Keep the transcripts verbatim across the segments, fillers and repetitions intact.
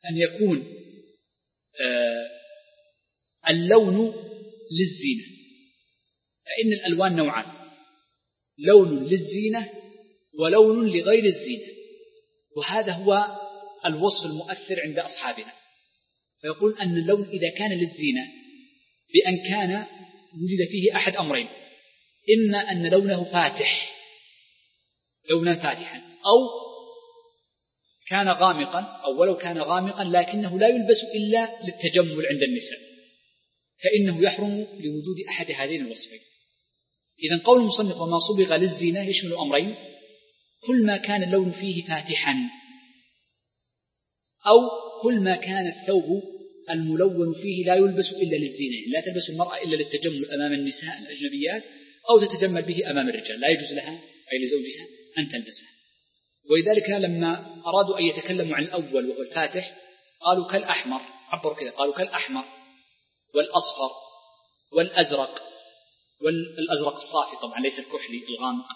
أن يكون اللون للزينة، فإن الألوان نوعان: لون للزينة ولون لغير الزينة، وهذا هو الوصف المؤثر عند أصحابنا. فيقول أن اللون إذا كان للزينة بأن كان وجد فيه أحد أمرين: إما أن لونه فاتح لونا فاتحا، أو كان غامقا، أو ولو كان غامقا لكنه لا يلبس إلا للتجمل عند النساء، فإنه يحرم لوجود أحد هذين الوصفين. إذن قول المصنف وما صبغ للزينة يشمل أمرين: كل ما كان اللون فيه فاتحا، أو كل ما كان الثوب الملون فيه لا يلبس إلا للزينة، لا تلبس المرأة إلا للتجمل أمام النساء الأجنبيات، أو تتجمل به أمام الرجال، لا يجوز لها أي لزوجها أن تلبسه. ولذلك لما أرادوا أن يتكلموا عن الأول وهو الفاتح قالوا كالأحمر، عبروا كذا، قالوا كالأحمر والأصفر والأزرق، والأزرق الصافي طبعا ليس الكحلي الغامق،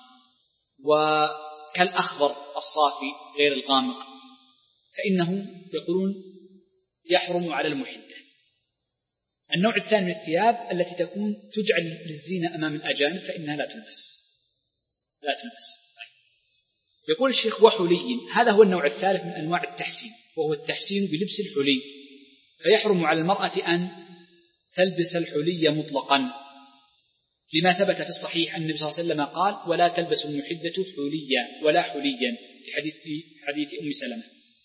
وكالأخضر الصافي غير الغامق، فإنه يقولون يحرم على المحدة. النوع الثاني من الثياب التي تكون تجعل للزينة أمام الأجانب فإنها لا تلبس لا تلبس يقول الشيخ وحلي، هذا هو النوع الثالث من أنواع التحسين، وهو التحسين بلبس الحلي. فيحرم على المرأة أن تلبس الحلي مطلقا، لما ثبت في الصحيح أن النبي صلى الله عليه وسلم قال: ولا تلبس المحدة حليا ولا حليا، في حديث, في حديث أم سلمة.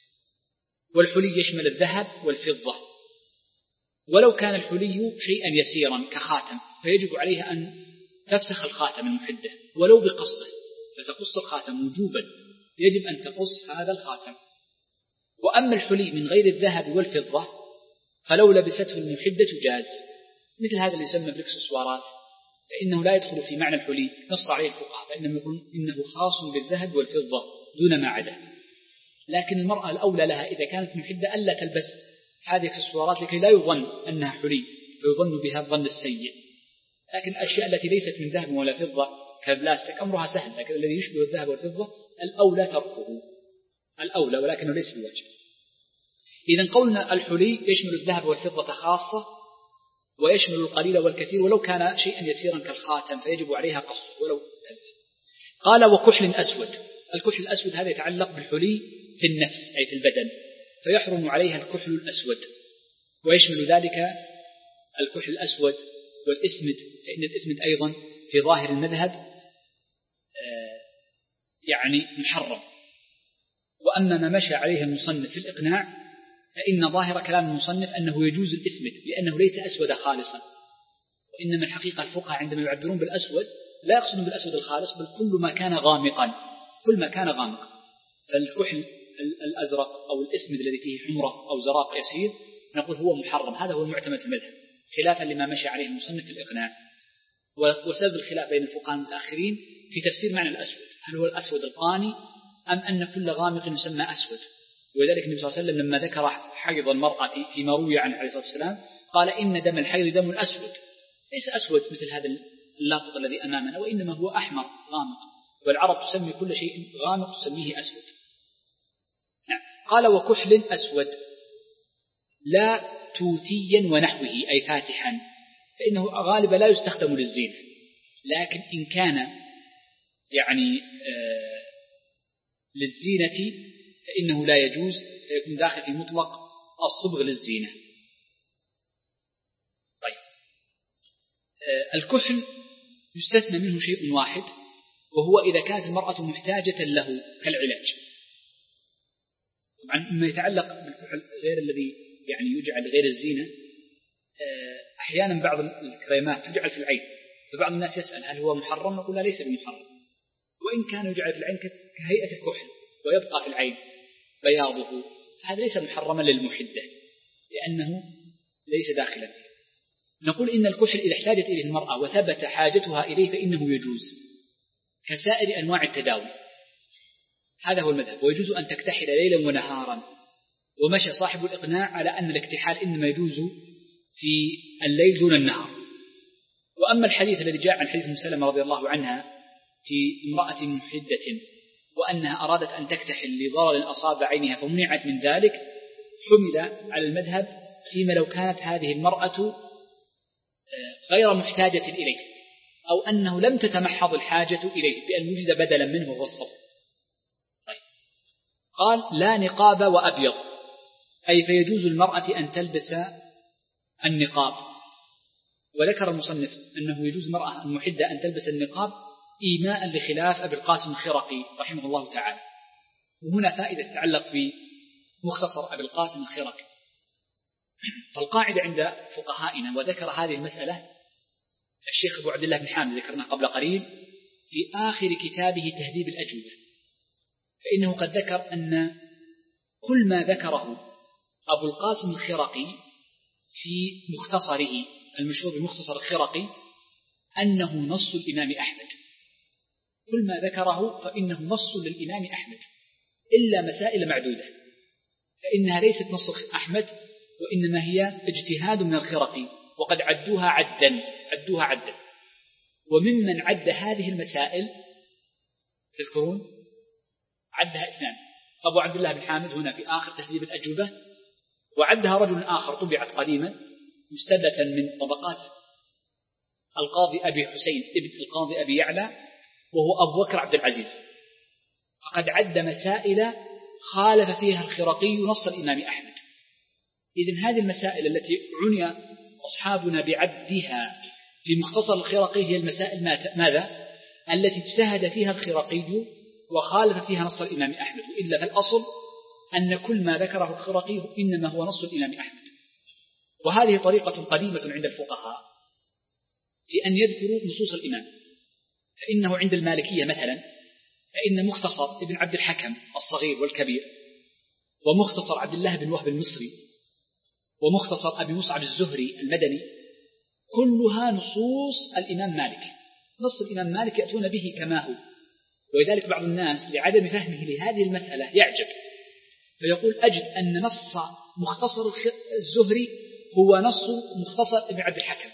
والحلي يشمل الذهب والفضة، ولو كان الحلي شيئا يسيرا كخاتم فيجب عليها أن تفسخ الخاتم المحدة ولو بقصه، فتقص الخاتم وجوبا، يجب أن تقص هذا الخاتم. وأما الحلي من غير الذهب والفضة فلو لبسته المحدة جاز، مثل هذا اللي يسمى بالإكسسوارات، فإنه لا يدخل في معنى الحلي، نص عليه الفقهاء فإنهم يقولون إنه خاص بالذهب والفضة دون ما عدا. لكن المرأة الأولى لها إذا كانت محدة ألا تلبس هذه الإكسسوارات لكي لا يظن أنها حلي فيظن بها الظن السيء. لكن الأشياء التي ليست من ذهب ولا فضة كالبلاستيك أمرها سهل، لكن الذي يشبه الذهب والفضة الأولى تركه، الأولى، ولكنه ليس الواجب. إذن قولنا الحلي يشمل الذهب والفضة خاصة، ويشمل القليل والكثير، ولو كان شيئا يسيرا كالخاتم فيجب عليها قصه ولو تلف. قال: وكحل أسود. الكحل الأسود هذا يتعلق بالحلي في النفس أي في البدن، فيحرم عليها الكحل الأسود، ويشمل ذلك الكحل الأسود والإسمد، فإن الإسمد أيضا في ظاهر المذهب يعني محرم. وأما ما مشى عليه المصنف في الإقناع فإن ظاهر كلام المصنف أنه يجوز الإسمد، لأنه ليس أسود خالصا، وإنما الحقيقة الفقهاء عندما يعبرون بالأسود لا يقصدون بالأسود الخالص، بل كل ما كان غامقا، كل ما كان غامقا. فالكحل الأزرق أو الإسمد الذي فيه حمرة أو زراق يسير نقول هو محرم، هذا هو المعتمد في المذهب، خلافا لما مشى عليه المصنف في الإقناع. وسبب الخلاف بين الفقهاء المتأخرين في تفسير معنى الأسود، هل هو الأسود القاني أم أن كل غامق يسمى أسود. ولذلك النبي صلى الله عليه وسلم لما ذكر حيض المرأة فيما روي عنه عليه الصلاة والسلام قال: إن دم الحيض دم أسود، ليس أسود مثل هذا اللاقط الذي أمامنا، وإنما هو أحمر غامق، والعرب تسمي كل شيء غامق تسميه أسود. نعم. قال: وكحل أسود لا توتيا ونحوه أي فاتحا، فإنه غالبا لا يستخدم للزينة، لكن إن كان يعني آه للزينة فإنه لا يجوز، فيكون داخل في مطلق الصبغ للزينة. طيب، آه الكحل يستثنى منه شيء واحد، وهو إذا كانت المرأة محتاجة له كالعلاج. طبعا ما يتعلق بالكحل غير الذي يعني يجعل غير الزينة، أحيانا بعض الكريمات تجعل في العين، فبعض الناس يسأل هل هو محرم؟ نقول لا، ليس بمحرم، وإن كان يجعل في العين كهيئة الكحل ويبقى في العين بياضه، هذا ليس محرما للمحدة لأنه ليس داخلا فيه. نقول إن الكحل إذا احتاجت إليه المرأة وثبت حاجتها إليه فإنه يجوز كسائر أنواع التداوي، هذا هو المذهب، ويجوز أن تكتحل ليلا ونهارا. ومشى صاحب الإقناع على أن الاكتحال إنما يجوز في الليل دون النهار. وأما الحديث الذي جاء عن حديث أم سلمة رضي الله عنها في امرأة محدة وأنها أرادت أن تكتحل لضرر أصاب عينها فمنعت من ذلك، حمل على المذهب فيما لو كانت هذه المرأة غير محتاجة إليه، أو أنه لم تتمحض الحاجة إليه بأن وجد بدلا منه وهو الصبر. طيب. قال لا نقاب وأبيض، أي فيجوز المرأة أن تلبس النقاب. وذكر المصنف أنه يجوز المرأة المحدة أن تلبس النقاب إيماء لخلاف أبي القاسم الخرقي رحمه الله تعالى. وهنا فائدة تتعلق بمختصر أبي القاسم الخرقي. فالقاعدة عند فقهائنا، وذكر هذه المسألة الشيخ أبو عبد الله بن حامد ذكرناه قبل قليل في آخر كتابه تهذيب الأجوبة، فإنه قد ذكر أن كل ما ذكره أبو القاسم الخرقي في مختصره المشهور بمختصر الخرقي أنه نص الإمام أحمد. كل ما ذكره فإنه نص للإمام أحمد إلا مسائل معدودة، فإنها ليست نص أحمد، وإنما هي اجتهاد من الخرقي، وقد عدوها عدا عدوها عدا وممن عد هذه المسائل تذكرون عدها اثنان: أبو عبد الله بن حامد هنا في آخر تهذيب الأجوبة، وعدها رجل آخر طبعت قديما مستدة من طبقات القاضي أبي حسين ابن القاضي أبي يعلى، وهو أبو بكر عبد العزيز. فقد عد مسائل خالف فيها الخرقي نص الإمام أحمد. إذن هذه المسائل التي عني أصحابنا بعدها في مختصر الخرقي هي المسائل ماذا؟ التي اجتهد فيها الخرقي وخالف فيها نص الإمام أحمد، وإلا فالأصل أن كل ما ذكره الخرقي إنما هو نص الإمام أحمد. وهذه طريقة قديمة عند الفقهاء في أن يذكروا نصوص الإمام. فإنه عند المالكية مثلا فإن مختصر ابن عبد الحكم الصغير والكبير، ومختصر عبد الله بن وهب المصري، ومختصر أبي مصعب الزهري المدني، كلها نصوص الإمام مالك، نص الإمام مالك يأتون به كما هو. ولذلك بعض الناس لعدم فهمه لهذه المسألة يعجب فيقول أجد أن نص مختصر الزهري هو نص مختصر ابن عبد الحكم،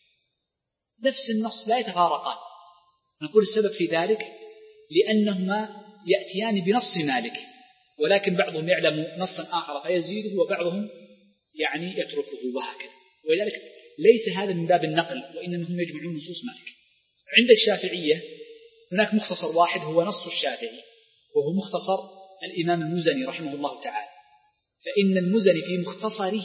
نفس النص لا يتفارقان. نقول السبب في ذلك لأنهما يأتيان بنص مالك، ولكن بعضهم يعلم نصا آخر فيزيده، وبعضهم يعني يتركه، وهكذا. ولذلك ليس هذا من باب النقل، وإنما هم يجمعون نصوص مالك. عند الشافعية هناك مختصر واحد هو نص الشافعي، وهو مختصر الإمام المزني رحمه الله تعالى. فإن المزني في مختصره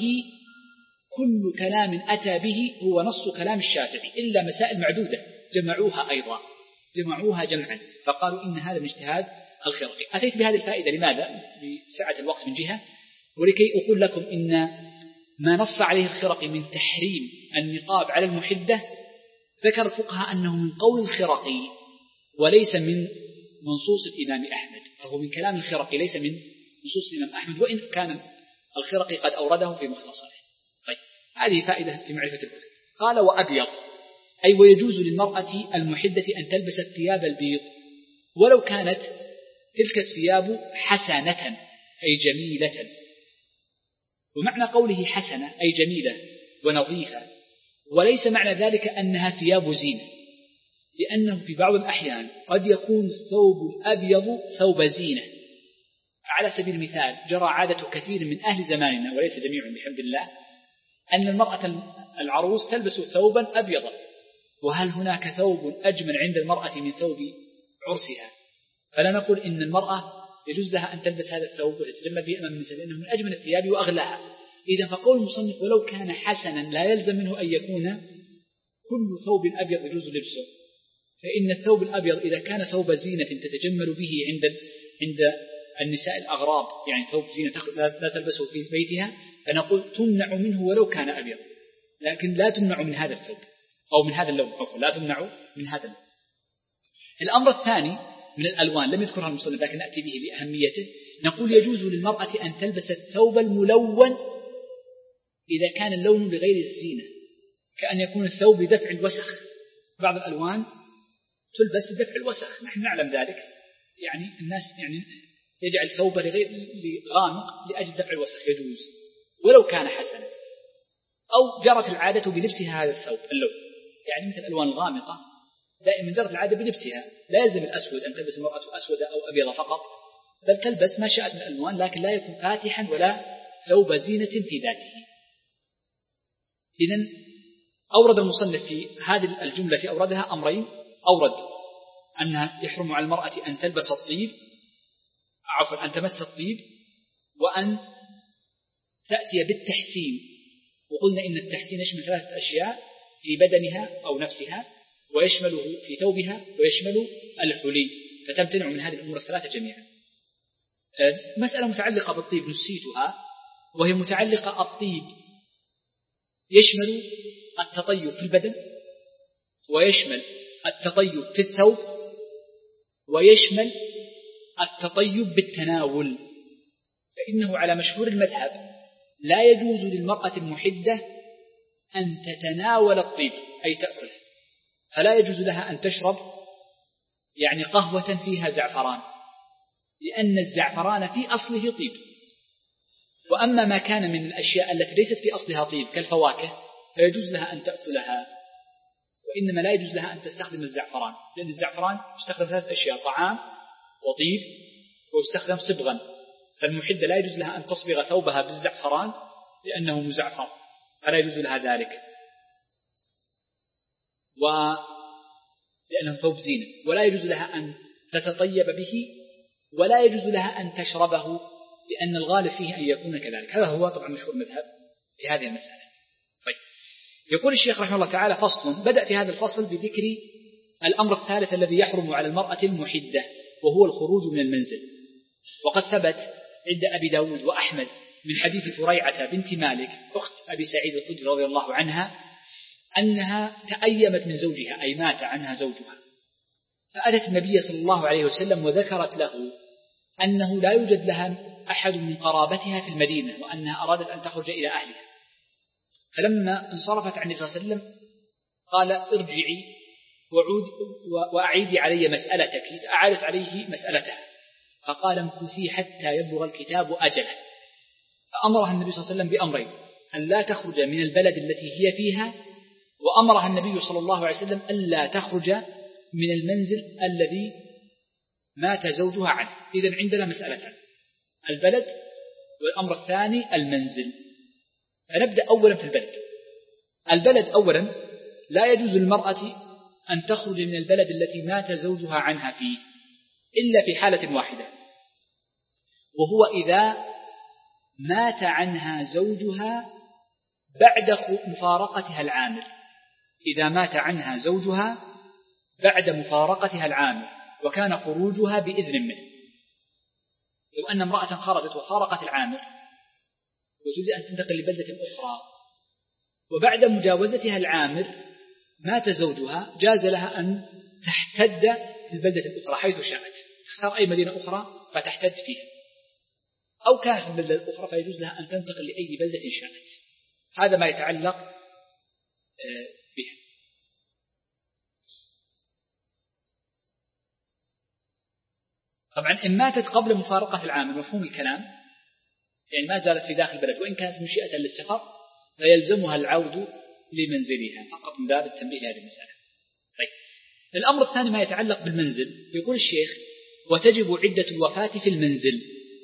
كل كلام أتى به هو نص كلام الشافعي، إلا مسائل معدودة جمعوها أيضا جمعوها جمعا، فقالوا إن هذا من اجتهاد الخرقي. أتيت بهذه الفائدة لماذا؟ لسعة الوقت من جهة، ولكي أقول لكم إن ما نص عليه الخرقي من تحريم النقاب على المحدة ذكر الفقهاء أنه من قول الخرقي وليس من منصوص الإمام أحمد، فهو من كلام الخرقي ليس من نصوص الإمام أحمد، وإن كان الخرقي قد أورده في مختصره. طيب، هذه فائدة في معرفة الكتب. قال وأبيض، أي ويجوز للمرأة المحدة أن تلبس الثياب البيض ولو كانت تلك الثياب حسنة أي جميلة. ومعنى قوله حسنة أي جميلة ونظيفة، وليس معنى ذلك أنها ثياب زينة، لأنه في بعض الأحيان قد يكون الثوب الأبيض ثوب زينة. على سبيل المثال جرى عادة كثير من أهل زماننا وليس جميعهم بحمد الله أن المرأة العروس تلبس ثوبا أبيضا، وهل هناك ثوب أجمل عند المرأة من ثوب عرسها؟ فلا نقول إن المرأة يجوز لها أن تلبس هذا الثوب وتتجمل به أمام النساء لأنه من أجمل الثياب وأغلاها. إذا فقول المصنف ولو كان حسنا لا يلزم منه أن يكون كل ثوب أبيض يجوز لبسه، فإن الثوب الأبيض إذا كان ثوب زينة تتجمل به عند عند النساء الأغراب، يعني ثوب زينة لا تلبسه في بيتها، فنقول تمنع منه ولو كان أبيض، لكن لا تمنع من هذا الثوب أو من هذا اللون، أو لا تمنع من هذا اللون. الأمر الثاني من الألوان لم يذكرها المصنف لكن نأتي به لأهميته، نقول يجوز للمرأة أن تلبس الثوب الملون إذا كان اللون بغير الزينة، كأن يكون الثوب لدفع الوسخ. بعض الألوان تلبس لدفع الوسخ، نحن نعلم ذلك، يعني الناس يعني يجعل ثوبه لغير غامق لأجل دفع الوسخ، يجوز ولو كان حسنا. أو جرت العادة بلبسها هذا الثوب اللون، يعني مثل الألوان الغامقة دائما جرت العادة بلبسها، لا يلزم الأسود أن تلبس المرأة أسود أو أبيض فقط، بل تلبس ما شاءت من الألوان، لكن لا يكون فاتحا ولا ثوب زينة في ذاته. إذن أورد المصنف في هذه الجملة في أوردها أمرين: أورد أنها يحرم على المرأة أن تلبس الطيب، عفوا أن تمس الطيب، وأن تأتي بالتحسين. وقلنا إن التحسين يشمل ثلاثة أشياء في بدنها أو نفسها، ويشمله في ثوبها، ويشمل الحلي، فتمتنع من هذه الأمور الثلاثة جميعا. مسألة متعلقة بالطيب نسيتها، وهي متعلقة الطيب يشمل التطيب في البدن، ويشمل التطيب في الثوب، ويشمل التطيب بالتناول. فإنه على مشهور المذهب لا يجوز للمرأة المحدة أن تتناول الطيب أي تأكله، فلا يجوز لها أن تشرب يعني قهوة فيها زعفران، لأن الزعفران في أصله طيب. وأما ما كان من الأشياء التي ليست في أصلها طيب كالفواكه فيجوز لها أن تأكلها، وإنما لا يجوز لها أن تستخدم الزعفران، لأن الزعفران يستخدم ثلاث أشياء: طعام وطيب ويستخدم صبغا. فالمحدة لا يجوز لها أن تصبغ ثوبها بالزعفران لأنه مزعفر، فلا يجوز لها ذلك، ولأنه ثوب زينة. ولا يجوز لها أن تتطيب به، ولا يجوز لها أن تشربه، لأن الغالب فيه أن يكون كذلك. هذا هو طبعا مشهور المذهب في هذه المسألة. طيب، يقول الشيخ رحمه الله تعالى: فصل. بدأ في هذا الفصل بذكر الأمر الثالث الذي يحرم على المرأة المحدة، وهو الخروج من المنزل. وقد ثبت عند أبي داود وأحمد من حديث فريعة بنت مالك أخت أبي سعيد الخدري رضي الله عنها أنها تأيمت من زوجها، أي مات عنها زوجها، فأتت النبي صلى الله عليه وسلم وذكرت له أنه لا يوجد لها أحد من قرابتها في المدينة، وأنها أرادت أن تخرج إلى أهلها. فلما انصرفت عن النبي صلى الله عليه وسلم قال: ارجعي وأعيدي علي مسألتك. فأعادت عليه مسألتها، فقال: امكثي حتى يبلغ الكتاب أجله. فأمرها النبي صلى الله عليه وسلم بأمرين: أن لا تخرج من البلد التي هي فيها، وأمرها النبي صلى الله عليه وسلم أن لا تخرج من المنزل الذي مات زوجها عنه. إذن عندنا مسألتان: البلد، والأمر الثاني المنزل. فنبدأ أولا في البلد. البلد أولا لا يجوز للمرأة أن تخرج من البلد التي مات زوجها عنها فيه إلا في حالة واحدة، وهو إذا مات عنها زوجها بعد مفارقتها العامر. إذا مات عنها زوجها بعد مفارقتها العامر وكان خروجها بإذن منه. لو أن امرأة خرجت وفارقت العامر وتريد أن تنتقل لبلدة أخرى، وبعد مجاوزتها العامر مات زوجها، جاز لها أن تحتد في البلدة الأخرى حيث شاءت، تختار أي مدينة أخرى فتحتد فيها، أو كانت في البلدة الأخرى فيجوز لها أن تنتقل لأي بلدة شاءت. هذا ما يتعلق بها. طبعا إن ماتت قبل مفارقة العامر، مفهوم الكلام، يعني ما زالت في داخل البلد وإن كانت منشئة للسفر، فيلزمها العود لمنزلها، فقط من باب التنبيه لهذه المسألة. طيب، الأمر الثاني ما يتعلق بالمنزل. يقول الشيخ: وتجب عدة الوفاة في المنزل.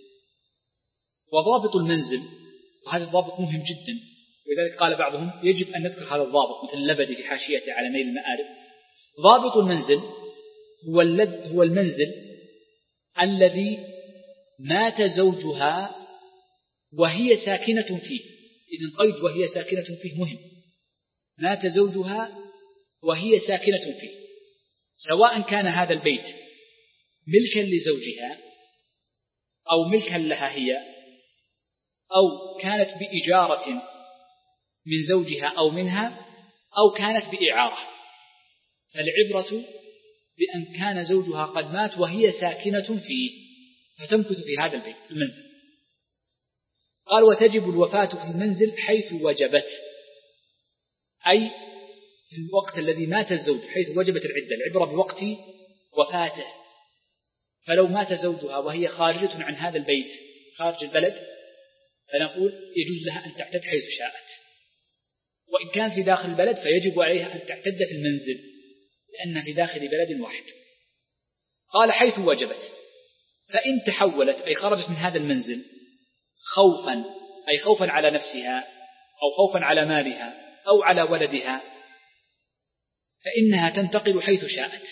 وضابط المنزل، وهذا الضابط مهم جدا، ولذلك قال بعضهم يجب أن نذكر هذا الضابط، مثل اللبدي في حاشيته على نيل المآرب. ضابط المنزل هو هو المنزل الذي مات زوجها وهي ساكنة فيه. إذن قيد وهي ساكنة فيه مهم. مات زوجها وهي ساكنة فيه، سواء كان هذا البيت ملكا لزوجها أو ملكا لها هي، أو كانت بإجارة من زوجها أو منها، أو كانت بإعارة. فالعبرة بأن كان زوجها قد مات وهي ساكنة فيه فتمكث في هذا البيت المنزل. قال: وتجب الوفاة في المنزل حيث وجبت، أي في الوقت الذي مات الزوج، حيث وجبت العدة. العبرة بوقت وفاته. فلو مات زوجها وهي خارجة عن هذا البيت خارج البلد، فنقول يجوز لها أن تعتد حيث شاءت. وإن كان في داخل البلد فيجب عليها أن تعتد في المنزل، لأنها في داخل بلد واحد. قال: حيث وجبت. فإن تحولت، أي خرجت من هذا المنزل خوفا أي خوفا على نفسها أو خوفا على مالها أو على ولدها فإنها تنتقل حيث شاءت،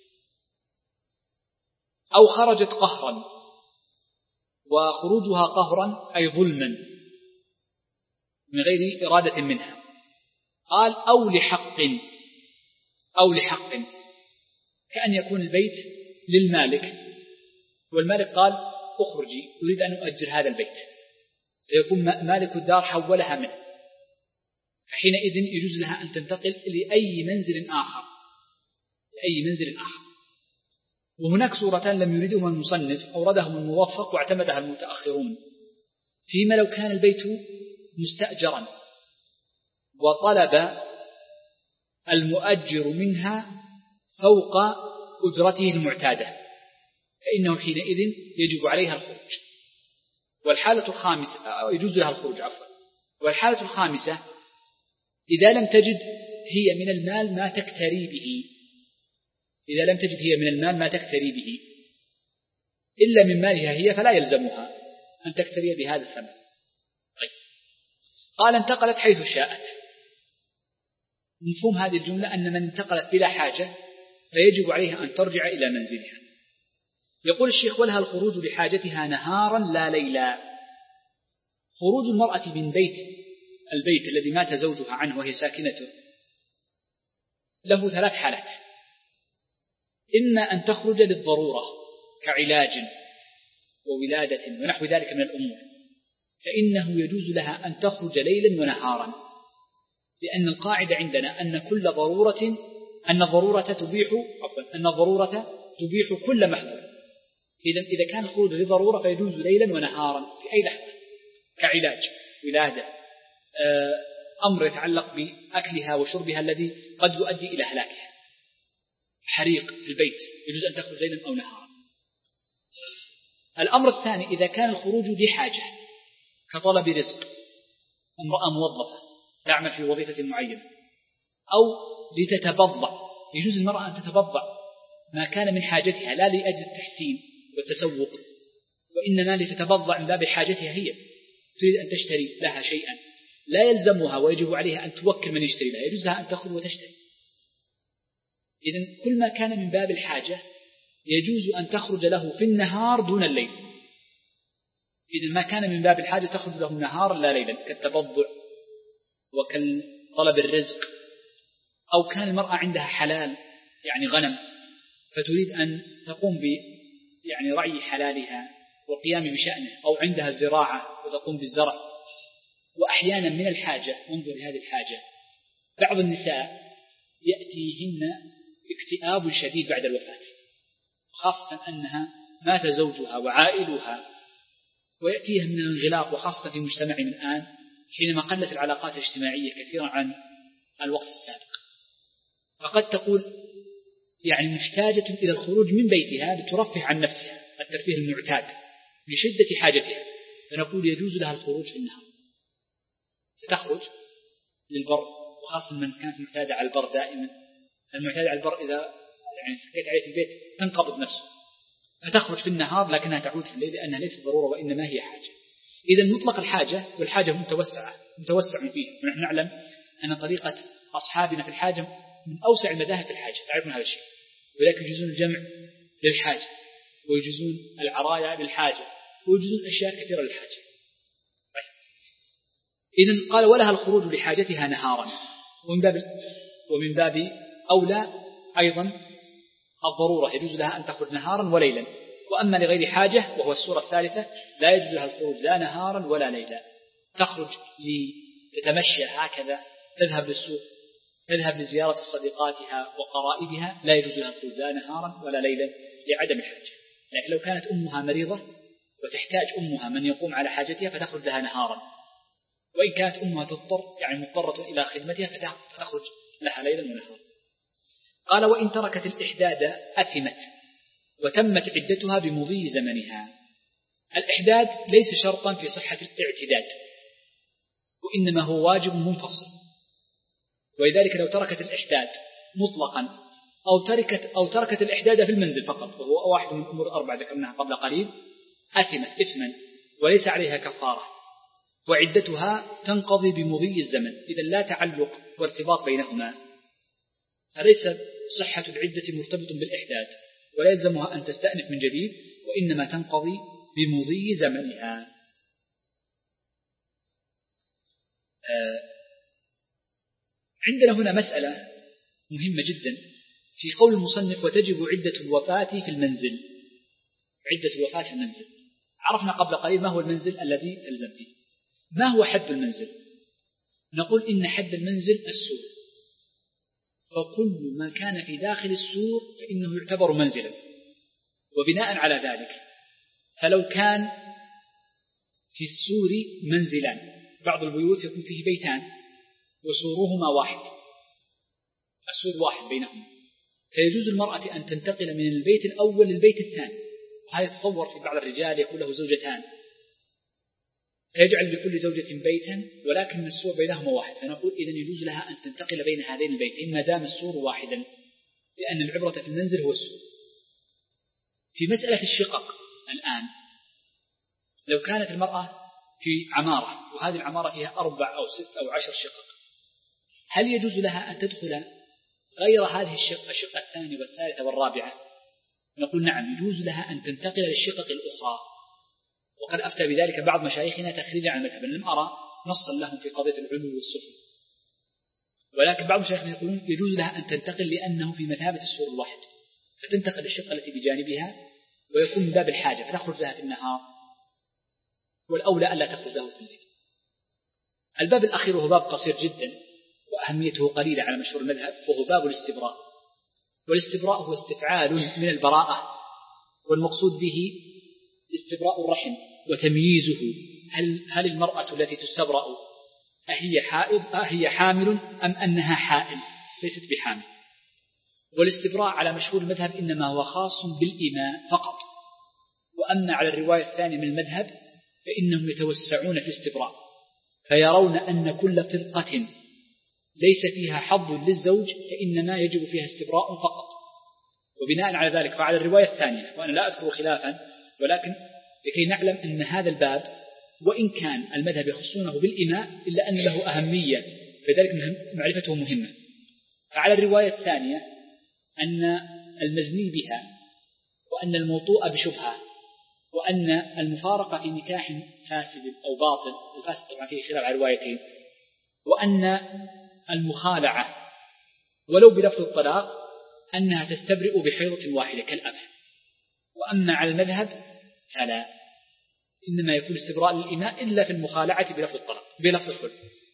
أو خرجت قهرا، وخروجها قهرا أي ظلما من غير إرادة منها. قال أو لحق، أو لحق كأن يكون البيت للمالك والمالك قال أخرجي أريد أن أؤجر هذا البيت، فيكون مالك الدار حولها منه، فحينئذ يجوز لها أن تنتقل لأي منزل آخر، لأي منزل آخر. وهناك صورتان لم يريدهما المصنف أوردهم الموفق واعتمدها المتأخرون، فيما لو كان البيت مستأجرا وطلب المؤجر منها فوق أجرته المعتادة فإنه حينئذ يجب عليها الخروج. والحالة الخامسة يجوز لها الخروج عفوا. والحالة الخامسة إذا لم تجد هي من المال ما تكتري به، إذا لم تجد هي من المال ما تكتري به إلا من مالها هي فلا يلزمها أن تكتري بهذا الثمن. طيب. قال انتقلت حيث شاءت. مفهوم هذه الجملة أن من انتقلت بلا حاجة فيجب عليها أن ترجع إلى منزلها. يقول الشيخ ولها الخروج لحاجتها نهارا لا ليلا. خروج المرأة من بيت البيت الذي مات زوجها عنه وهي ساكنته له ثلاث حالات: إما أن تخرج للضرورة كعلاج وولادة ونحو ذلك من الأمور، فإنه يجوز لها أن تخرج ليلا ونهارا، لأن القاعدة عندنا أن كل ضرورة أن الضرورة تبيح عفوا أن الضرورة تبيح كل محظور. إذا إذا كان الخروج لضرورة فيجوز ليلا ونهارا في أي لحظة، كعلاج، ولادة، أمر يتعلق بأكلها وشربها الذي قد يؤدي إلى هلاكها، حريق في البيت، يجوز أن تخرج ليلا أو نهارا. الأمر الثاني إذا كان الخروج لحاجة كطلب رزق، امرأة موظفة تعمل في وظيفة معينة، أو لتتبضع، يجوز المرأة أن تتبضع ما كان من حاجتها لا لأجل التحسين والتسوق، وإنما لتتبضع من باب حاجتها هي، تريد أن تشتري لها شيئا لا يلزمها ويجب عليها أن توكل من يشتري لها، يجوز لها أن تخرج وتشتري. إذن كل ما كان من باب الحاجة يجوز أن تخرج له في النهار دون الليل. إذن ما كان من باب الحاجة تخرج له نهارا لا ليلا، كالتبضع وكالطلب الرزق، أو كان المرأة عندها حلال يعني غنم فتريد أن تقوم ب يعني رعي حلالها وقيام بشأنه، أو عندها زراعة وتقوم بالزرع. وأحيانا من الحاجة، انظر لهذه الحاجة، بعض النساء يأتيهن اكتئاب شديد بعد الوفاة، خاصة أنها مات زوجها وعائلها، ويأتيها من الانغلاق، وخاصة في مجتمعنا الآن حينما قلت العلاقات الاجتماعية كثيرا عن الوقت السابق، فقد تقول يعني محتاجة إلى الخروج من بيتها لترفه عن نفسها الترفيه المعتاد لشدة حاجتها، فنقول يجوز لها الخروج في النهار، فتخرج للبر، وخاصة من كانت معتادة على البر دائما. المعتادة على البر إذا يعني سكيت عليه في البيت تنقبض نفسه، فتخرج في النهار لكنها تعود في الليل لأنها ليست ضرورة وإنما هي حاجة. إذا مطلق الحاجة، والحاجة متوسعة متوسع فيه، ونحن نعلم أن طريقة أصحابنا في الحاجة من أوسع المذاهب في الحاجة، تعرفون هذا الشيء، ولكن يجوزون الجمع للحاجة، ويجوزون العرايا للحاجة، ويجوزون أشياء كثيرة للحاجة. طيب. إذن قال ولها الخروج لحاجتها نهارا، ومن باب ومن باب أولى أيضا الضرورة يجوز لها أن تخرج نهارا وليلا. وأما لغير حاجة وهو الصورة الثالثة لا يجوز لها الخروج لا نهارا ولا ليلا، تخرج لتتمشى هكذا، تذهب للسوق، تذهب لزيارة صديقاتها وقرائبها، لا يجوز لها الخروج لا نهارا ولا ليلا لعدم الحاجة. لكن لو كانت أمها مريضة وتحتاج أمها من يقوم على حاجتها فتخرج لها نهارا، وإن كانت أمها تضطر يعني مضطرة إلى خدمتها فتخرج لها ليلا ونهارا. قال وإن تركت الإحداد أثمت وتمت عدتها بمضي زمنها. الإحداد ليس شرطا في صحة الاعتداد، وإنما هو واجب منفصل، ولذلك لو تركت الإحداد مطلقا أو تركت أو تركت الإحداد في المنزل فقط، وهو واحد من الأمور الأربعة ذكرناها قبل قليل، أثمت إثما وليس عليها كفارة، وعدتها تنقضي بمضي الزمن، إذا لا تعلق وارتباط بينهما، فليس صحة العدة مرتبط بالإحداث، ولا يلزمها أن تستأنف من جديد، وإنما تنقضي بمضي زمنها. عندنا هنا مسألة مهمة جدا في قول المصنف: وتجب عدة الوفاة في المنزل. عدة الوفاة في المنزل، عرفنا قبل قليل ما هو المنزل الذي تلزم فيه. ما هو حد المنزل؟ نقول إن حد المنزل السور، فكل ما كان في داخل السور فإنه يعتبر منزلا. وبناء على ذلك فلو كان في السور منزلان، بعض البيوت يكون فيه بيتان وسورهما واحد، السور واحد بينهما، فيجوز المرأة أن تنتقل من البيت الأول للبيت الثاني. وهذا يتصور في بعض الرجال يكون له زوجتان، فيجعل لكل زوجة بيتا ولكن السور بينهما واحد، فنقول إذن يجوز لها أن تنتقل بين هذين البيتين ما دام السور واحدا، لأن العبرة في المنزل هو السور. في مسألة الشقق الآن، لو كانت المرأة في عمارة وهذه العمارة فيها أربع أو ست أو عشر شقق، هل يجوز لها أن تدخل غير هذه الشقة، الشقة الثانية والثالثة والرابعة؟ نقول نعم، يجوز لها أن تنتقل للشقق الأخرى. وقد أفتى بذلك بعض مشايخنا تخريجا عن المذهب، لم أرى نصا لهم في قضية العلو والسفل، ولكن بعض مشايخنا يقولون يجوز لها أن تنتقل لأنه في مثابة السور الواحد، فتنتقل للشقة التي بجانبها ويكون من باب الحاجة فتخرج لها في النهار، والأولى ألا تخرج له في الليل. الباب الأخير هو باب قصير جدا وأهميته قليلة على مشهور المذهب، وهو باب الاستبراء. والاستبراء هو استفعال من البراءة، والمقصود به استبراء الرحم وتمييزه، هل, هل المرأة التي تستبرأ أهي حائض أهي حامل أم أنها حائل ليست بحامل. والاستبراء على مشهور المذهب إنما هو خاص بالإماء فقط، وأما على الرواية الثانية من المذهب فإنهم يتوسعون في الاستبراء، فيرون أن كل فرقة ليس فيها حظ للزوج فإنما يجب فيها استبراء فقط. وبناء على ذلك فعلى الرواية الثانية، وأنا لا أذكر خلافا، ولكن لكي نعلم أن هذا الباب وإن كان المذهب يخصونه بالإماء إلا أن له أهمية، فذلك معرفته مهمة. فعلى الرواية الثانية أن المزني بها، وأن الموطوء بشبهة، وأن المفارقة في نكاح فاسد أو باطل، الفاسد طبعا فيه خلاف على روايتين، وأن المخالعة ولو بلفظ الطلاق أنها تستبرئ بحيضة واحدة كالأب. وأما على المذهب فلا، إنما يكون استبراء للإماء إلا في المخالعة بلفظ الطلاق بلفظ الخلع.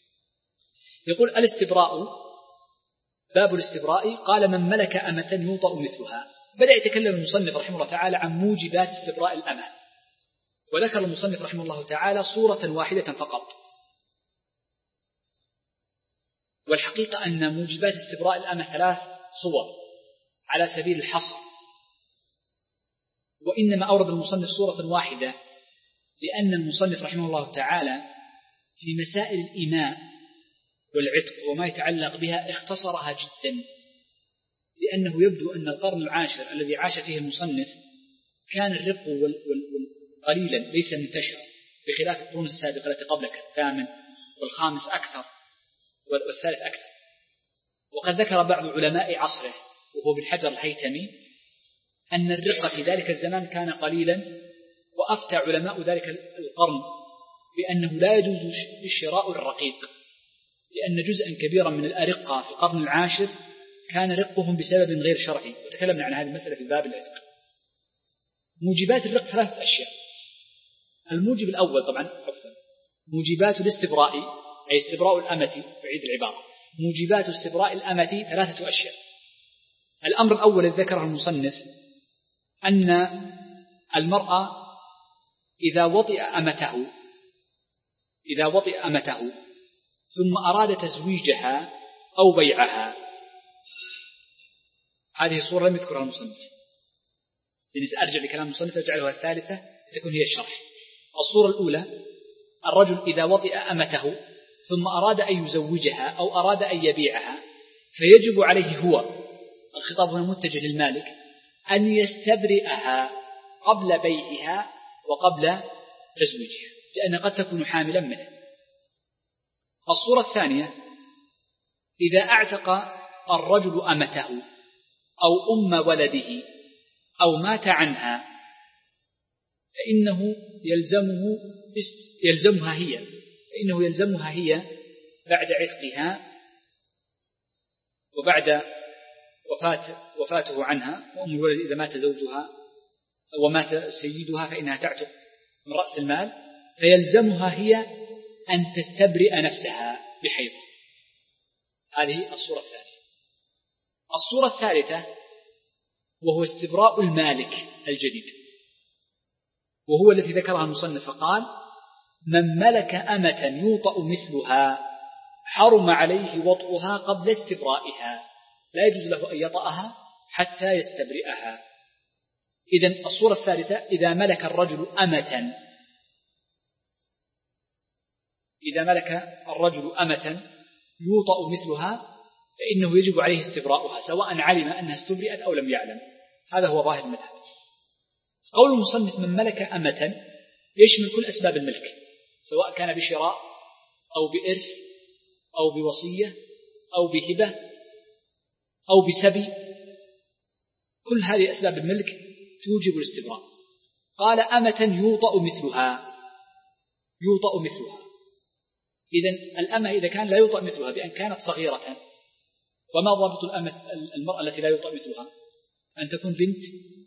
يقول الاستبراء، باب الاستبراء، قال: من ملك أمة يوطأ مثلها. بدأ يتكلم المصنف رحمه الله تعالى عن موجبات استبراء الأمة، وذكر المصنف رحمه الله تعالى صورة واحدة فقط. والحقيقة أن موجبات استبراء الأمة ثلاث صور على سبيل الحصر، وإنما أورد المصنف صورة واحدة لأن المصنف رحمه الله تعالى في مسائل الإماء والعتق وما يتعلق بها اختصرها جدا، لأنه يبدو أن القرن العاشر الذي عاش فيه المصنف كان الرق قليلا ليس منتشرا، بخلاف القرون السابقة التي قبل كالثامن والخامس أكثر والثالث أكثر. وقد ذكر بعض علماء عصره وهو بالحجر الهيتمي أن الرق في ذلك الزمان كان قليلا، وأفتى علماء ذلك القرن بأنه لا يجوز شراء الرقيق، لأن جزءا كبيرا من الأرقة في القرن العاشر كان رقهم بسبب غير شرعي، وتكلمنا عن هذه المسألة في باب العتق. موجبات الرق ثلاثة أشياء. الموجب الأول طبعا عفوا موجبات الاستبراء، أي استبراء الأمة، بعيد العبارة، موجبات استبراء الأمة ثلاثة أشياء. الأمر الأول الذي ذكره المصنف أن المرأة إذا وطئ أمته إذا وطئ أمته ثم أراد تزويجها أو بيعها، هذه صورة لم يذكرها المصنف، لأني سأرجع لكلام المصنف أجعلها الثالثة تكون هي الشرح. الصورة الأولى: الرجل إذا وطئ أمته ثم أراد أن يزوجها أو أراد أن يبيعها، فيجب عليه هو، الخطاب هنا متجه للمالك، أن يستبرئها قبل بيعها وقبل تزويجها، لأن قد تكون حاملا منه، الصورة الثانية إذا اعتق الرجل أمته أو أم ولده أو مات عنها فإنه يلزمه يلزمها هي فإنه يلزمها هي بعد عتقها وبعد وفاة وفاته عنها. وأم الولد إذا مات زوجها ومات سيدها فإنها تعتق من رأس المال، فيلزمها هي أن تستبرئ نفسها بحيض. هذه الصورة الثانية. الصورة الثالثة وهو استبراء المالك الجديد، وهو الذي ذكرها المصنف فقال: من ملك أمة يوطأ مثلها حرم عليه وطئها قبل استبرائها، لا يجوز له أن يطأها حتى يستبرئها. إذن الصورة الثالثة إذا ملك الرجل أمة إذا ملك الرجل أمة يوطأ مثلها فإنه يجب عليه استبراؤها سواء علم أنها استبرئت أو لم يعلم. هذا هو ظاهر المذهب. قول المصنف من ملك أمة يشمل كل أسباب الملك، سواء كان بشراء أو بإرث أو بوصية أو بهبة أو بسبي، كل هذه أسباب الملك توجب الاستبراء. قال أمة يوطأ مثلها يوطأ مثلها إذن الأمة إذا كان لا يوطأ مثلها بأن كانت صغيرة، وما ضابط الأمة المرأة التي لا يوطأ مثلها؟ أن تكون بنت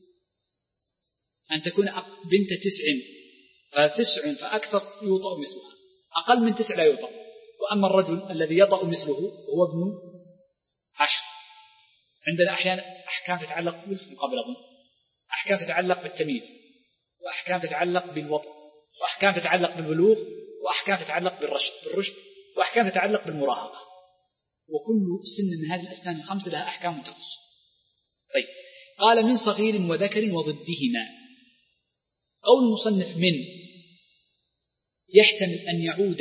أن تكون بنت تسع، فتسع فأكثر يوطأ مثلها، أقل من تسع لا يوطأ. وأما الرجل الذي يطأ مثله هو ابن عشر. عندنا أحيانا أحكام تتعلق بالاسم قبل أظن، أحكام تتعلق بالتمييز، وأحكام تتعلق بالوطء، وأحكام تتعلق بالبلوغ، وأحكام تتعلق بالرشد بالرشد وأحكام تتعلق بالمراهقة، وكل سن من هذه الأسنان الخمس لها أحكام تخص. طيب، قال من صغير وذكر وضدهما. قول المصنف من يحتمل أن يعود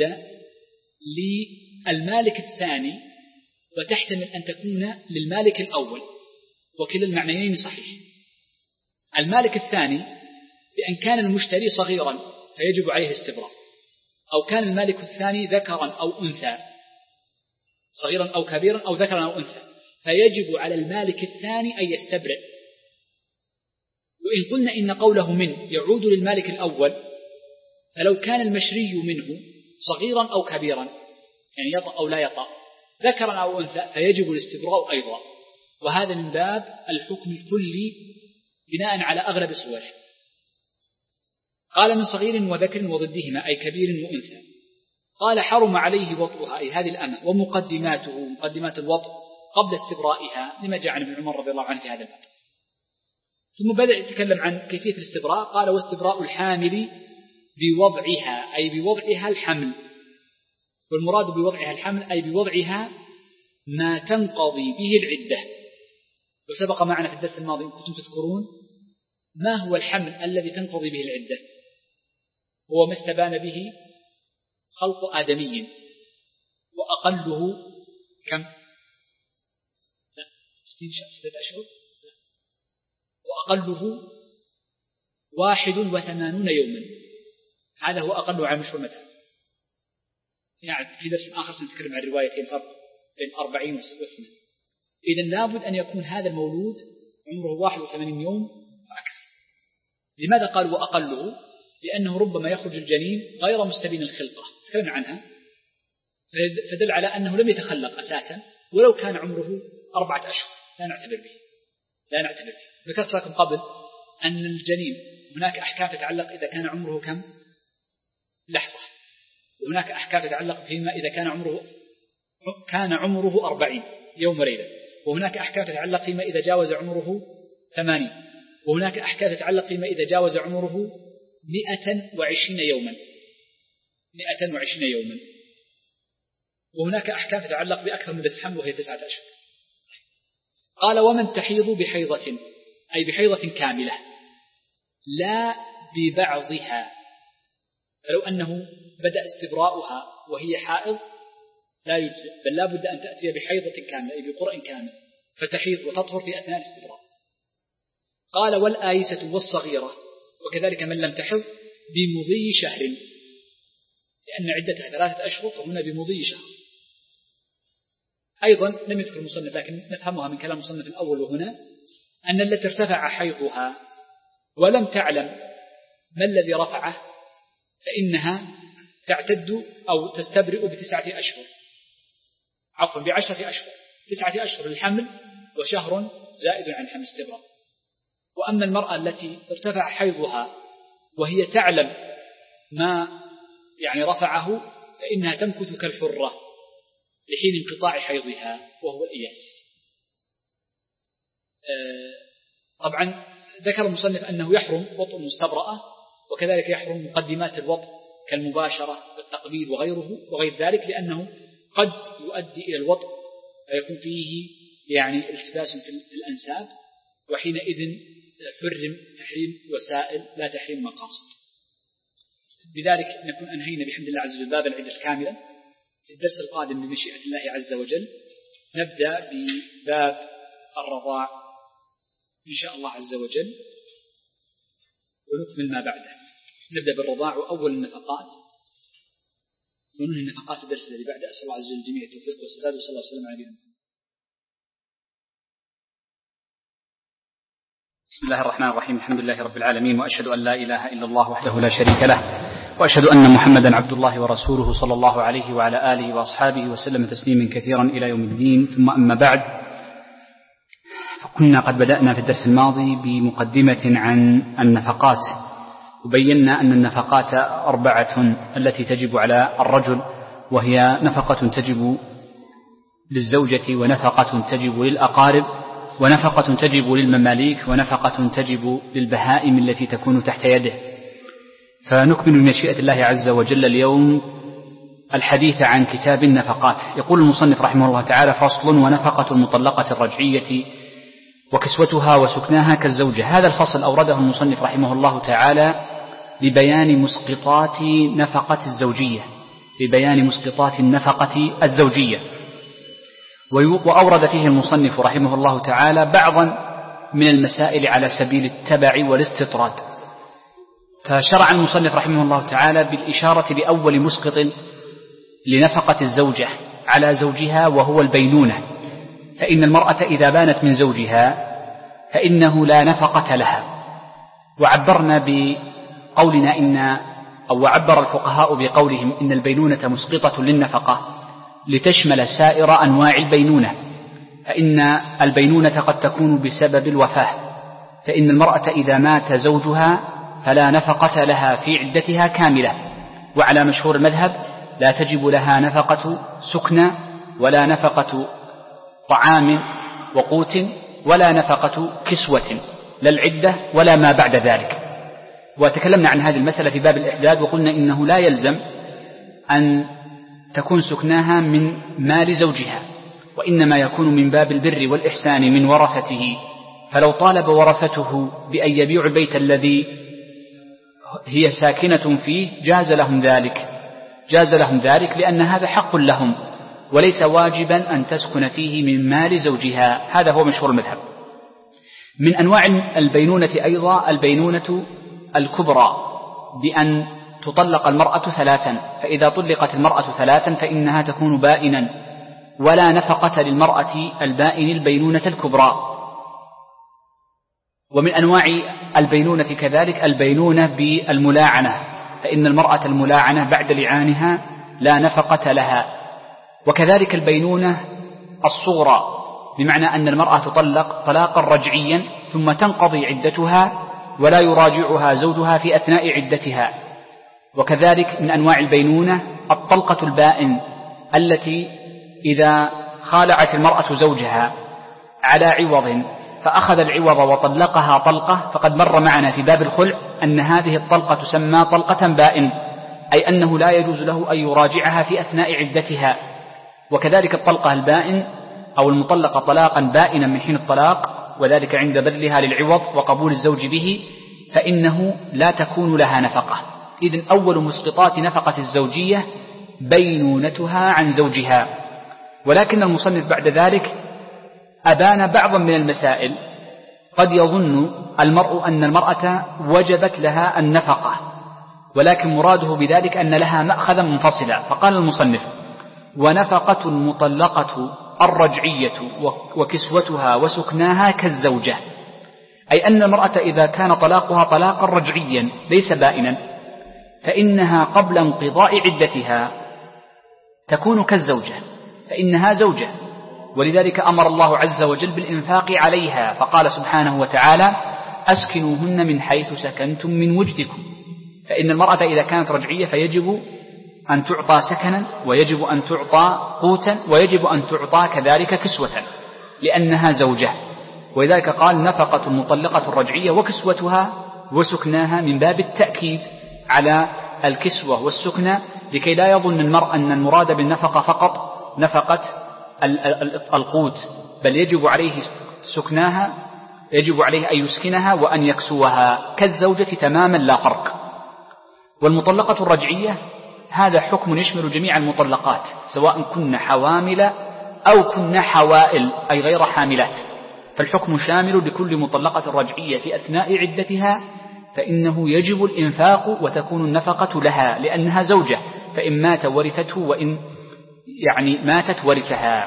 للمالك الثاني وتحتمل أن تكون للمالك الأول، وكلا المعنيين صحيح. المالك الثاني بأن كان المشتري صغيرا فيجب عليه استبراء، أو كان المالك الثاني ذكرا أو أنثى، صغيرا أو كبيرا أو ذكرا أو أنثى، فيجب على المالك الثاني أن يستبرئ. وإن قلنا إن قوله من يعود للمالك الأول، فلو كان المشري منه صغيرا أو كبيرا، يعني يطأ أو لا يطأ، ذكرا أو أنثى، فيجب الاستبراء أيضا. وهذا من باب الحكم الكلي بناء على أغلب صوره. قال من صغير وذكر وضدهما أي كبير وأنثى. قال حرم عليه وطئها أي هذه الأمة ومقدماته مقدمات الوطء قبل استبرائها، لما جاء عن ابن عمر رضي الله عنه في هذا الباب. ثم بدأ يتكلم عن كيفية الاستبراء. قال واستبراء الحامل بوضعها أي بوضعها الحمل، والمراد بوضعها الحمل أي بوضعها ما تنقضي به العدة. وسبق معنا في الدرس الماضي إن كنتم تذكرون ما هو الحمل الذي تنقضي به العدة. هو ما استبان به خلق آدمي، وأقله كم؟ لا ستين ستة أشهر، وأقله واحد وثمانون يوما. هذا هو أقله على مشهور المذهب. يعني في درس آخر سنتكلم عن روايتين فرق بين أربعين وثمان. إذن لابد أن يكون هذا المولود عمره واحد وثمانين يوم فأكثر. لماذا قال وأقله؟ لأنه ربما يخرج الجنين غير مستبين الخلقة، تكلمنا عنها، فدل على أنه لم يتخلق أساسا، ولو كان عمره أربعة أشهر لا نعتبر به لا نعتبر به ذكرت لكم قبل أن الجنين هناك أحكام تتعلق إذا كان عمره كم لحظة، وهناك أحكام تتعلق فيما إذا كان عمره كان عمره أربعين يوم وليلة، وهناك أحكام تتعلق فيما إذا جاوز عمره ثمانين، وهناك أحكام تتعلق فيما إذا جاوز عمره مئة وعشرين يوما مئة وعشرين يوما وهناك أحكام تتعلق بأكثر مدة حمل وهي تسعة أشهر. قال ومن تحيض بحيضة أي بحيضة كاملة لا ببعضها، فلو أنه بدأ استبراؤها وهي حائض لا يجزئ، بل لا بد أن تأتي بحيضة كاملة أي بقرء كامل فتحيض وتطهر في أثناء الاستبراء. قال والآيسة والصغيرة وكذلك من لم تحض بمضي شهر، لأن عدتها ثلاثة أشهر فهنا بمضي شهر. أيضا لم يذكر المصنف لكن نفهمها من كلام المصنف الأول وهنا أن التي ارتفع حيضها ولم تعلم ما الذي رفعه فإنها تعتد أو تستبرئ بتسعة أشهر عفوا بعشرة أشهر، تسعة أشهر الحمل وشهر زائد عن حمل استبراء. وأما المرأة التي ارتفع حيضها وهي تعلم ما يعني رفعه فإنها تمكث كالحرة لحين انقطاع حيضها وهو الإياس. طبعا ذكر المصنف أنه يحرم وطء المستبرأة وكذلك يحرم مقدمات الوطء كالمباشرة والتقبيل وغيره وغير ذلك، لأنه قد يؤدي إلى الوطء فيكون فيه يعني التباس في الأنساب، وحينئذ حرم تحريم وسائل لا تحريم مقاصد. بذلك نكون أنهينا بحمد الله عز وجل باب العدة كاملا. في الدرس القادم بمشيئة الله عز وجل نبدأ بباب الرضاع إن شاء الله عز وجل ونكمل ما بعده. نبدأ بالرضاع وأول النفقات وننهي النفقات في الدرس الذي بعده. أسأل الله عز وجل الجميع التوفيق والسداد وصلى الله وسلم على نبينا. بسم الله الرحمن الرحيم. الحمد لله رب العالمين، وأشهد أن لا إله إلا الله وحده لا شريك له، وأشهد أن محمدا عبد الله ورسوله صلى الله عليه وعلى آله وأصحابه وسلم تسليما كثيرا إلى يوم الدين. ثم أما بعد، فكنا قد بدأنا في الدرس الماضي بمقدمة عن النفقات، وبينا أن النفقات أربعة التي تجب على الرجل، وهي نفقة تجب للزوجة، ونفقة تجب للأقارب، ونفقة تجب للمماليك، ونفقة تجب للبهائم التي تكون تحت يده. فنكمل بمشيئة الله عز وجل اليوم الحديث عن كتاب النفقات. يقول المصنف رحمه الله تعالى: فصل: ونفقة المطلقة الرجعية وكسوتها وسكناها كالزوجة. هذا الفصل أورده المصنف رحمه الله تعالى لبيان مسقطات نفقة الزوجية، لبيان مسقطات النفقة الزوجية. وأورد فيه المصنف رحمه الله تعالى بعضا من المسائل على سبيل التبع والاستطراد. فشرع المصنف رحمه الله تعالى بالإشارة لأول مسقط لنفقة الزوجة على زوجها، وهو البينونة. فإن المرأة إذا بانت من زوجها فإنه لا نفقة لها. وعبرنا بقولنا إن أو وعبر الفقهاء بقولهم إن البينونة مسقطة للنفقة لتشمل سائر أنواع البينونة، فإن البينونة قد تكون بسبب الوفاة، فإن المرأة إذا مات زوجها فلا نفقة لها في عدتها كاملة. وعلى مشهور المذهب لا تجب لها نفقة سكنى ولا نفقة طعام وقوت ولا نفقة كسوة، لا العدة ولا ما بعد ذلك. وتكلمنا عن هذه المسألة في باب الإحداد، وقلنا إنه لا يلزم أن تكون سكناها من مال زوجها، وإنما يكون من باب البر والإحسان من ورثته. فلو طالب ورثته بأن يبيعوا البيت الذي هي ساكنة فيه جاز لهم ذلك، جاز لهم ذلك لأن هذا حق لهم، وليس واجبا أن تسكن فيه من مال زوجها. هذا هو مشهور المذهب. من أنواع البينونة أيضا البينونة الكبرى، بأن تطلق المرأة ثلاثا، فإذا طلقت المرأة ثلاثا فإنها تكون بائنا، ولا نفقة للمرأة البائن البينونة الكبرى. ومن أنواع البينونة كذلك البينونة بالملاعنة، فإن المرأة الملاعنة بعد لعانها لا نفقة لها. وكذلك البينونة الصغرى، بمعنى أن المرأة تطلق طلاقا رجعيا ثم تنقضي عدتها ولا يراجعها زوجها في أثناء عدتها. وكذلك من أنواع البينونة الطلقة البائن، التي إذا خالعت المرأة زوجها على عوض فأخذ العوض وطلقها طلقة، فقد مر معنا في باب الخلع أن هذه الطلقة تسمى طلقة بائن، أي أنه لا يجوز له أن يراجعها في أثناء عدتها. وكذلك الطلقة البائن أو المطلقة طلاقا بائنا من حين الطلاق، وذلك عند بذلها للعوض وقبول الزوج به، فإنه لا تكون لها نفقة. إذن أول مسقطات نفقة الزوجية بينونتها عن زوجها. ولكن المصنف بعد ذلك أبان بعضا من المسائل قد يظن المرء أن المرأة وجبت لها النفقة، ولكن مراده بذلك أن لها مأخذا منفصلا. فقال المصنف: ونفقة المطلقة الرجعية وكسوتها وسكناها كالزوجة، أي أن المرأة إذا كان طلاقها طلاقا رجعيا ليس بائنا فإنها قبل انقضاء عدتها تكون كالزوجة، فإنها زوجة. ولذلك أمر الله عز وجل بالإنفاق عليها، فقال سبحانه وتعالى: أسكنوهن من حيث سكنتم من وجدكم. فإن المرأة إذا كانت رجعية فيجب أن تعطى سكنا، ويجب أن تعطى قوتا، ويجب أن تعطى كذلك كسوة، لأنها زوجة. ولذلك قال: نفقة المطلقة الرجعية وكسوتها وسكناها، من باب التأكيد على الكسوة والسكنى، لكي لا يظن المرء أن المراد بالنفقة فقط نفقة القوت، بل يجب عليه سكناها، يجب عليه أن يسكنها وأن يكسوها كالزوجة تماما لا فرق. والمطلقة الرجعية هذا حكم يشمل جميع المطلقات، سواء كن حوامل أو كن حوائل أي غير حاملات، فالحكم شامل لكل مطلقة رجعية في أثناء عدتها، فإنه يجب الإنفاق وتكون النفقة لها لأنها زوجة، فإن مات ورثته، وإن يعني ماتت ورثها.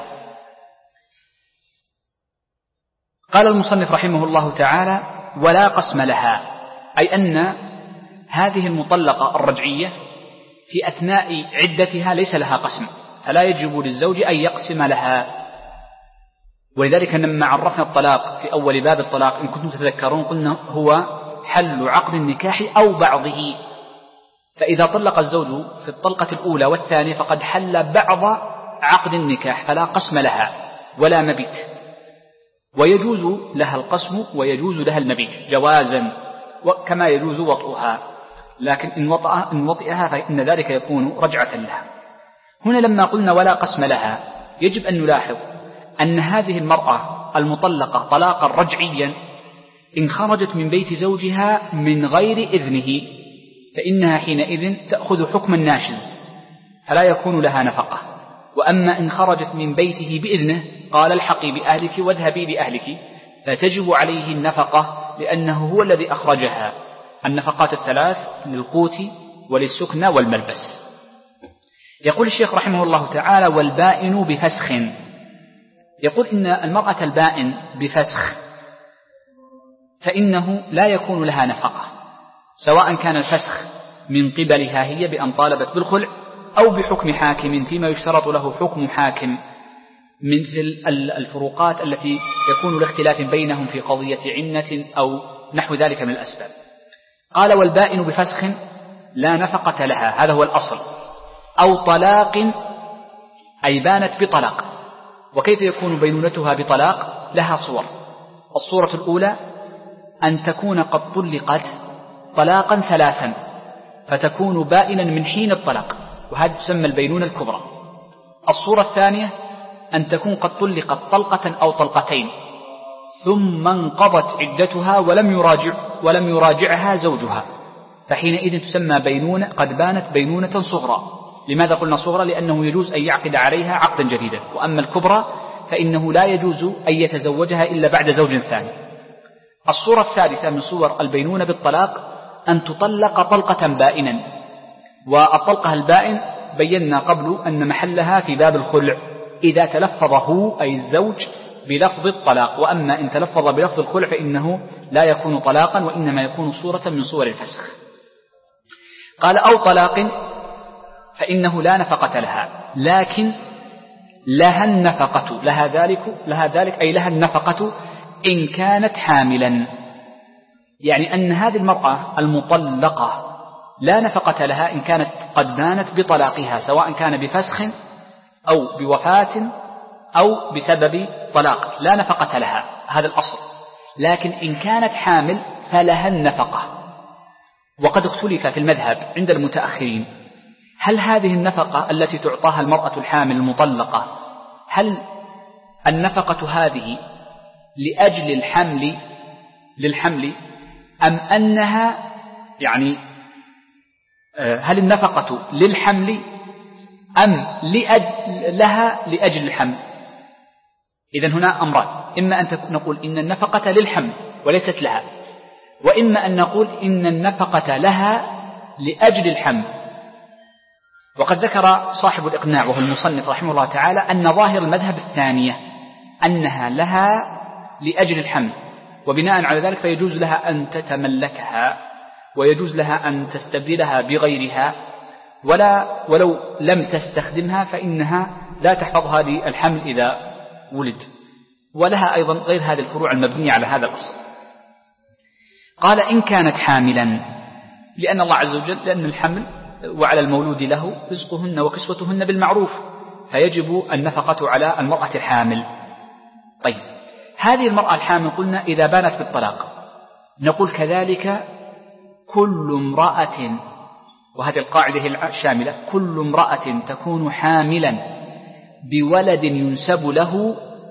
قال المصنف رحمه الله تعالى: ولا قسم لها، أي أن هذه المطلقة الرجعية في أثناء عدتها ليس لها قسم، فلا يجب للزوج أن يقسم لها. ولذلك لما عرفنا الطلاق في أول باب الطلاق إن كنتم تتذكرون قلنا هو حل عقد النكاح أو بعضه، فإذا طلق الزوج في الطلقة الأولى والثانية فقد حل بعض عقد النكاح، فلا قسم لها ولا مبيت، ويجوز لها القسم ويجوز لها المبيت جوازا، كما يجوز وطئها، لكن إن وطئها فإن ذلك يكون رجعة لها. هنا لما قلنا ولا قسم لها يجب أن نلاحظ أن هذه المرأة المطلقة طلاقا رجعيا إن خرجت من بيت زوجها من غير إذنه فإنها حينئذ تأخذ حكم الناشز فلا يكون لها نفقة. وأما إن خرجت من بيته بإذنه قال: الحقي بأهلك واذهبي بأهلك، فتجب عليه النفقة لأنه هو الذي أخرجها. النفقات الثلاث للقوت وللسكنى والملبس. يقول الشيخ رحمه الله تعالى: والبائن بفسخ، يقول إن المرأة البائن بفسخ فإنه لا يكون لها نفقة، سواء كان الفسخ من قبلها هي بأن طالبت بالخلع أو بحكم حاكم، فيما يشترط له حكم حاكم مثل الفروقات التي يكون الاختلاف بينهم في قضية عنة أو نحو ذلك من الأسباب. قال: والبائن بفسخ لا نفقة لها، هذا هو الأصل، أو طلاق أي بانت بطلاق. وكيف يكون بينونتها بطلاق؟ لها صور. الصورة الأولى أن تكون قد طلقت طلاقا ثلاثا فتكون بائنا من حين الطلاق، وهذه تسمى البينونة الكبرى. الصورة الثانية أن تكون قد طلقت طلقة أو طلقتين ثم انقضت عدتها ولم يراجع ولم يراجعها زوجها، فحينئذ تسمى بينونة قد بانت بينونة صغرى. لماذا قلنا صغرى؟ لأنه يجوز أن يعقد عليها عقدا جديدا. وأما الكبرى فإنه لا يجوز أن يتزوجها إلا بعد زوج ثاني. الصورة الثالثة من صور البينونة بالطلاق أن تطلق طلقة بائنا، والطلقة البائن بينا قبل أن محلها في باب الخلع إذا تلفظ هو أي الزوج بلفظ الطلاق، وأما إن تلفظ بلفظ الخلع فإنه لا يكون طلاقا وإنما يكون صورة من صور الفسخ. قال: أو طلاق فإنه لا نفقة لها، لكن لها النفقة، لها ذلك, لها ذلك أي لها النفقة إن كانت حاملا، يعني أن هذه المرأة المطلقة لا نفقة لها إن كانت قد بانت بطلاقها، سواء كان بفسخ أو بوفاة أو بسبب طلاق، لا نفقة لها، هذا الأصل. لكن إن كانت حامل فلها النفقة. وقد اختلف في المذهب عند المتأخرين هل هذه النفقة التي تعطاها المرأة الحامل المطلقة هل النفقة هذه لأجل الحمل للحمل أم أنها يعني هل النفقة للحمل أم لأجل لها لأجل الحمل؟ إذن هنا أمران: إما أن نقول إن النفقة للحمل وليست لها، وإما أن نقول إن النفقة لها لأجل الحمل. وقد ذكر صاحب الإقناع وهو المصنف رحمه الله تعالى أن ظاهر المذهب الثانية أنها لها لأجل الحمل، وبناء على ذلك فيجوز لها أن تتملكها ويجوز لها أن تستبدلها بغيرها، ولا ولو لم تستخدمها فإنها لا تحفظها للحمل إذا ولد، ولها أيضا غير هذه الفروع المبنية على هذا الأصل. قال إن كانت حاملا، لأن الله عز وجل لأن الحمل وعلى المولود له رزقهن وكسوتهن بالمعروف، فيجب النفقة على المرأة الحامل. طيب هذه المرأة الحامل قلنا إذا بانت بالطلاق، نقول كذلك كل امرأة، وهذه القاعدة الشاملة، كل امرأة تكون حاملا بولد ينسب له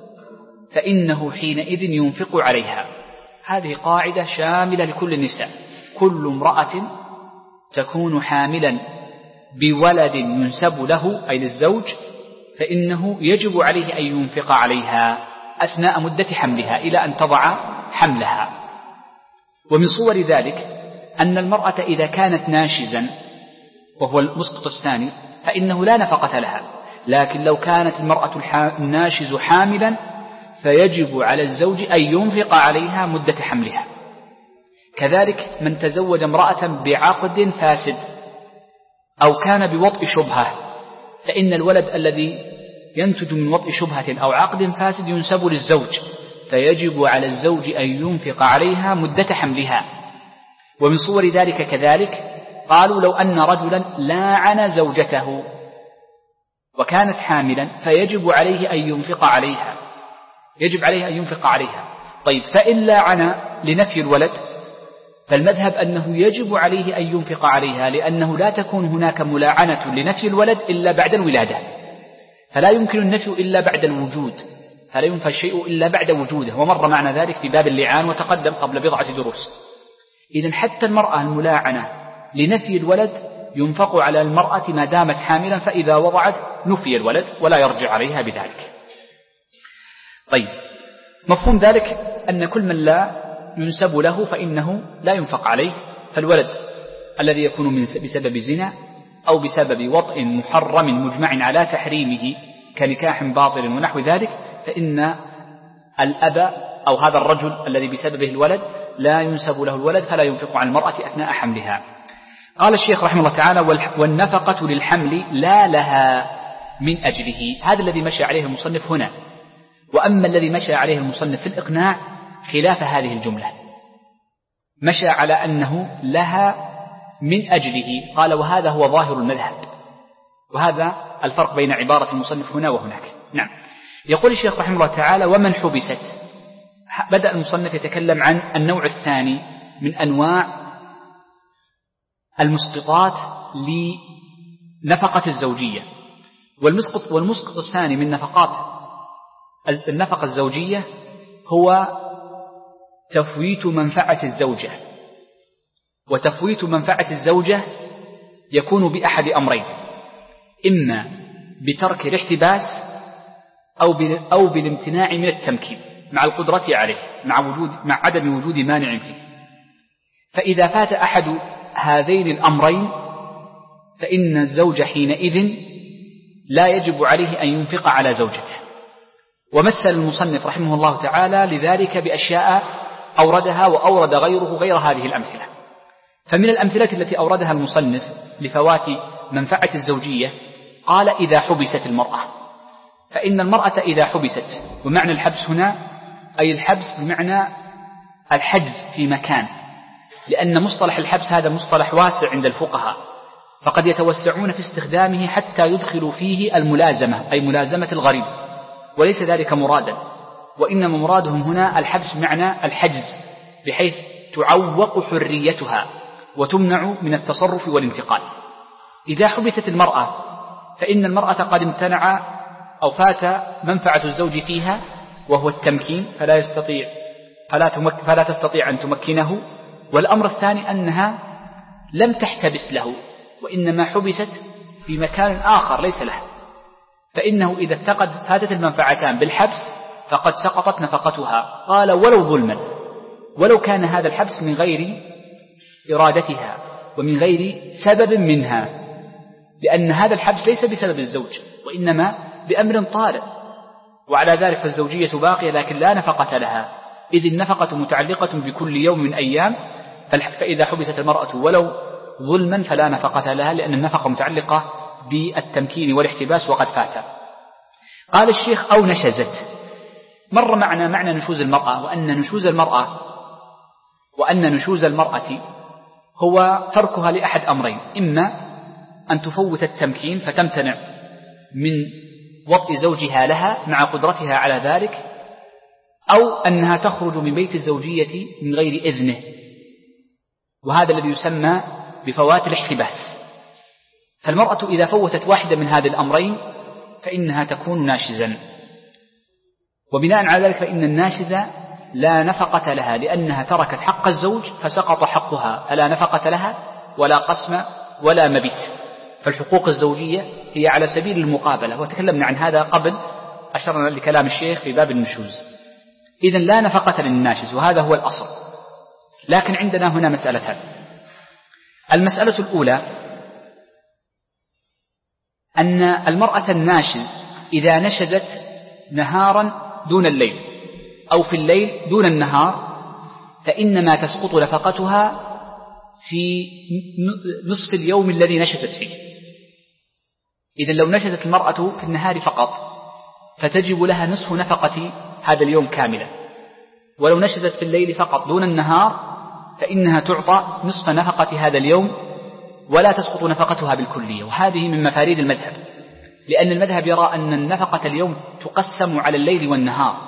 فإنه حينئذ ينفق عليها. هذه قاعدة شاملة لكل النساء، كل امرأة تكون حاملا بولد ينسب له أي للزوج فإنه يجب عليه أن ينفق عليها أثناء مدة حملها إلى أن تضع حملها. ومن صور ذلك أن المرأة إذا كانت ناشزا وهو المسقط الثاني فإنه لا نفقة لها، لكن لو كانت المرأة الناشز حاملا فيجب على الزوج أن ينفق عليها مدة حملها. كذلك من تزوج امرأة بعقد فاسد أو كان بوطء شبهة، فإن الولد الذي ينتج من وطء شبهة أو عقد فاسد ينسب للزوج، فيجب على الزوج أن ينفق عليها مدة حملها. ومن صور ذلك كذلك قالوا لو أن رجلا لاعن زوجته وكانت حاملا فيجب عليه أن ينفق عليها، يجب عليه أن ينفق عليها. طيب فإن لاعن لنفي الولد فالمذهب أنه يجب عليه أن ينفق عليها، لأنه لا تكون هناك ملاعنة لنفي الولد إلا بعد الولادة، فلا يمكن النفي إلا بعد الوجود، فلا ينفى الشيء إلا بعد وجوده، ومر معنا ذلك في باب اللعان وتقدم قبل بضعة دروس. إذن حتى المرأة الملاعنة لنفي الولد ينفق على المرأة ما دامت حاملا، فإذا وضعت نفي الولد ولا يرجع عليها بذلك. طيب مفهوم ذلك أن كل من لا ينسب له فإنه لا ينفق عليه، فالولد الذي يكون من بسبب زنا أو بسبب وطء محرم مجمع على تحريمه كنكاح باطل ونحو ذلك، فإن الأب أو هذا الرجل الذي بسببه الولد لا ينسب له الولد فلا ينفق على المرأة أثناء حملها. قال الشيخ رحمه الله تعالى والنفقة للحمل لا لها من أجله، هذا الذي مشى عليه المصنف هنا. وأما الذي مشى عليه المصنف في الإقناع خلاف هذه الجملة، مشى على أنه لها من أجله، قال وهذا هو ظاهر المذهب، وهذا الفرق بين عبارة المصنف هنا وهناك. نعم. يقول الشيخ رحمه الله تعالى ومن حبست، بدأ المصنف يتكلم عن النوع الثاني من أنواع المسقطات لنفقة الزوجية. والمسقط, والمسقط الثاني من نفقات النفقة الزوجية هو تفويت منفعة الزوجة. وتفويت منفعة الزوجة يكون بأحد أمرين، إما بترك الاحتباس أو أو بالامتناع من التمكين مع القدرة عليه، مع وجود مع عدم وجود مانع فيه. فإذا فات أحد هذين الأمرين فإن الزوج حينئذ لا يجب عليه أن ينفق على زوجته. ومثل المصنف رحمه الله تعالى لذلك بأشياء أوردها وأورد غيره غير هذه الأمثلة. فمن الأمثلة التي أوردها المصنف لفوات منفعة الزوجية قال إذا حبست المرأة، فإن المرأة إذا حبست، ومعنى الحبس هنا أي الحبس بمعنى الحجز في مكان، لأن مصطلح الحبس هذا مصطلح واسع عند الفقهاء، فقد يتوسعون في استخدامه حتى يدخلوا فيه الملازمة أي ملازمة الغريب، وليس ذلك مرادا، وإنما مرادهم هنا الحبس بمعنى الحجز، بحيث تعوق حريتها وتمنع من التصرف والانتقال. إذا حبست المرأة فإن المرأة قد امتنع أو فات منفعة الزوج فيها وهو التمكين، فلا يستطيع فلا, تمك فلا تستطيع أن تمكنه. والأمر الثاني أنها لم تحتبس له، وإنما حبست في مكان آخر ليس له، فإنه إذا افتقد فاتت المنفعتان بالحبس فقد سقطت نفقتها. قال ولو ظلما، ولو كان هذا الحبس من غير إرادتها، ومن غير سبب منها، لأن هذا الحبس ليس بسبب الزوج وإنما بأمر طارئ، وعلى ذلك فالزوجية باقية لكن لا نفقة لها، إذ النفقة متعلقة بكل يوم من أيام، فإذا حبست المرأة ولو ظلما فلا نفقة لها، لأن النفقة متعلقة بالتمكين والاحتباس وقد فات. قال الشيخ أو نشزت. مر معنا معنى نشوز المرأة، وأن نشوز المرأة وأن نشوز المرأة هو تركها لأحد أمرين: إما أن تفوت التمكين فتمتنع من وطئ زوجها لها مع قدرتها على ذلك، أو أنها تخرج من بيت الزوجية من غير إذنه، وهذا الذي يسمى بفوات الاحتباس. فالمرأة إذا فوتت واحدة من هذه الأمرين فإنها تكون ناشزا، وبناء على ذلك فإن الناشزة لا نفقة لها، لأنها تركت حق الزوج فسقط حقها، فلا نفقة لها ولا قسم ولا مبيت. فالحقوق الزوجية هي على سبيل المقابلة، وتكلمنا عن هذا قبل، أشرنا لكلام الشيخ في باب النشوز. إذن لا نفقة للناشز، وهذا هو الأصل. لكن عندنا هنا مسألتان. المسألة الأولى أن المرأة الناشز إذا نشزت نهارا دون الليل أو في الليل دون النهار فإنما تسقط نفقتها في نصف اليوم الذي نشزت فيه. إذن لو نشزت المرأة في النهار فقط فتجب لها نصف نفقة هذا اليوم كاملا، ولو نشزت في الليل فقط دون النهار فإنها تعطى نصف نفقة هذا اليوم ولا تسقط نفقتها بالكلية. وهذه من مفاريد المذهب، لأن المذهب يرى أن النفقة اليوم تقسم على الليل والنهار.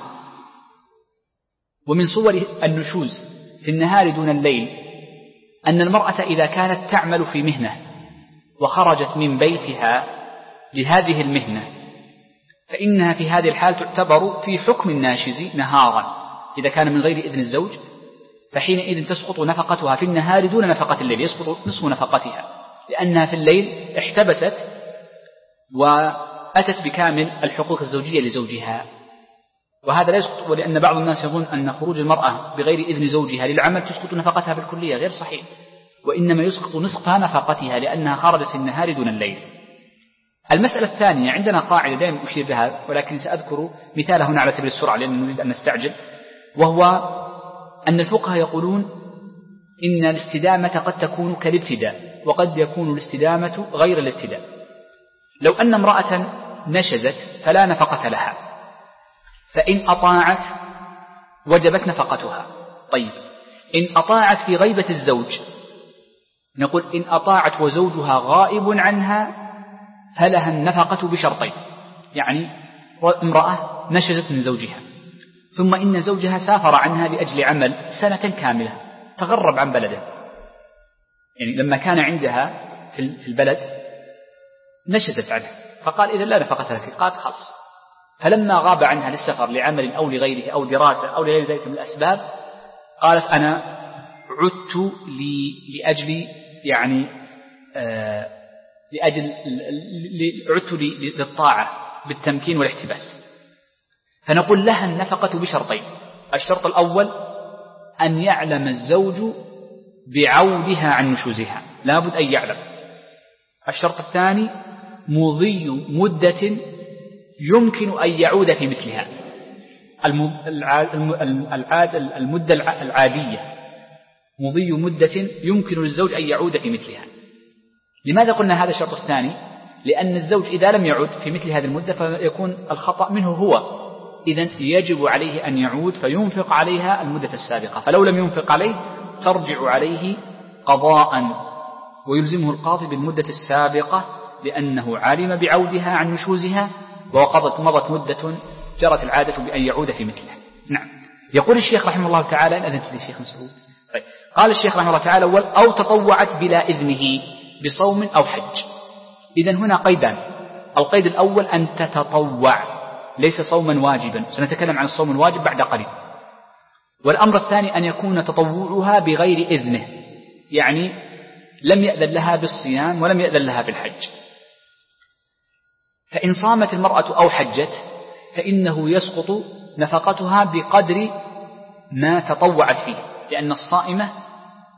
ومن صور النشوز في النهار دون الليل أن المرأة إذا كانت تعمل في مهنة وخرجت من بيتها لهذه المهنة فإنها في هذه الحال تعتبر في حكم الناشز نهارا إذا كان من غير إذن الزوج، فحينئذ تسقط نفقتها في النهار دون نفقة الليل، يسقط نصف نفقتها، لأنها في الليل احتبست وأتت بكامل الحقوق الزوجية لزوجها. وهذا لا يسقط، ولأن بعض الناس يظن أن خروج المرأة بغير إذن زوجها للعمل تسقط نفقتها بالكلية، غير صحيح، وإنما يسقط نصف نفقتها لأنها خرجت النهار دون الليل. المسألة الثانية، عندنا قاعدة دائما أشير لها ولكن سأذكر مثال هنا على سبيل السرعة لأن نريد أن نستعجل، وهو أن الفقهاء يقولون إن الاستدامة قد تكون كالابتداء وقد يكون الاستدامة غير الابتداء. لو أن امرأة نشزت فلا نفقة لها، فإن أطاعت وجبت نفقتها. طيب، إن أطاعت في غيبة الزوج نقول إن أطاعت وزوجها غائب عنها فلها النفقة بشرطين، يعني امرأة نشزت من زوجها ثم إن زوجها سافر عنها لأجل عمل سنة كاملة، تغرب عن بلده، يعني لما كان عندها في البلد نشزت عنه فقال إذا لا نفقة لك، قالت خلاص. فلما غاب عنها للسفر لعمل أو لغيره أو دراسة أو لغير ذلك من الأسباب قالت أنا عدت لأجل يعني آه لأجل عدت للطاعة بالتمكين والاحتباس، فنقول لها النفقة بشرطين. الشرط الأول أن يعلم الزوج بعودها عن نشوزها، لا بد أن يعلم. الشرط الثاني مضي مدة يمكن أن يعود في مثلها، المدة العادية، مضي مدة يمكن للزوج أن يعود في مثلها. لماذا قلنا هذا الشرط الثاني؟ لأن الزوج إذا لم يعود في مثل هذه المدة فيكون الخطأ منه هو، إذن يجب عليه أن يعود فينفق عليها المدة السابقة، فلو لم ينفق عليه ترجع عليه قضاء ويلزمه القاضي بالمدة السابقة لأنه علم بعودها عن نشوزها وقضت مضت مدة جرت العادة بأن يعود في مثلها. نعم. يقول الشيخ رحمه الله تعالى إن أذنت للشيخ مسعود. طيب. قال الشيخ رحمه الله تعالى أو تطوعت بلا إذنه بصوم أو حج. إذن هنا قيدان، القيد الأول أن تتطوع ليس صوما واجبا، سنتكلم عن الصوم الواجب بعد قليل. والأمر الثاني أن يكون تطوعها بغير إذنه، يعني لم يأذن لها بالصيام ولم يأذن لها بالحج. فإن صامت المرأة أو حجت فإنه يسقط نفقتها بقدر ما تطوعت فيه، لأن الصائمة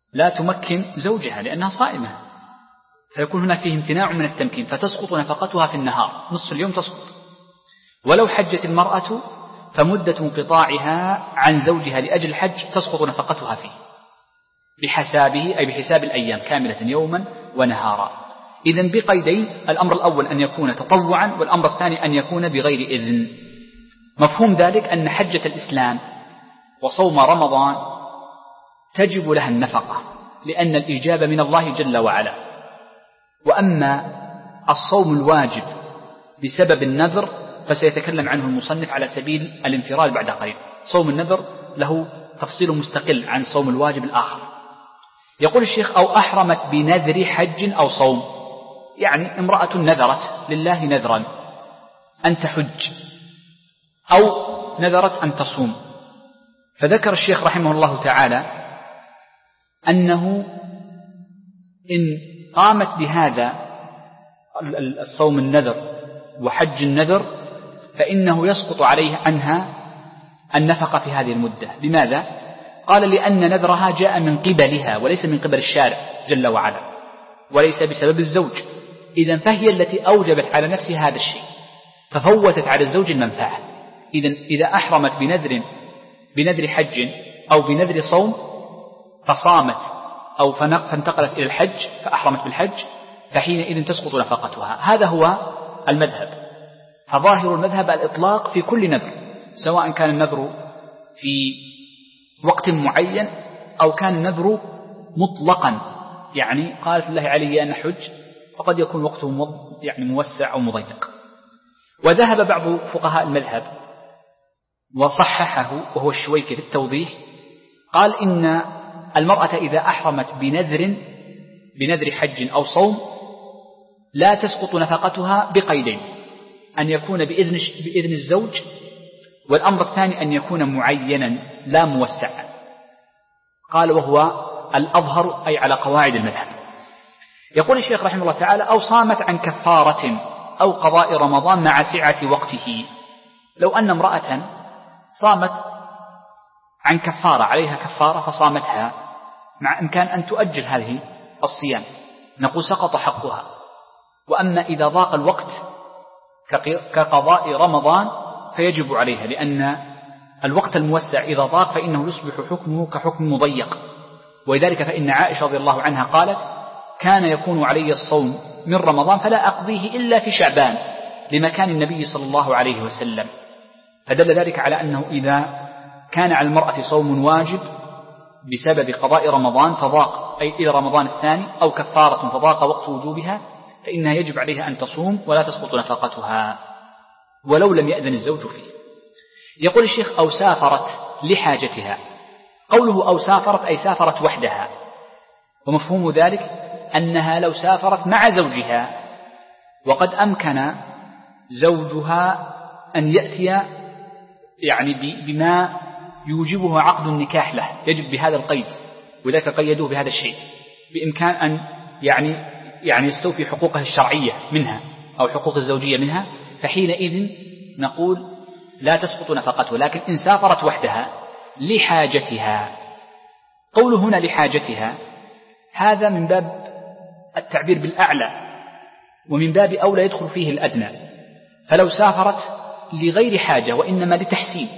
لا تمكن زوجها لأنها صائمة، فيكون هناك فيه امتناع من التمكين، فتسقط نفقتها في النهار، نصف اليوم تسقط. ولو حجت المرأة فمدة انقطاعها عن زوجها لأجل الحج تسقط نفقتها فيه بحسابه، أي بحساب الأيام كاملة يوما ونهارا. إذن بقيدين: الأمر الأول أن يكون تطوعا، والأمر الثاني أن يكون بغير إذن. مفهوم ذلك أن حجة الإسلام وصوم رمضان تجب لها النفقة، لأن الإجابة من الله جل وعلا. وأما الصوم الواجب بسبب النذر فسيتكلم عنه المصنف على سبيل الانفراد بعد قليل. صوم النذر له تفصيل مستقل عن الصوم الواجب الآخر. يقول الشيخ: أو أحرمت بنذر حج أو صوم، يعني امرأة نذرت لله نذرا أن تحج، أو نذرت أن تصوم. فذكر الشيخ رحمه الله تعالى أنه إن قامت بهذا الصوم النذر وحج النذر فإنه يسقط عليه عنها النفقة في هذه المدة. لماذا؟ قال: لأن نذرها جاء من قبلها وليس من قبل الشارع جل وعلا، وليس بسبب الزوج. إذن فهي التي أوجبت على نفسها هذا الشيء، ففوتت على الزوج المنفعة. إذن إذا أحرمت بنذر بنذر حج أو بنذر صوم فصامت أو فانتقلت إلى الحج فأحرمت بالحج، فحينئذ تسقط نفقتها. هذا هو المذهب. فظاهر المذهب الإطلاق في كل نذر، سواء كان النذر في وقت معين أو كان النذر مطلقا، يعني قالت الله علي أن حج، فقد يكون وقته يعني موسع أو مضيق. وذهب بعض فقهاء المذهب وصححه وهو الشويكي في التوضيح، قال إن المرأة إذا أحرمت بنذر بنذر حج أو صوم لا تسقط نفقتها بقيدين: أن يكون بإذن, بإذن الزوج، والأمر الثاني أن يكون معينا لا موسعا. قال: وهو الأظهر أي على قواعد المذهب. يقول الشيخ رحمه الله تعالى: أو صامت عن كفارة أو قضاء رمضان مع سعة وقته. لو أن امرأة صامت عن كفارة، عليها كفارة فصامتها، مع إمكان أن تؤجل هذه الصيام، نقول سقط حقها. وأما إذا ضاق الوقت كقضاء رمضان فيجب عليها، لأن الوقت الموسع إذا ضاق فإنه يصبح حكمه كحكم مضيق. ولذلك فإن عائشة رضي الله عنها قالت: كان يكون علي الصوم من رمضان فلا أقضيه إلا في شعبان، لمكان النبي صلى الله عليه وسلم. فدل ذلك على أنه إذا كان على المرأة صوم واجب بسبب قضاء رمضان فضاق، أي إلى رمضان الثاني، أو كفارة فضاق وقت وجوبها، فإنها يجب عليها أن تصوم ولا تسقط نفقتها ولو لم يأذن الزوج فيه. يقول الشيخ: أو سافرت لحاجتها. قوله أو سافرت أي سافرت وحدها، ومفهوم ذلك أنها لو سافرت مع زوجها وقد أمكن زوجها أن يأتي يعني بما يوجبه عقد النكاح له، يجب بهذا القيد، وذلك قيدوه بهذا الشيء، بإمكان أن يعني يعني يستوفي حقوقها الشرعية منها أو حقوق الزوجية منها، فحينئذ نقول لا تسقط نفقته. لكن إن سافرت وحدها لحاجتها، قول هنا لحاجتها هذا من باب التعبير بالأعلى، ومن باب أولى يدخل فيه الأدنى. فلو سافرت لغير حاجة وإنما لتحسين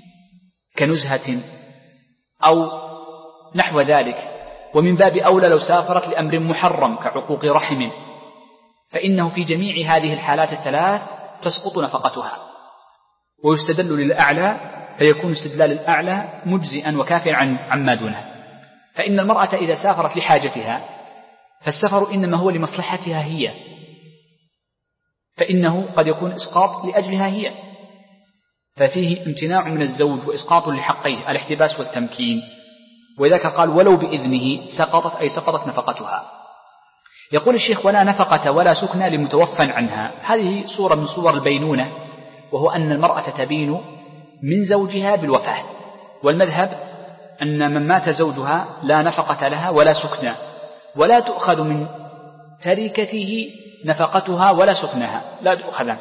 كنزهة أو نحو ذلك، ومن باب أولى لو سافرت لأمر محرم كعقوق رحم، فإنه في جميع هذه الحالات الثلاث تسقط نفقتها. ويستدل للأعلى فيكون استدلال الأعلى مجزئا وكافيا عن عما دونه. فإن المرأة إذا سافرت لحاجتها فالسفر إنما هو لمصلحتها هي، فإنه قد يكون إسقاط لأجلها هي، ففيه امتناع من الزوج وإسقاط لحقيه الاحتباس والتمكين. وذلك قال: ولو بإذنه سقطت، أي سقطت نفقتها. يقول الشيخ: ولا نفقة ولا سكنى لمتوفى عنها. هذه صورة من صور البينونة، وهو أن المرأة تبين من زوجها بالوفاة. والمذهب أن من مات زوجها لا نفقة لها ولا سكنى، ولا تؤخذ من تركته نفقتها ولا سكنها، لا تؤخذان،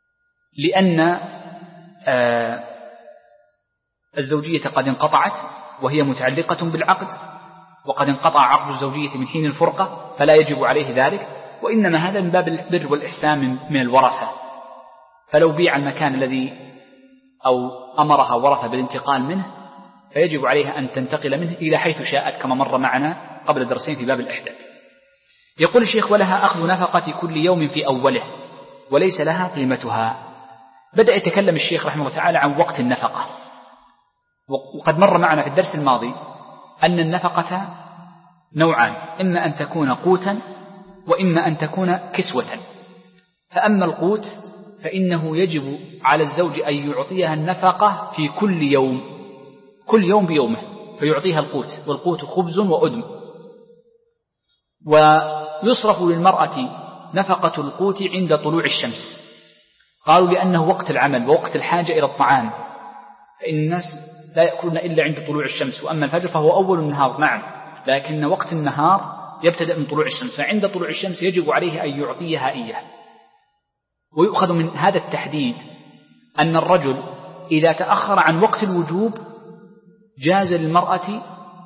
لأن آه الزوجية قد انقطعت وهي متعلقة بالعقد، وقد انقطع عقد الزوجية من حين الفرقة فلا يجب عليه ذلك، وإنما هذا من باب البر والإحسان من الورثة. فلو بيع المكان الذي أو أمرها ورثة بالانتقال منه فيجب عليها أن تنتقل منه إلى حيث شاءت، كما مر معنا قبل درسين في باب الإحداث. يقول الشيخ: ولها أخذ نفقة كل يوم في أوله وليس لها قيمتها. بدأ يتكلم الشيخ رحمه الله تعالى عن وقت النفقة، وقد مر معنا في الدرس الماضي أن النفقة نوعان: إما أن تكون قوتا وإما أن تكون كسوة. فأما القوت فإنه يجب على الزوج أن يعطيها النفقة في كل يوم، كل يوم بيومه، فيعطيها القوت، والقوت خبز وأدم. ويصرف للمرأة نفقة القوت عند طلوع الشمس، قالوا لأنه وقت العمل ووقت الحاجة إلى الطعام، فإن الناس لا يأكلون إلا عند طلوع الشمس، وأما الفجر فهو أول النهار، نعم، لكن وقت النهار يبتدأ من طلوع الشمس، فعند طلوع الشمس يجب عليه أن يعطيها إياه. ويؤخذ من هذا التحديد أن الرجل إذا تأخر عن وقت الوجوب جاز للمرأة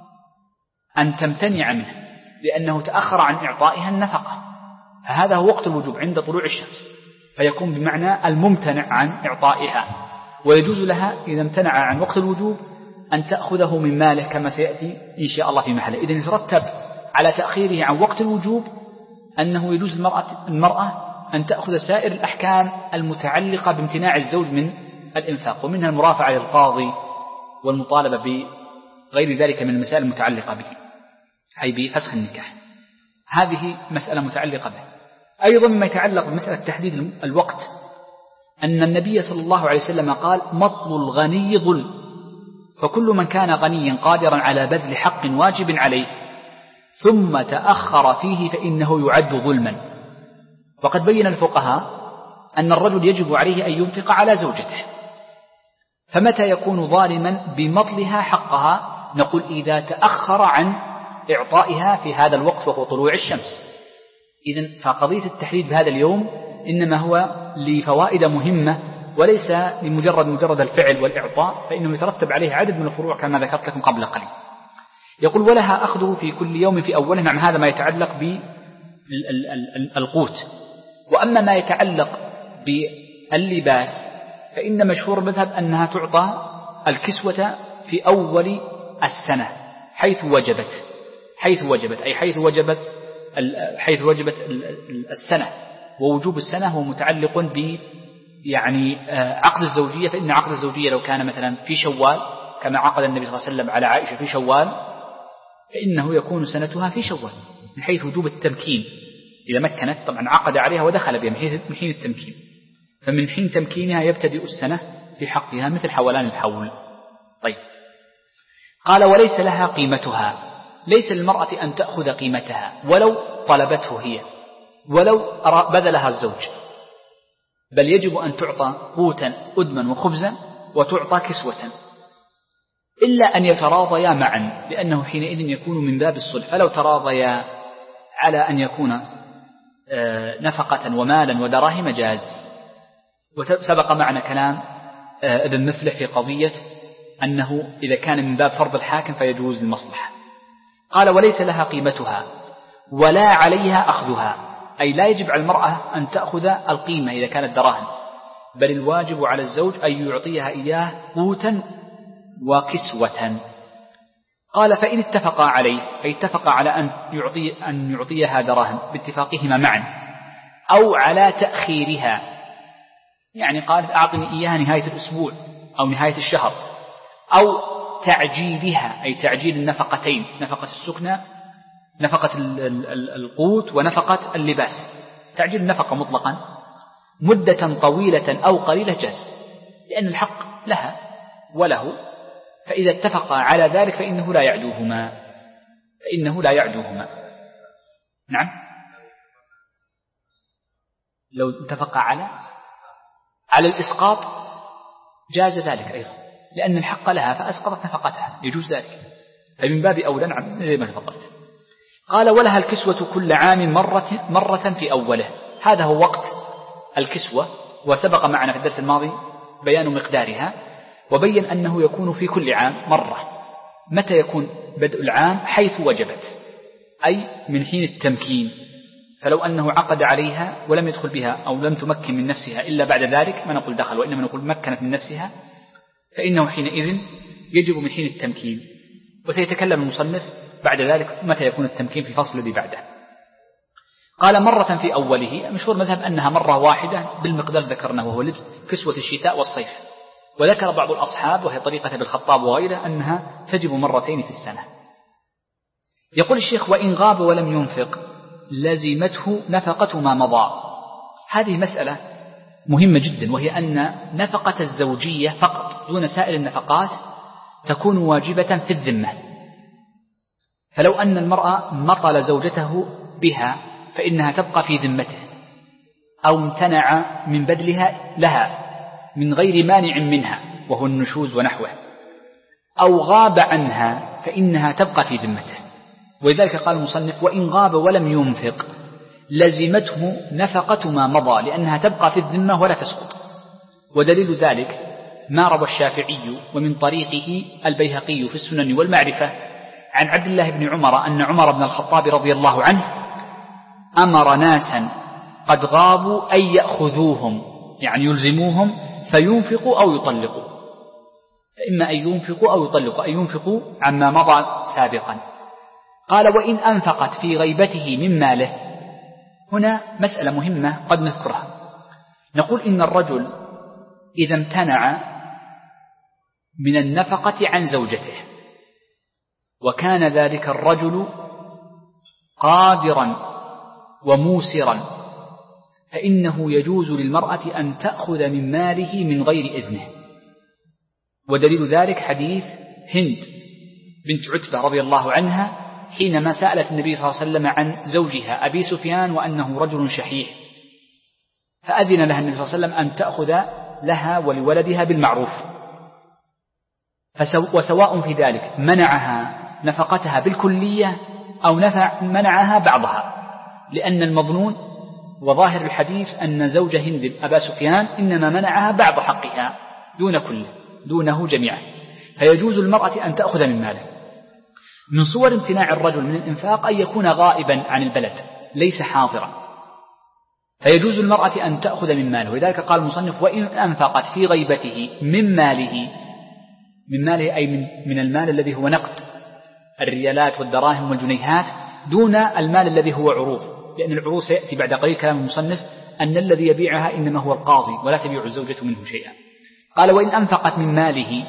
أن تمتنع منه، لأنه تأخر عن إعطائها النفقة، فهذا هو وقت الوجوب عند طلوع الشمس، فيكون بمعنى الممتنع عن إعطائها. ويجوز لها إذا امتنع عن وقت الوجوب أن تأخذه من ماله كما سيأتي إن شاء الله في محله. إذن يترتب على تأخيره عن وقت الوجوب أنه يجوز المرأة, المرأة أن تأخذ سائر الأحكام المتعلقة بامتناع الزوج من الإنفاق، ومنها المرافعة للقاضي والمطالبة بغير ذلك من المسائل المتعلقة به، أي بفسخ النكاح. هذه مسألة متعلقة به. أيضا ما يتعلق بمسألة تحديد الوقت أن النبي صلى الله عليه وسلم قال: مطل الغني ظلم، فكل من كان غنيا قادرا على بذل حق واجب عليه ثم تأخر فيه فإنه يعد ظلما. وقد بين الفقهاء أن الرجل يجب عليه أن ينفق على زوجته، فمتى يكون ظالما بمطلها حقها؟ نقول: إذا تأخر عن إعطائها في هذا الوقت وهو طلوع الشمس. إذن فقضية التحديد بهذا اليوم إنما هو لفوائد مهمة، وليس لمجرد مجرد الفعل والإعطاء، فإنه يترتب عليه عدد من الفروع كما ذكرت لكم قبل قليل. يقول: ولها أخذه في كل يوم في أوله. مع هذا ما يتعلق بالقوت. وأما ما يتعلق باللباس فإن مشهور المذهب أنها تعطى الكسوة في أول السنة حيث وجبت، حيث وجبت أي حيث وجبت حيث وجبت السنة. ووجوب السنة هو متعلق ب يعني عقد الزوجية، فإن عقد الزوجية لو كان مثلا في شوال كما عقد النبي صلى الله عليه وسلم على عائشة في شوال فإنه يكون سنتها في شوال من حيث وجوب التمكين. إذا مكنت طبعا عقد عليها ودخل بها من حين التمكين، فمن حين تمكينها يبتدئ السنة في حقها مثل حولان الحول. طيب، قال: وليس لها قيمتها. ليس للمرأة أن تأخذ قيمتها ولو طلبته هي، ولو بذلها الزوج، بل يجب أن تعطى قوتا أدما وخبزا وتعطى كسوة، إلا أن يتراضيا معا، لأنه حينئذ يكون من باب الصلح. فلو تراضيا على أن يكون نفقة ومالا ودراهم جاز. وسبق معنا كلام ابن مفلح في قضية أنه إذا كان من باب فرض الحاكم فيجوز المصلحة. قال: وليس لها قيمتها ولا عليها أخذها، أي لا يجب على المرأة أن تأخذ القيمة إذا كانت دراهم، بل الواجب على الزوج أن يعطيها إياه قوتا وكسوة. قال: فإن اتفقا عليه، أي اتفقا على أن يعطي أن يعطيها دراهم باتفاقهما معا، أو على تأخيرها، يعني قال: أعطني إياها نهاية الأسبوع أو نهاية الشهر، أو تعجيلها، أي تعجيل النفقتين، نفقة السكنى، نفقة القوت ونفقة اللباس، تعجيل النفقة مطلقا مدة طويلة أو قليلة جاز، لأن الحق لها وله. فإذا اتفقا على ذلك فإنه لا يعدوهما، فإنه لا يعدوهما. نعم، لو اتفقا على على الإسقاط جاز ذلك أيضا، لأن الحق لها فأسقطت نفقتها، يجوز ذلك، فمن باب أولى. نعم، زي ما تفضلت. قال: ولها الكسوة كل عام مرة, مرة في أوله. هذا هو وقت الكسوة، وسبق معنا في الدرس الماضي بيان مقدارها، وبين أنه يكون في كل عام مرة، متى يكون بدء العام؟ حيث وجبت، أي من حين التمكين. فلو أنه عقد عليها ولم يدخل بها أو لم تمكن من نفسها إلا بعد ذلك ما نقول دخل، وإنما نقول مكنت من نفسها، فإنه حينئذ يجب من حين التمكين. وسيتكلم المصنف بعد ذلك متى يكون التمكين في الفصل الذي بعده. قال مرة في أوله، مشهور مذهب أنها مرة واحدة بالمقدار ذكرناه وهو لبس كسوة الشتاء والصيف. وذكر بعض الأصحاب وهي طريقة بالخطاب وغيره أنها تجب مرتين في السنة. يقول الشيخ: وإن غاب ولم ينفق لزمته نفقة ما مضى. هذه مسألة مهمة جدا، وهي أن نفقة الزوجية فقط دون سائر النفقات تكون واجبة في الذمة. فلو أن المرأة مطل زوجته بها فإنها تبقى في ذمته، أو امتنع من بذلها لها من غير مانع منها وهو النشوز ونحوه، أو غاب عنها فإنها تبقى في ذمته. ولذلك قال المصنف: وإن غاب ولم ينفق لزمته نفقة ما مضى، لأنها تبقى في الذمة ولا تسقط. ودليل ذلك ما روى الشافعي ومن طريقه البيهقي في السنن والمعرفة عن عبد الله بن عمر أن عمر بن الخطاب رضي الله عنه أمر ناسا قد غابوا أن يأخذوهم، يعني يلزموهم، فينفقوا أو يطلقوا. فإما أن ينفقوا أو يطلقوا، أن ينفقوا عما مضى سابقا. قال: وإن أنفقت في غيبته من ماله. هنا مسألة مهمة قد نذكرها. نقول إن الرجل إذا امتنع من النفقة عن زوجته وكان ذلك الرجل قادرا وموسرا، فإنه يجوز للمرأة أن تأخذ من ماله من غير إذنه. ودليل ذلك حديث هند بنت عتبة رضي الله عنها حينما سألت النبي صلى الله عليه وسلم عن زوجها أبي سفيان وأنه رجل شحيح، فأذن لها النبي صلى الله عليه وسلم أن تأخذ لها ولولدها بالمعروف. وسواء في ذلك منعها نفقتها بالكلية أو نفع منعها بعضها، لأن المظنون وظاهر الحديث أن زوج هند أبا سفيان إنما منعها بعض حقها دون كله دونه جميعا، فيجوز المرأة أن تأخذ من ماله. من صور امتناع الرجل من الإنفاق أن يكون غائبا عن البلد ليس حاضرا، فيجوز المرأة أن تأخذ من ماله. ولذلك قال المصنف: وإن أنفقت في غيبته من ماله، من ماله أي من, من المال الذي هو نقد، الريالات والدراهم والجنيهات، دون المال الذي هو عروض، لأن العروض سيأتي بعد قليل كلام المصنف أن الذي يبيعها إنما هو القاضي ولا تبيع الزوجة منه شيئا. قال: وإن أنفقت من ماله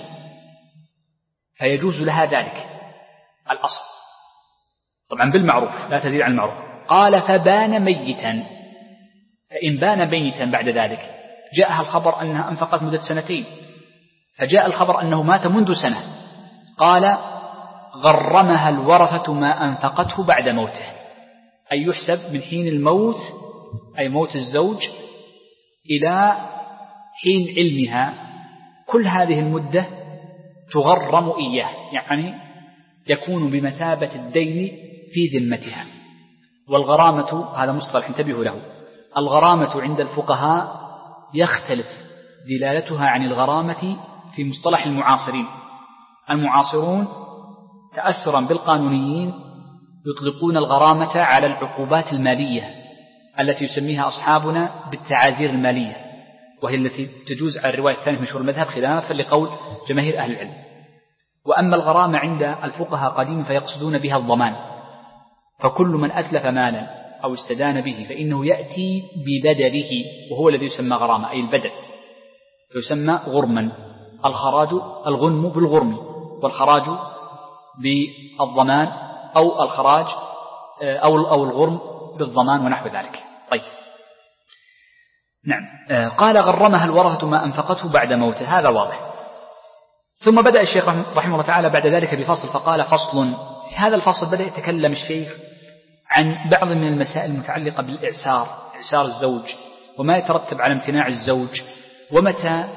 فيجوز لها ذلك الأصل، طبعا بالمعروف لا تزيد عن المعروف. قال: فبان ميتا، فإن بان ميتا بعد ذلك جاءها الخبر أنها أنفقت مدة سنتين، فجاء الخبر أنه مات منذ سنة، قال: غرمها الورثة ما أنفقته بعد موته، أي يحسب من حين الموت أي موت الزوج إلى حين علمها، كل هذه المدة تغرم إياه، يعني يكون بمثابة الدين في ذمتها. والغرامة هذا مصطلح انتبهوا له، الغرامة عند الفقهاء يختلف دلالتها عن الغرامة في مصطلح المعاصرين. المعاصرون تأثرا بالقانونيين يطلقون الغرامة على العقوبات المالية التي يسميها أصحابنا بالتعازير المالية، وهي التي تجوز على الرواية الثانية في مشهور المذهب خلافا لقول جماهير أهل العلم. وأما الغرامة عند الفقهاء قديم فيقصدون بها الضمان، فكل من أتلف مالا أو استدان به فإنه يأتي ببدله، وهو الذي يسمى غرامة أي البدل، فيسمى غرما. الخراج الغنم بالغرم، والخراج بالضمان، أو الخراج أو أو الغرم بالضمان ونحو ذلك. طيب، نعم. قال: غرمها الورثة ما أنفقته بعد موته، هذا واضح. ثم بدأ الشيخ رحمه الله تعالى بعد ذلك بفصل، فقال: فصل. هذا الفصل بدأ يتكلم الشيخ عن بعض من المسائل المتعلقة بالإعسار، إعسار الزوج، وما يترتب على امتناع الزوج، ومتى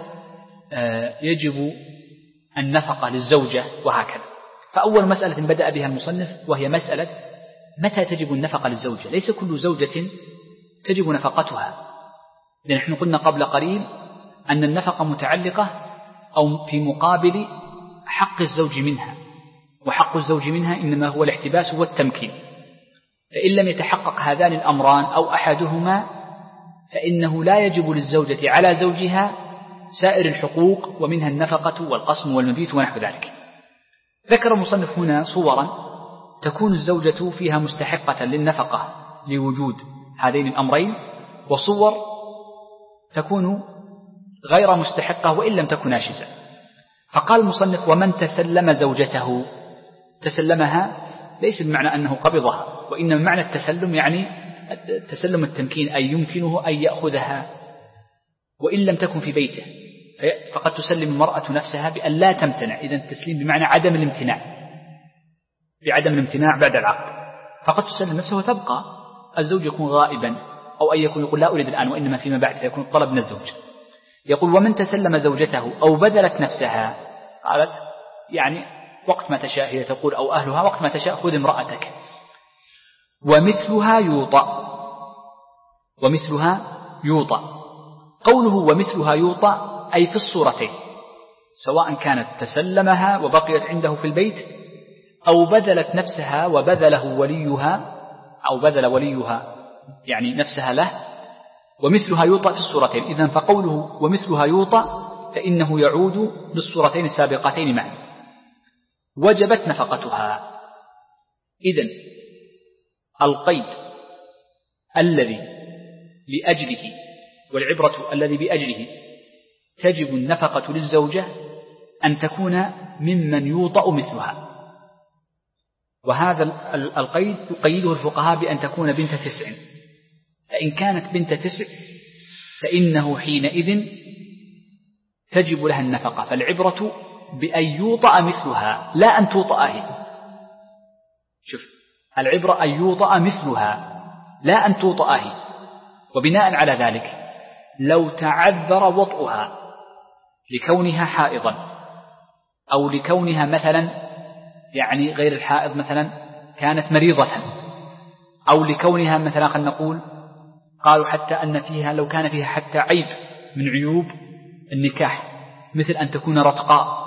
يجب النفقة للزوجة، وهكذا. فأول مسألة بدأ بها المصنف وهي مسألة متى تجب النفقة للزوجة. ليس كل زوجة تجب نفقتها، لأن نحن قلنا قبل قليل أن النفقة متعلقة أو في مقابل حق الزوج منها، وحق الزوج منها إنما هو الاحتباس والتمكين. فإن لم يتحقق هذان الأمران أو أحدهما فإنه لا يجب للزوجة على زوجها سائر الحقوق، ومنها النفقة والقسم والمبيت ونحو ذلك. ذكر المصنف هنا صورا تكون الزوجة فيها مستحقة للنفقة لوجود هذين الأمرين، وصور تكون غير مستحقة وإن لم تكن ناشزة. فقال المصنف: ومن تسلم زوجته. تسلمها ليس بمعنى أنه قبضها، وإنما معنى التسلم يعني تسلم التمكين، أي يمكنه أن يأخذها وإن لم تكن في بيته، فقد تسلم المرأة نفسها بأن لا تمتنع. إذن التسليم بمعنى عدم الامتناع، بعدم الامتناع بعد العقد، فقد تسلم نفسها وتبقى. الزوج يكون غائبا أو أن يكون يقول لا أريد الآن وإنما فيما بعد، فيكون الطلب من الزوج. يقول: ومن تسلم زوجته أو بذلت نفسها. قالت يعني وقت ما تشاء هي تقول، أو أهلها وقت ما تشاء خذ امرأتك. ومثلها يوطأ. ومثلها يوطأ. قوله ومثلها يوطأ أي في الصورتين، سواء كانت تسلمها وبقيت عنده في البيت، أو بذلت نفسها وبذله وليها، أو بذل وليها يعني نفسها له. ومثلها يوطأ في الصورتين. إذن فقوله ومثلها يوطأ فإنه يعود للصورتين السابقتين معا. وجبت نفقتها. إذن القيد الذي لأجله والعبرة الذي بأجله تجب النفقة للزوجة أن تكون ممن يوطأ مثلها. وهذا القيد يقيده الفقهاء بأن تكون بنت تسع، فإن كانت بنت تسع فإنه حينئذ تجب لها النفقة. فالعبرة بأن يوطأ مثلها لا أن توطأ هي. شوف، العبرة أن يوطأ مثلها لا أن توطأ هي. وبناء على ذلك لو تعذر وطئها لكونها حائضا، أو لكونها مثلا يعني غير الحائض مثلا كانت مريضة، أو لكونها مثلا خلينا نقول قالوا حتى أن فيها لو كان فيها حتى عيب من عيوب النكاح مثل أن تكون رتقاء،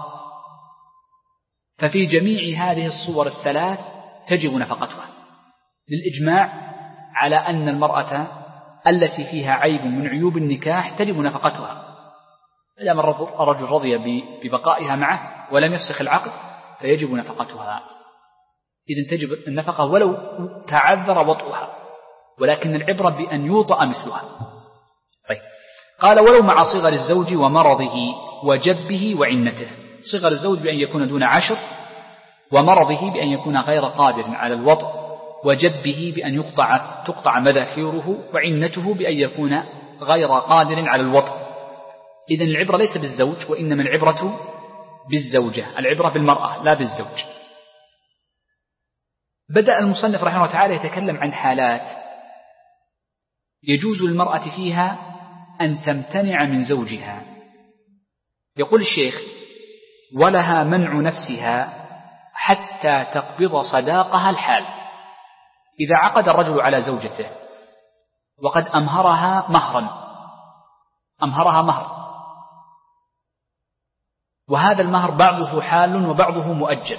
ففي جميع هذه الصور الثلاث تجب نفقتها، للإجماع على أن المرأة التي فيها عيب من عيوب النكاح تجب نفقتها. إذا الرجل رضي ببقائها معه ولم يفسخ العقد فيجب نفقتها. إذن تجب النفقة ولو تعذر وطئها، ولكن العبرة بأن يوطأ مثلها. طيب، قال: ولو مع صغر الزوج ومرضه وجبه وعنته. صغر الزوج بأن يكون دون عشر، ومرضه بأن يكون غير قادر على الوطء، وجبه بأن يقطع تقطع مذاكيره، وعنته بأن يكون غير قادر على الوطء. إذن العبرة ليس بالزوج، وإنما العبرة بالزوجة، العبرة بالمرأة لا بالزوج. بدأ المصنف رحمه الله تعالى يتكلم عن حالات يجوز للمرأة فيها أن تمتنع من زوجها. يقول الشيخ: ولها منع نفسها حتى تقبض صداقها الحال. إذا عقد الرجل على زوجته وقد أمهرها مهرا، أمهرها مهر، وهذا المهر بعضه حال وبعضه مؤجل.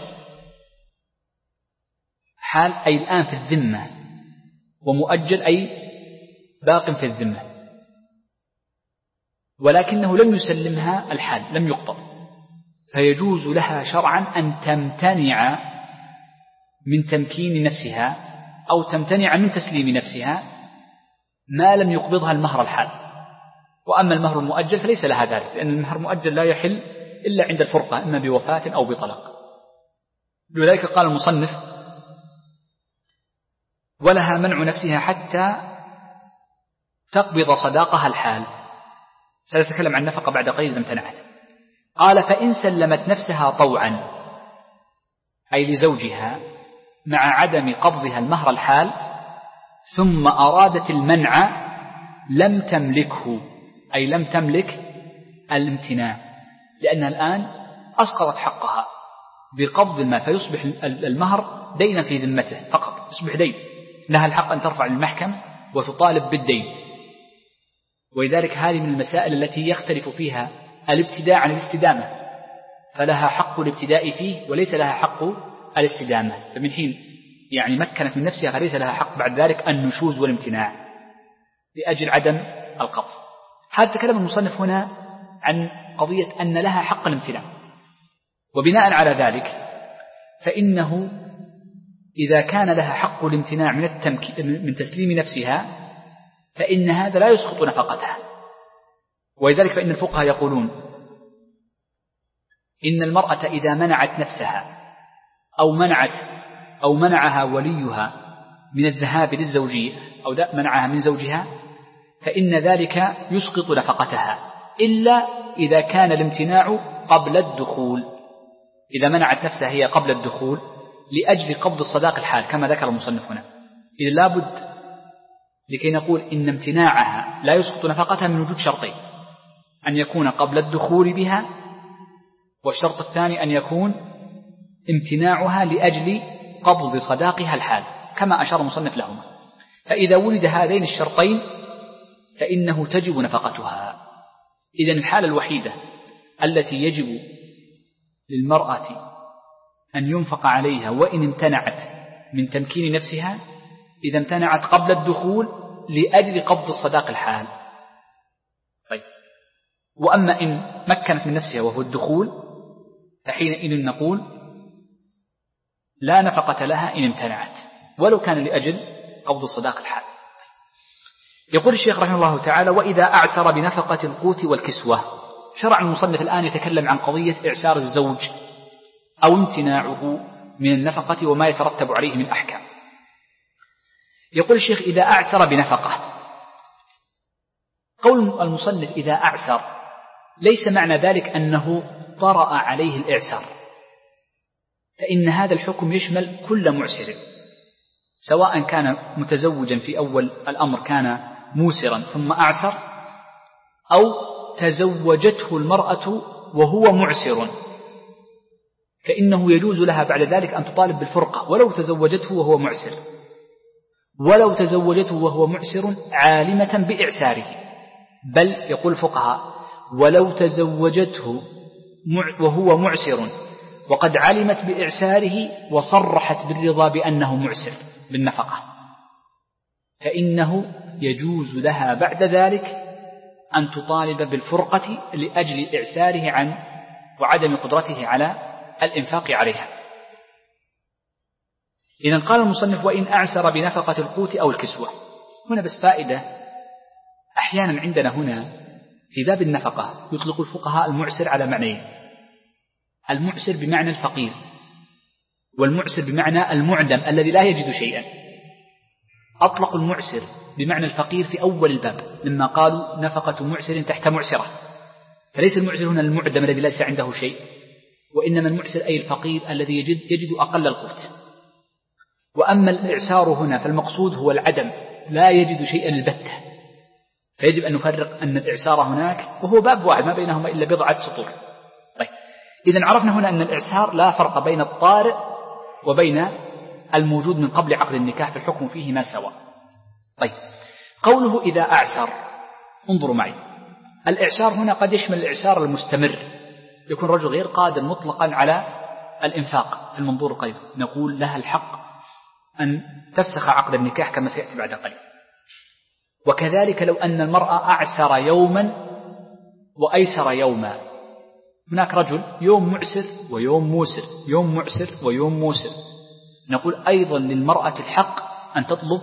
حال أي الآن في الذمة، ومؤجل أي باق في الذمة، ولكنه لم يسلمها الحال، لم يقبض، فيجوز لها شرعا أن تمتنع من تمكين نفسها أو تمتنع من تسليم نفسها ما لم يقبضها المهر الحال. وأما المهر المؤجل فليس لها ذلك، لأن المهر المؤجل لا يحل إلا عند الفرقة، إما بوفاة أو بطلاق. لذلك قال المصنف: ولها منع نفسها حتى تقبض صداقها الحال. سنتكلم عن نفقة بعد قليل امتنعت. قال: فإن سلمت نفسها طوعا، أي لزوجها، مع عدم قبضها المهر الحال، ثم أرادت المنع، لم تملكه، أي لم تملك الامتناع، لأنها الآن أسقطت حقها بقبض المال، فيصبح المهر دينا في ذمته فقط، يصبح دين، لها الحق أن ترفع للمحكم وتطالب بالدين. ولذلك هذه من المسائل التي يختلف فيها الابتداء عن الاستدامة، فلها حق الابتداء فيه وليس لها حق الاستدامة، فمن حين يعني مكنت من نفسها فليس لها حق بعد ذلك النشوز والامتناع لأجل عدم القبض. هذا تكلم المصنف هنا عن قضية أن لها حق الامتناع، وبناء على ذلك فإنه إذا كان لها حق الامتناع من, من تسليم نفسها فإن هذا لا يسقط نفقتها. ولذلك فإن الفقهاء يقولون إن المرأة إذا منعت نفسها أو منعت أو منعها وليها من الذهاب للزوجية أو منعها من زوجها فإن ذلك يسقط نفقتها، إلا إذا كان الامتناع قبل الدخول. إذا منعت نفسها هي قبل الدخول لأجل قبض الصداق الحال كما ذكر المصنف هنا، إذا لابد لكي نقول إن امتناعها لا يسقط نفقتها من وجود شرطين: أن يكون قبل الدخول بها، والشرط الثاني أن يكون امتناعها لأجل قبض صداقها الحال كما أشار المصنف لهما. فإذا ولد هذين الشرطين فإنه تجب نفقتها. إذن الحالة الوحيدة التي يجب للمرأة أن ينفق عليها وإن امتنعت من تمكين نفسها إذا امتنعت قبل الدخول لأجل قبض الصداق الحال. طيب، وأما إن مكنت من نفسها وهو الدخول فحينئذ نقول لا نفقة لها إن امتنعت ولو كان لأجل قبض الصداق الحال. يقول الشيخ رحمه الله تعالى: وإذا أعسر بنفقة القوت والكسوة. شرع المصنف الآن يتكلم عن قضية إعسار الزوج أو امتناعه من النفقة وما يترتب عليه من أحكام. يقول الشيخ: إذا أعسر بنفقة. قول المصنف إذا أعسر ليس معنى ذلك أنه طرأ عليه الإعسار، فإن هذا الحكم يشمل كل معسر، سواء كان متزوجا في أول الأمر كان موسرا ثم أعسر، أو تزوجته المرأة وهو معسر، فإنه يجوز لها بعد ذلك أن تطالب بالفرقة ولو تزوجته وهو معسر، ولو تزوجته وهو معسر عالمة بإعساره. بل يقول الفقهاء: ولو تزوجته وهو معسر وقد علمت بإعساره وصرحت بالرضا بأنه معسر بالنفقة، فإنه يجوز لها بعد ذلك أن تطالب بالفرقة لأجل إعساره عن وعدم قدرته على الإنفاق عليها. إذن قال المصنف: وإن أعسر بنفقة القوت أو الكسوة. هنا بس فائدة: أحيانا عندنا هنا في باب النفقة يطلق الفقهاء المعسر على معنيين: المعسر بمعنى الفقير، والمعسر بمعنى المعدم الذي لا يجد شيئا. أطلق المعسر بمعنى الفقير في أول الباب لما قالوا نفقة معسر تحت معسرة، فليس المعسر هنا المعدم الذي ليس عنده شيء، وإنما المعسر أي الفقير الذي يجد, يجد أقل القوت. وأما الإعسار هنا فالمقصود هو العدم، لا يجد شيئا البتة، فيجب أن نفرق أن الإعسار هناك وهو باب واحد ما بينهما إلا بضعة سطور. طيب، إذن عرفنا هنا أن الإعسار لا فرق بين الطارئ وبين الموجود من قبل عقد النكاح، في الحكم فيه ما سواء. طيب، قوله إذا أعسر، انظروا معي، الإعسار هنا قد يشمل الإعسار المستمر، يكون رجل غير قادر مطلقا على الإنفاق في المنظور القريب، نقول لها الحق أن تفسخ عقد النكاح كما سيأتي بعد قليل. وكذلك لو أن المرأة أعسر يوما وأيسر يوما، هناك رجل يوم معسر ويوم موسر، يوم معسر ويوم موسر، نقول أيضا للمرأة الحق أن تطلب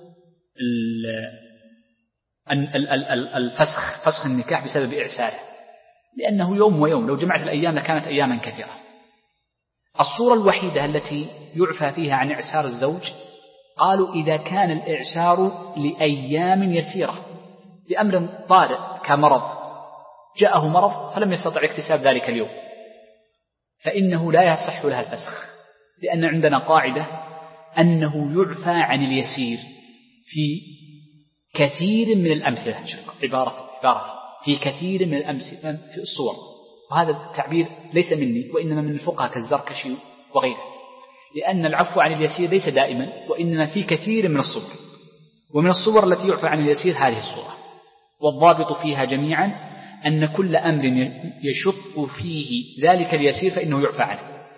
الفسخ، فسخ النكاح بسبب إعساره، لأنه يوم ويوم، لو جمعت الأيام لكانت أياما كثيرة. الصورة الوحيدة التي يعفى فيها عن إعسار الزوج قالوا إذا كان الإعسار لأيام يسيرة، لأمر طارئ كمرض، جاءه مرض فلم يستطع اكتساب ذلك اليوم، فإنه لا يصح لها الفسخ، لأن عندنا قاعدة أنه يعفى عن اليسير في كثير من الأمثلة. عبارة عبارة في كثير من الأمثلة في الصور، وهذا التعبير ليس مني وإنما من الفقهاء كالزركشي وغيره، لأن العفو عن اليسير ليس دائما، وإنما في كثير من الصور، ومن الصور التي يعفى عن اليسير هذه الصورة. والضابط فيها جميعا أن كل أمر يشق فيه ذلك اليسير فإنه يعفى عنه.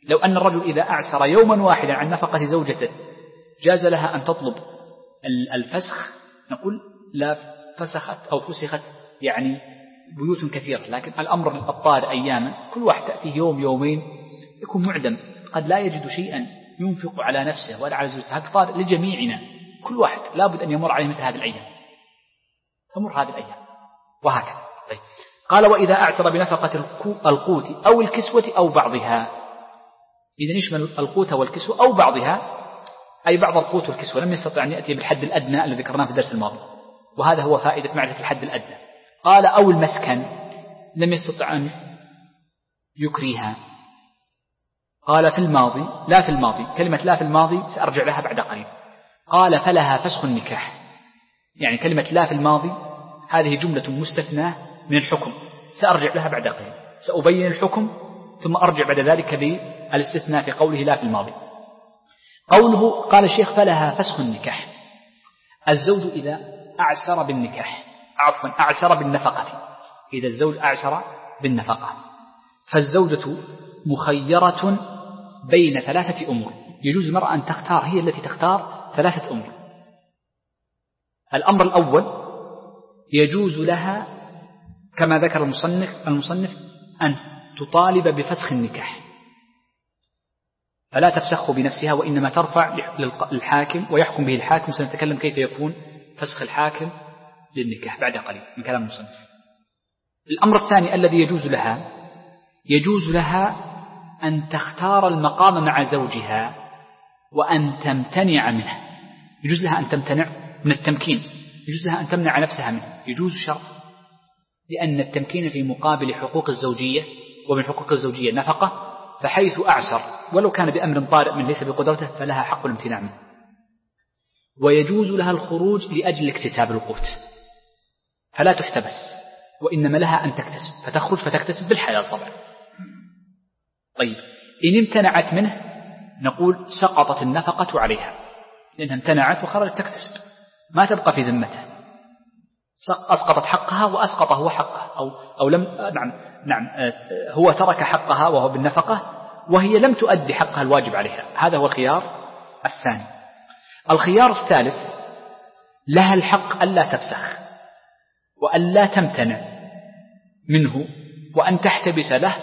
لو أن الرجل إذا أعسر يوما واحدا عن نفقة زوجته جاز لها أن تطلب الفسخ، نقول لا فسخت أو فسخت يعني بيوت كثيرة، لكن الأمر الطارئ أياما كل واحد تأتيه يوم يومين يكون معدم، قد لا يجد شيئا ينفق على نفسه ولا على زوجته، هذا طارئ لجميعنا، كل واحد لابد أن يمر عليه مثل هذه الأيام، تمر هذه الأيام وهكذا. طيب. قال وإذا أعسر بنفقة القوت أو الكسوة أو بعضها، إذا يشمل القوت والكسوة أو بعضها، أي بعض القوت والكسوة، لم يستطع أن يأتي بالحد الأدنى الذي ذكرناه في الدرس الماضي، وهذا هو فائدة معرفة الحد الأدنى. قال أو المسكن، لم يستطع أن يكريها. قال في الماضي، لا في الماضي، كلمة لا في الماضي سأرجع لها بعد قليل. قال فلها فسخ النكاح، يعني كلمة لا في الماضي هذه جملة مستثناة من الحكم، سأرجع لها بعد قليل، سأبين الحكم ثم أرجع بعد ذلك بالاستثناء في قوله لا في الماضي. قوله قال الشيخ فلها فسخ النكاح، الزوج إذا أعسر بالنكاح، عفوا أعسر بالنفقة، إذا الزوج أعسر بالنفقة فالزوجة مخيرة بين ثلاثة أمور، يجوز المرأة أن تختار، هي التي تختار ثلاثة أمور. الأمر الأول يجوز لها كما ذكر المصنف المصنف أن تطالب بفسخ النكاح، فلا تفسخه بنفسها وإنما ترفع للحاكم ويحكم به الحاكم، سنتكلم كيف يكون فسخ الحاكم للنكاح بعد قليل من كلام المصنف. الأمر الثاني الذي يجوز لها، يجوز لها أن تختار المقام مع زوجها وأن تمتنع منه، يجوز لها أن تمتنع من التمكين، يجوز لها أن تمنع نفسها منه، يجوز شرط، لأن التمكين في مقابل حقوق الزوجية، ومن حقوق الزوجية نفقة، فحيث أعسر ولو كان بأمر طارئ من ليس بقدرته فلها حق الامتناع منه. ويجوز لها الخروج لأجل اكتساب القوت، فلا تحتبس وإنما لها أن تكتسب، فتخرج فتكتسب بالحلال طبعا. طيب إن امتنعت منه نقول سقطت النفقة عليها، لأنها امتنعت وخرجت تكتسب، ما تبقى في ذمته، أسقطت حقها وأسقط هو حقه، أو, أو لم نعم نعم هو ترك حقها وهو بالنفقة، وهي لم تؤدي حقها الواجب عليها. هذا هو الخيار الثاني. الخيار الثالث لها الحق ألا تفسخ وألا تمتنع منه وأن تحتبس له،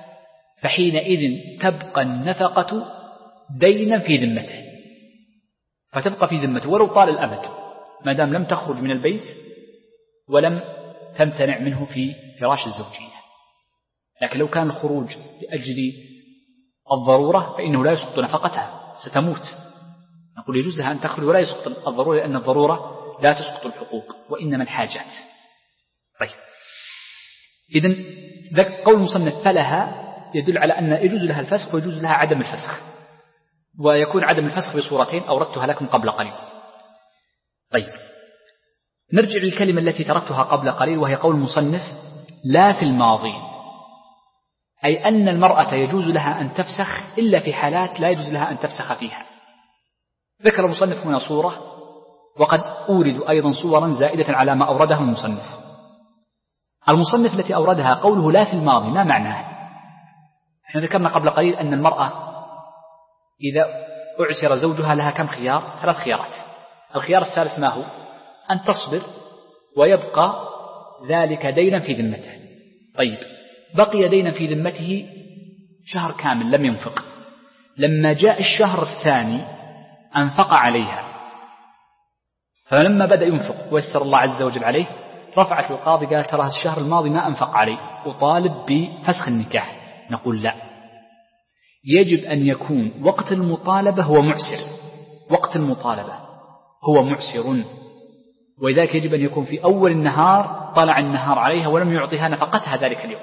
فحينئذ تبقى النفقة دينا في ذمته، فتبقى في ذمته ولو طال الأمد، ما دام لم تخرج من البيت ولم تمتنع منه في فراش الزوجية. لكن لو كان الخروج لأجل الضرورة فإنه لا يسقط نفقتها، ستموت، نقول يجوز لها أن تخرج ولا يسقط الضرورة، لأن الضرورة لا تسقط الحقوق وإنما الحاجات. طيب إذن قول المصنف فلها يدل على أن يجوز لها الفسخ ويجوز لها عدم الفسخ، ويكون عدم الفسخ بصورتين أوردتها لكم قبل قليل. طيب نرجع للكلمة التي تركتها قبل قليل، وهي قول المصنف لا في الماضي، أي أن المرأة يجوز لها أن تفسخ إلا في حالات لا يجوز لها أن تفسخ فيها. ذكر المصنف هنا صورة، وقد أورد أيضا صورا زائدة على ما أورده المصنف. المصنف التي أوردها قوله لا في الماضي، ما معناه؟ احنا ذكرنا قبل قليل أن المرأة إذا أعسر زوجها لها كم خيار؟ ثلاث خيارات. الخيار الثالث ما هو؟ أن تصبر ويبقى ذلك دينا في ذمته. طيب بقي دينا في ذمته شهر كامل لم ينفق، لما جاء الشهر الثاني أنفق عليها، فلما بدأ ينفق ويسر الله عز وجل عليه رفعت القاضي قال ترى الشهر الماضي ما أنفق عليه وطالب بفسخ النكاح. نقول لا، يجب أن يكون وقت المطالبة هو معسر، وقت المطالبة هو معسر، ولذلك يجب أن يكون في أول النهار طلع النهار عليها ولم يعطيها نفقتها ذلك اليوم.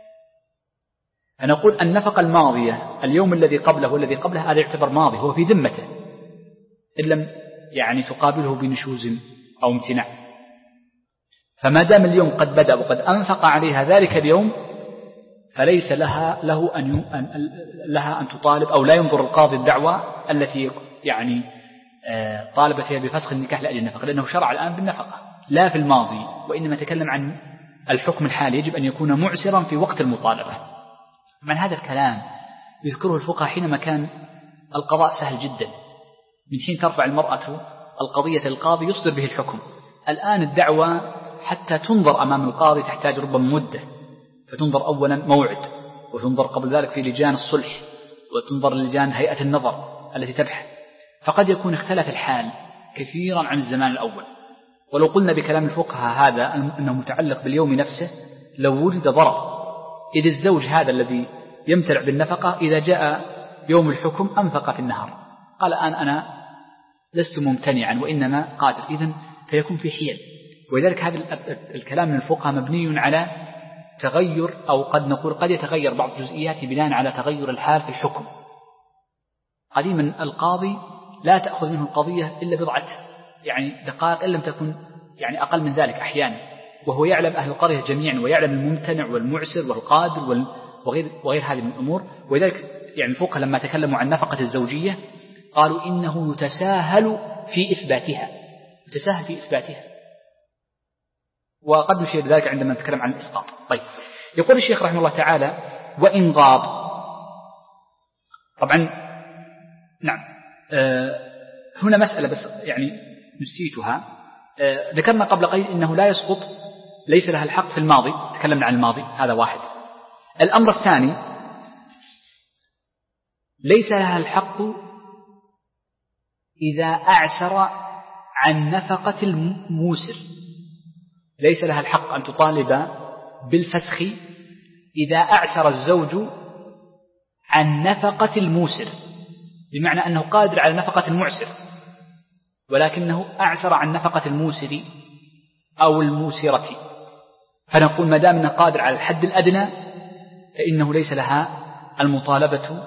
فنقول النفقة الماضية اليوم الذي قبله والذي قبله هذا يعتبر ماضي، هو في ذمته إن لم يعني تقابله بنشوز أو امتناع. فما دام اليوم قد بدأ وقد أنفق عليها ذلك اليوم فليس لها له أن لها أن تطالب، أو لا ينظر القاضي الدعوة التي يعني طالبت فيها بفسخ النكاح لأجل النفقة، لأنه شرع الآن بالنفقة لا في الماضي، وإنما تكلم عن الحكم الحالي، يجب أن يكون معسرا في وقت المطالبة. من هذا الكلام يذكره الفقهاء حينما كان القضاء سهل جدا، من حين ترفع المرأة القضية للقاضي يصدر به الحكم. الآن الدعوة حتى تنظر أمام القاضي تحتاج ربما مدة، فتنظر أولا موعد، وتنظر قبل ذلك في لجان الصلح، وتنظر لجان هيئة النظر التي تبحث، فقد يكون اختلف الحال كثيرا عن الزمان الأول. ولو قلنا بكلام الفقهاء هذا أنه متعلق باليوم نفسه لو وجد ضرر، إذ الزوج هذا الذي يمتنع بالنفقة إذا جاء يوم الحكم أنفق في النهار، قال الآن أنا لست ممتنعا وإنما قادر، إذن فيكون في حيل. ولذلك هذا الكلام من الفقهاء مبني على تغير، أو قد نقول قد يتغير بعض الجزئيات بناء على تغير الحال في الحكم. قديما القاضي لا تأخذ منه القضية إلا بضعة يعني دقائق، إن لم تكن يعني أقل من ذلك أحيانا، وهو يعلم أهل القرية جميعا، ويعلم الممتنع والمعسر والقادر وغير, وغير هذه من الأمور. ولذلك يعني الفقهاء لما تكلموا عن نفقة الزوجية قالوا إنه يتساهل في إثباتها، يتساهل في إثباتها، وقد نشير ذلك عندما نتكلم عن الإسقاط. طيب، يقول الشيخ رحمه الله تعالى: وإن غاب. طبعا نعم آه هنا مسألة بس يعني نسيتها، آه ذكرنا قبل قليل إنه لا يسقط، ليس لها الحق في الماضي، تكلمنا عن الماضي، هذا واحد. الأمر الثاني، ليس لها الحق إذا أعسر عن نفقة الموسر، ليس لها الحق أن تطالب بالفسخ إذا أعسر الزوج عن نفقة الموسر، بمعنى أنه قادر على نفقة المعسر ولكنه أعسر عن نفقة الموسر أو الموسرة، فنقول ما دام أنه قادر على الحد الأدنى فإنه ليس لها المطالبة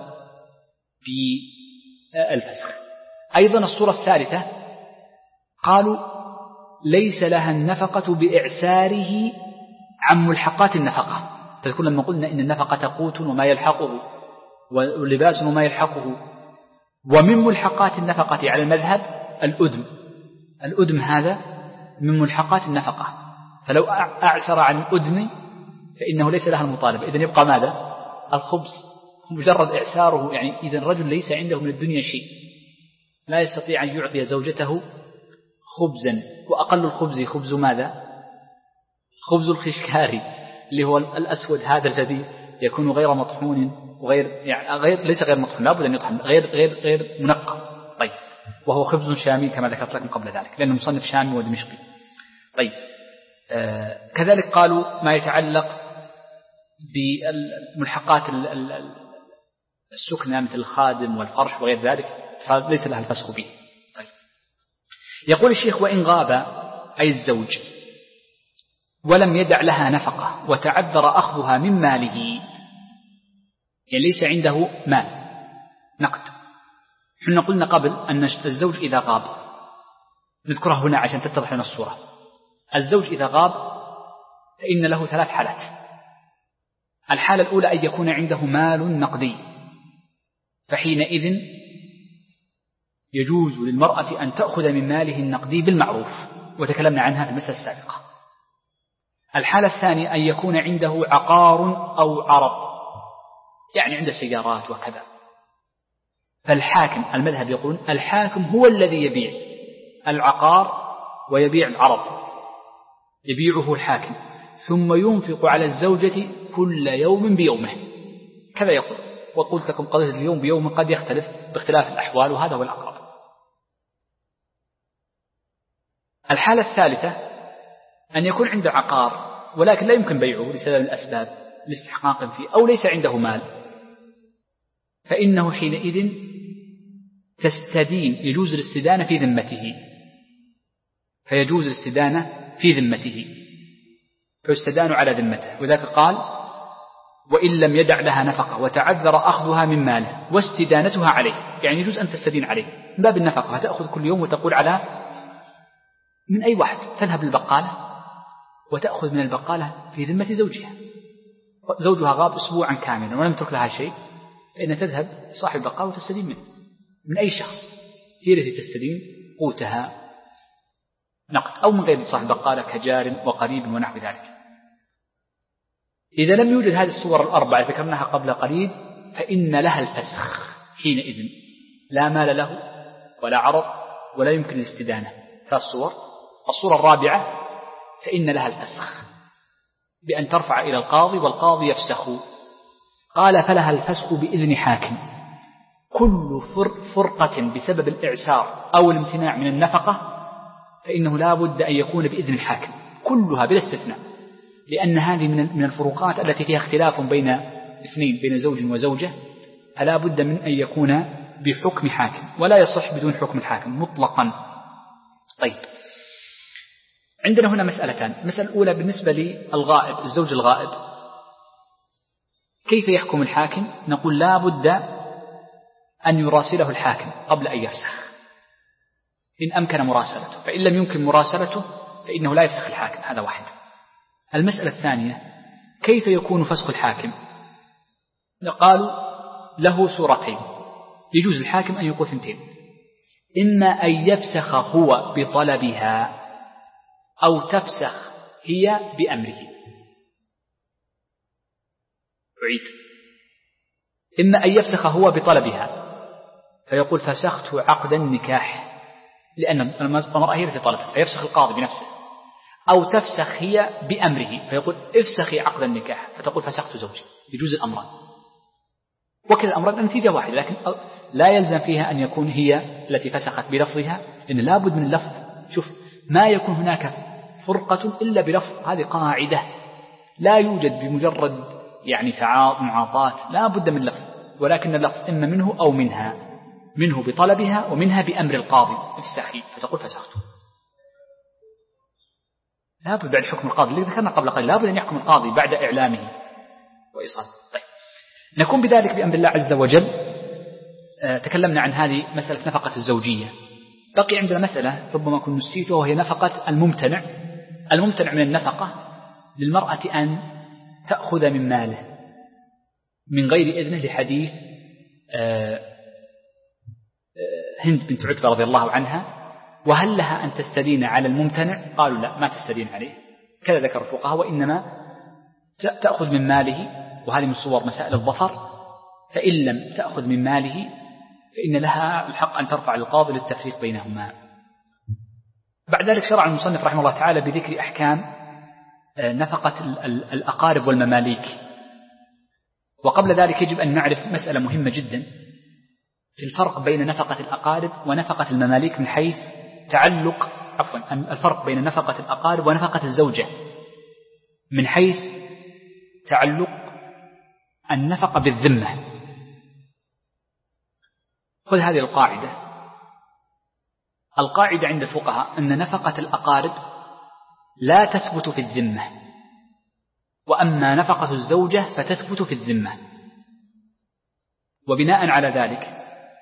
بالفسخ. أيضا الصورة الثالثة قالوا ليس لها النفقة بإعساره عن ملحقات النفقة. تذكر لما قلنا إن النفقة قوت وما يلحقه ولباس وما يلحقه، ومن ملحقات النفقة على المذهب الأدم، الأدم هذا من ملحقات النفقة، فلو أعسر عن الأدم فإنه ليس لها المطالبة. إذن يبقى ماذا؟ الخبز، مجرد إعساره، يعني إذن الرجل ليس عنده من الدنيا شيء، لا يستطيع أن يعطي زوجته خبزا، وأقل الخبز خبز ماذا؟ خبز الخشكاري اللي هو الأسود هذا الذي يكون غير مطحون وغير يعني غير ليس غير مطحون، لابد أن يطحن، غير غير غير منقى. طيب، وهو خبز شامي كما ذكرت لكم قبل ذلك، لأنه مصنف شامي ودمشقي. طيب، آه كذلك قالوا ما يتعلق بالملحقات السكنى مثل الخادم والفرش وغير ذلك فليس لها الفسخ به. طيب، يقول الشيخ: وإن غاب أي الزوج ولم يدع لها نفقة وتعذر أخذها من ماله، يعني ليس عنده مال نقد. حنا قلنا قبل أن الزوج إذا غاب، نذكرها هنا عشان تتضح لنا الصورة. الزوج إذا غاب فإن له ثلاث حالات. الحالة الأولى أن يكون عنده مال نقدي، فحينئذ يجوز للمرأة أن تأخذ من ماله النقدي بالمعروف، وتكلمنا عنها في المسألة السابقة. الحالة الثانية أن يكون عنده عقار أو عرض، يعني عنده سيارات وكذا، فالحاكم المذهب يقول الحاكم هو الذي يبيع العقار ويبيع العرض، يبيعه الحاكم ثم ينفق على الزوجة كل يوم بيومه، كذا يقول. وقلت لكم قضية اليوم بيوم قد يختلف باختلاف الأحوال، وهذا هو الأقرب. الحالة الثالثة أن يكون عنده عقار ولكن لا يمكن بيعه لسبب الأسباب لاستحقاق فيه، أو ليس عنده مال، فإنه حينئذ تستدين، يجوز الاستدانة في ذمته، فيجوز الاستدانة في ذمته فيستدان على ذمته. وذلك قال: وإن لم يدع لها نفقة وتعذر أخذها من ماله واستدانتها عليه، يعني يجوز أن تستدين عليه من باب النفقة، تأخذ كل يوم وتقول على من أي واحد، تذهب للبقالة وتأخذ من البقالة في ذمة زوجها، زوجها غاب أسبوعا كاملا ولم تترك لها شيء، فإن تذهب صاحب البقالة وتستدين منه، من أي شخص هي التي تستدين قوتها نقد، أو من غير صاحب البقالة كجار وقريب ونحو ذلك. إذا لم يوجد هذه الصور الأربعة ذكرناها قبل قليل فإن لها الفسخ حينئذ، لا مال له ولا عرض ولا يمكن الاستدانة. ثلاث صور. الصورة الرابعة فإن لها الفسخ بأن ترفع إلى القاضي والقاضي يفسخ. قال فلها الفسخ بإذن حاكم. كل فرقة بسبب الإعسار أو الامتناع من النفقة فإنه لا بد أن يكون بإذن الحاكم كلها بلا استثناء، لأن هذه من الفروقات التي فيها اختلاف بين اثنين، بين زوج وزوجة، فلا بد من أن يكون بحكم حاكم، ولا يصح بدون حكم الحاكم مطلقا. طيب، عندنا هنا مسألتان. المسألة الأولى بالنسبة للغائب، الزوج الغائب، كيف يحكم الحاكم؟ نقول لا بد أن يراسله الحاكم قبل أن يفسخ إن أمكن مراسلته، فإن لم يمكن مراسلته فإنه لا يفسخ الحاكم. هذا واحد. المسألة الثانية كيف يكون فسخ الحاكم؟ قالوا له صورتين، يجوز الحاكم أن يقول ثنتين: إما أن يفسخ هو بطلبها أو تفسخ هي بأمره. أعيد: إما أن يفسخ هو بطلبها فيقول فسخت عقد النكاح لأن المرأة هي التي طلبت فيفسخ القاضي بنفسه، أو تفسخ هي بأمره فيقول افسخي عقد النكاح فتقول فسخت زوجي. يجوز الأمران، وكل الأمران النتيجة واحدة، لكن لا يلزم فيها أن يكون هي التي فسخت بلفظها، لأن لا بد من اللفظ. شوف، ما يكون هناك فرقة إلا بلفظ، هذه قاعدة لا يوجد بمجرد يعني معاطات، لا بد من لفظ، ولكن اللفظ إما منه أو منها، منه بطلبها ومنها بأمر القاضي افسخي فتقول فسخته. لا بد بعد حكم القاضي اللي ذكرنا قبل قليل، لا بد أن يحكم القاضي بعد إعلامه وإيصاله. طيب، نكون بذلك بأمر الله عز وجل. آه تكلمنا عن هذه مسألة نفقة الزوجية. بقي عندنا مسألة ربما كنت نسيتها، وهي نفقة الممتنع. الممتنع من النفقة للمرأة أن تأخذ من ماله من غير إذنه، لحديث آه آه هند بنت عتبة رضي الله عنها: وهل لها أن تستدين على الممتنع؟ قالوا لا، ما تستدين عليه، كذا ذكر الفقهاء، وإنما تأخذ من ماله، وهذه من صور مسائل الظفر. فإن لم تأخذ من ماله فإن لها الحق أن ترفع القاضي للتفريق بينهما. بعد ذلك شرع المصنف رحمه الله تعالى بذكر أحكام نفقة الأقارب والمماليك. وقبل ذلك يجب أن نعرف مسألة مهمة جدا في الفرق بين نفقة الأقارب ونفقة المماليك، من حيث تعلق عفوا الفرق بين نفقة الأقارب ونفقة الزوجة من حيث تعلق النفقة بالذمة. خذ هذه القاعدة. القاعدة عند الفقهاء أن نفقة الأقارب لا تثبت في الذمة، وأما نفقة الزوجة فتثبت في الذمة. وبناء على ذلك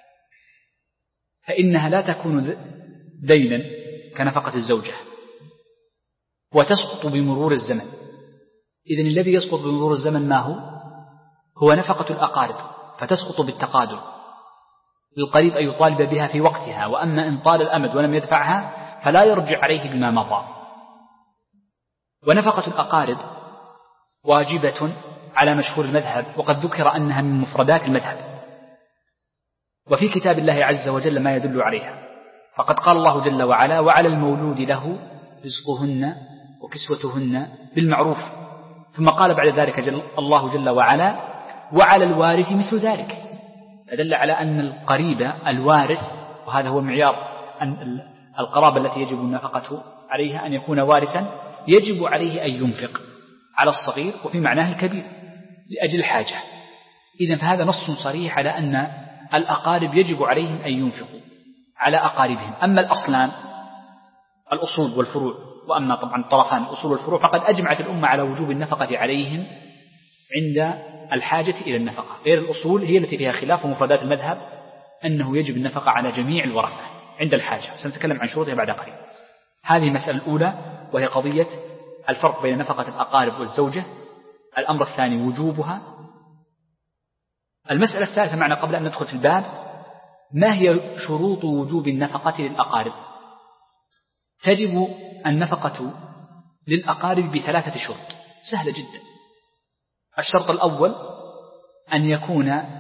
فإنها لا تكون دينا كنفقة الزوجة وتسقط بمرور الزمن. إذن الذي يسقط بمرور الزمن ما هو؟ هو نفقة الأقارب، فتسقط بالتقادم، للقريب أن يطالب بها في وقتها، وأما إن طال الأمد ولم يدفعها فلا يرجع عليه بما مضى. ونفقة الأقارب واجبة على مشهور المذهب، وقد ذكر أنها من مفردات المذهب، وفي كتاب الله عز وجل ما يدل عليها. فقد قال الله جل وعلا: وعلى المولود له رزقهن وكسوتهن بالمعروف. ثم قال بعد ذلك جل الله جل وعلا: وعلى الوارث مثل ذلك. فدل على أن القريب الوارث، وهذا هو معيار أن القرابة التي يجب النفقة عليها أن يكون وارثا، يجب عليه أن ينفق على الصغير وفي معناه الكبير لأجل الحاجة. إذن فهذا نص صريح على أن الأقارب يجب عليهم أن ينفقوا على أقاربهم. أما الأصلان الأصول والفروع، وأما طبعا طرفان الأصول والفروع، فقد أجمعت الأمة على وجوب النفقة عليهم عند الحاجة إلى النفقة. غير الأصول هي التي فيها خلاف، ومفردات المذهب أنه يجب النفقة على جميع الورثة عند الحاجة. سنتكلم عن شروطها بعد قليل. هذه المسألة الأولى، وهي قضية الفرق بين نفقة الأقارب والزوجة. الأمر الثاني وجوبها. المسألة الثالثة معنا قبل أن ندخل في الباب: ما هي شروط وجوب النفقة للأقارب؟ تجب النفقة للأقارب بثلاثة شروط سهلة جدا. الشرط الأول أن يكون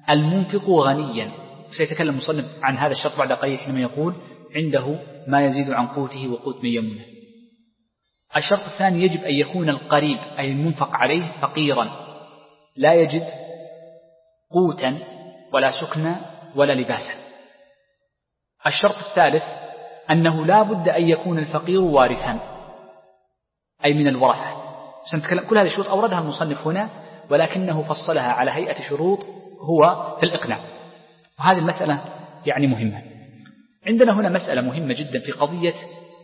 المنفق غنيا. سيتكلم المصنف عن هذا الشرط بعد قليل حينما يقول عنده ما يزيد عن قوته وقوت من يمونه. الشرط الثاني يجب أن يكون القريب أي المنفق عليه فقيرا لا يجد قوتا ولا سكنا ولا لباسا. الشرط الثالث أنه لا بد أن يكون الفقير وارثا أي من الورثة. سنتكلم كل هذه الشروط أوردها المصنف هنا ولكنه فصلها على هيئة شروط هو في الإقناع، وهذه المسألة يعني مهمة. عندنا هنا مسألة مهمة جدا في قضية،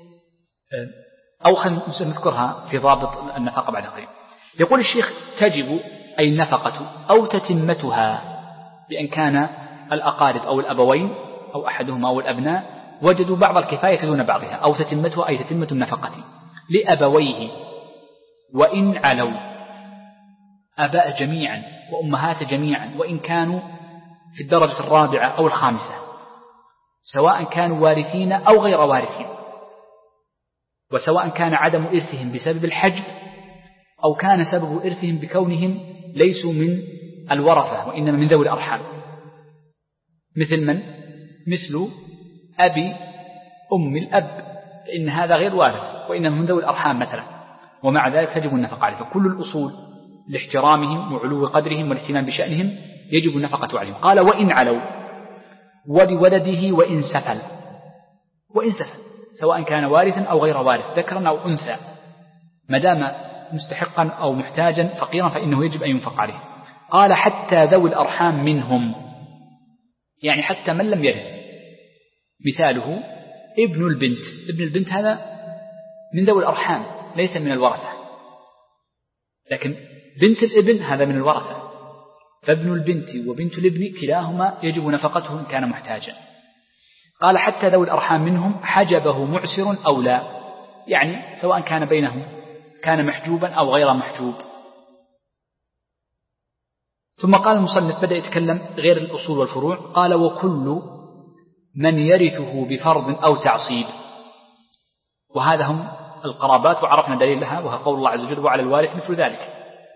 أو خلينا نذكرها في ضابط النفقة بعد قليل. يقول الشيخ تجب أي النفقة أو تتمتها بأن كان الأقارب أو الأبوين أو أحدهما أو الأبناء وجدوا بعض الكفاية دون بعضها، أو تتمتها أي تتمة النفقة لأبويه وإن علوا، أباء جميعا وأمهات جميعا وإن كانوا في الدرجة الرابعة أو الخامسة، سواء كانوا وارثين أو غير وارثين، وسواء كان عدم إرثهم بسبب الحجب أو كان سبب إرثهم بكونهم ليسوا من الورثة وإنما من ذوي الأرحام. مثل من؟ مثل أبي أم الأب، إن هذا غير وارث وإنما من ذوي الأرحام مثلا، ومع ذلك تجب النفقة عليه. فكل الأصول لاحترامهم وعلو قدرهم والاهتمام بشأنهم يجب النفقة عليهم. قال وإن علوا ولولده وإن سفل، وإن سفل سواء كان وارثا أو غير وارث ذكرا أو أنثى، مدام مستحقا أو محتاجا فقيرا فإنه يجب أن ينفق عليه. قال حتى ذوي الأرحام منهم، يعني حتى من لم يرث. مثاله ابن البنت، ابن البنت هذا من ذوي الأرحام ليس من الورثة، لكن بنت الابن هذا من الورثة، فابن البنت وبنت الابن كلاهما يجب نفقته إن كان محتاجا. قال حتى ذوي الأرحام منهم حجبه معسر أو لا، يعني سواء كان بينهم كان محجوبا أو غير محجوب. ثم قال المصنف بدأ يتكلم غير الأصول والفروع، قال وكل من يرثه بفرض أو تعصيب، وهذا هم القرابات وعرفنا دليل لها وهو قول الله عز وجل وعلى الوارث مثل ذلك.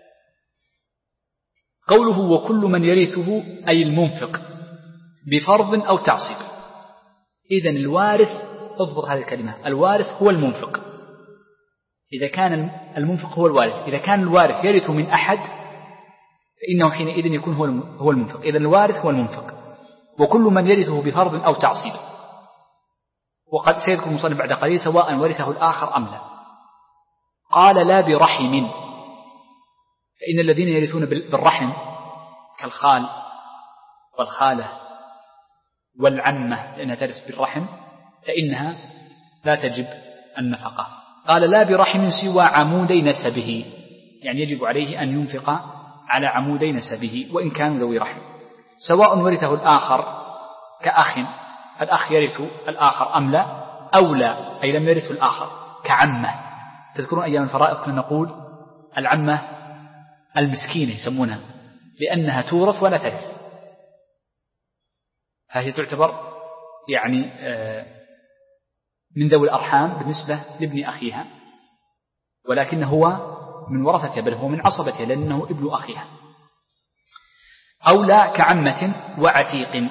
قوله وكل من يرثه أي المنفق بفرض أو تعصيب، إذن الوارث، اضبط هذه الكلمة، الوارث هو المنفق. إذا كان المنفق هو الوارث، إذا كان الوارث يرث من أحد فإنه حينئذ يكون هو المنفق. إذن الوارث هو المنفق. وكل من يرثه بفرض أو تعصيب، وقد سيذكر المصنف بعد قليل سواء ورثه الآخر أم لا. قال لا برحم، فإن الذين يرثون بالرحم كالخال والخالة والعمة لأنها ترث بالرحم فإنها لا تجب النفقة. قال لا برحم سوى عمودي نسبه، يعني يجب عليه أن ينفق على عمودي نسبه وإن كانوا ذوي رحم، سواء ورثه الآخر كأخ، الأخ يرث الآخر أم لا، أو لا أي لم يرث الآخر كعمة. تذكرون أيام الفرائض كنا نقول العمة المسكينة يسمونها لأنها تورث ولا ترث، فهي تعتبر يعني من ذوي الأرحام بالنسبة لابن أخيها، ولكن هو من ورثتها بل هو من عصبتها لأنه ابن أخيها. أو لا كعمة وعتيق،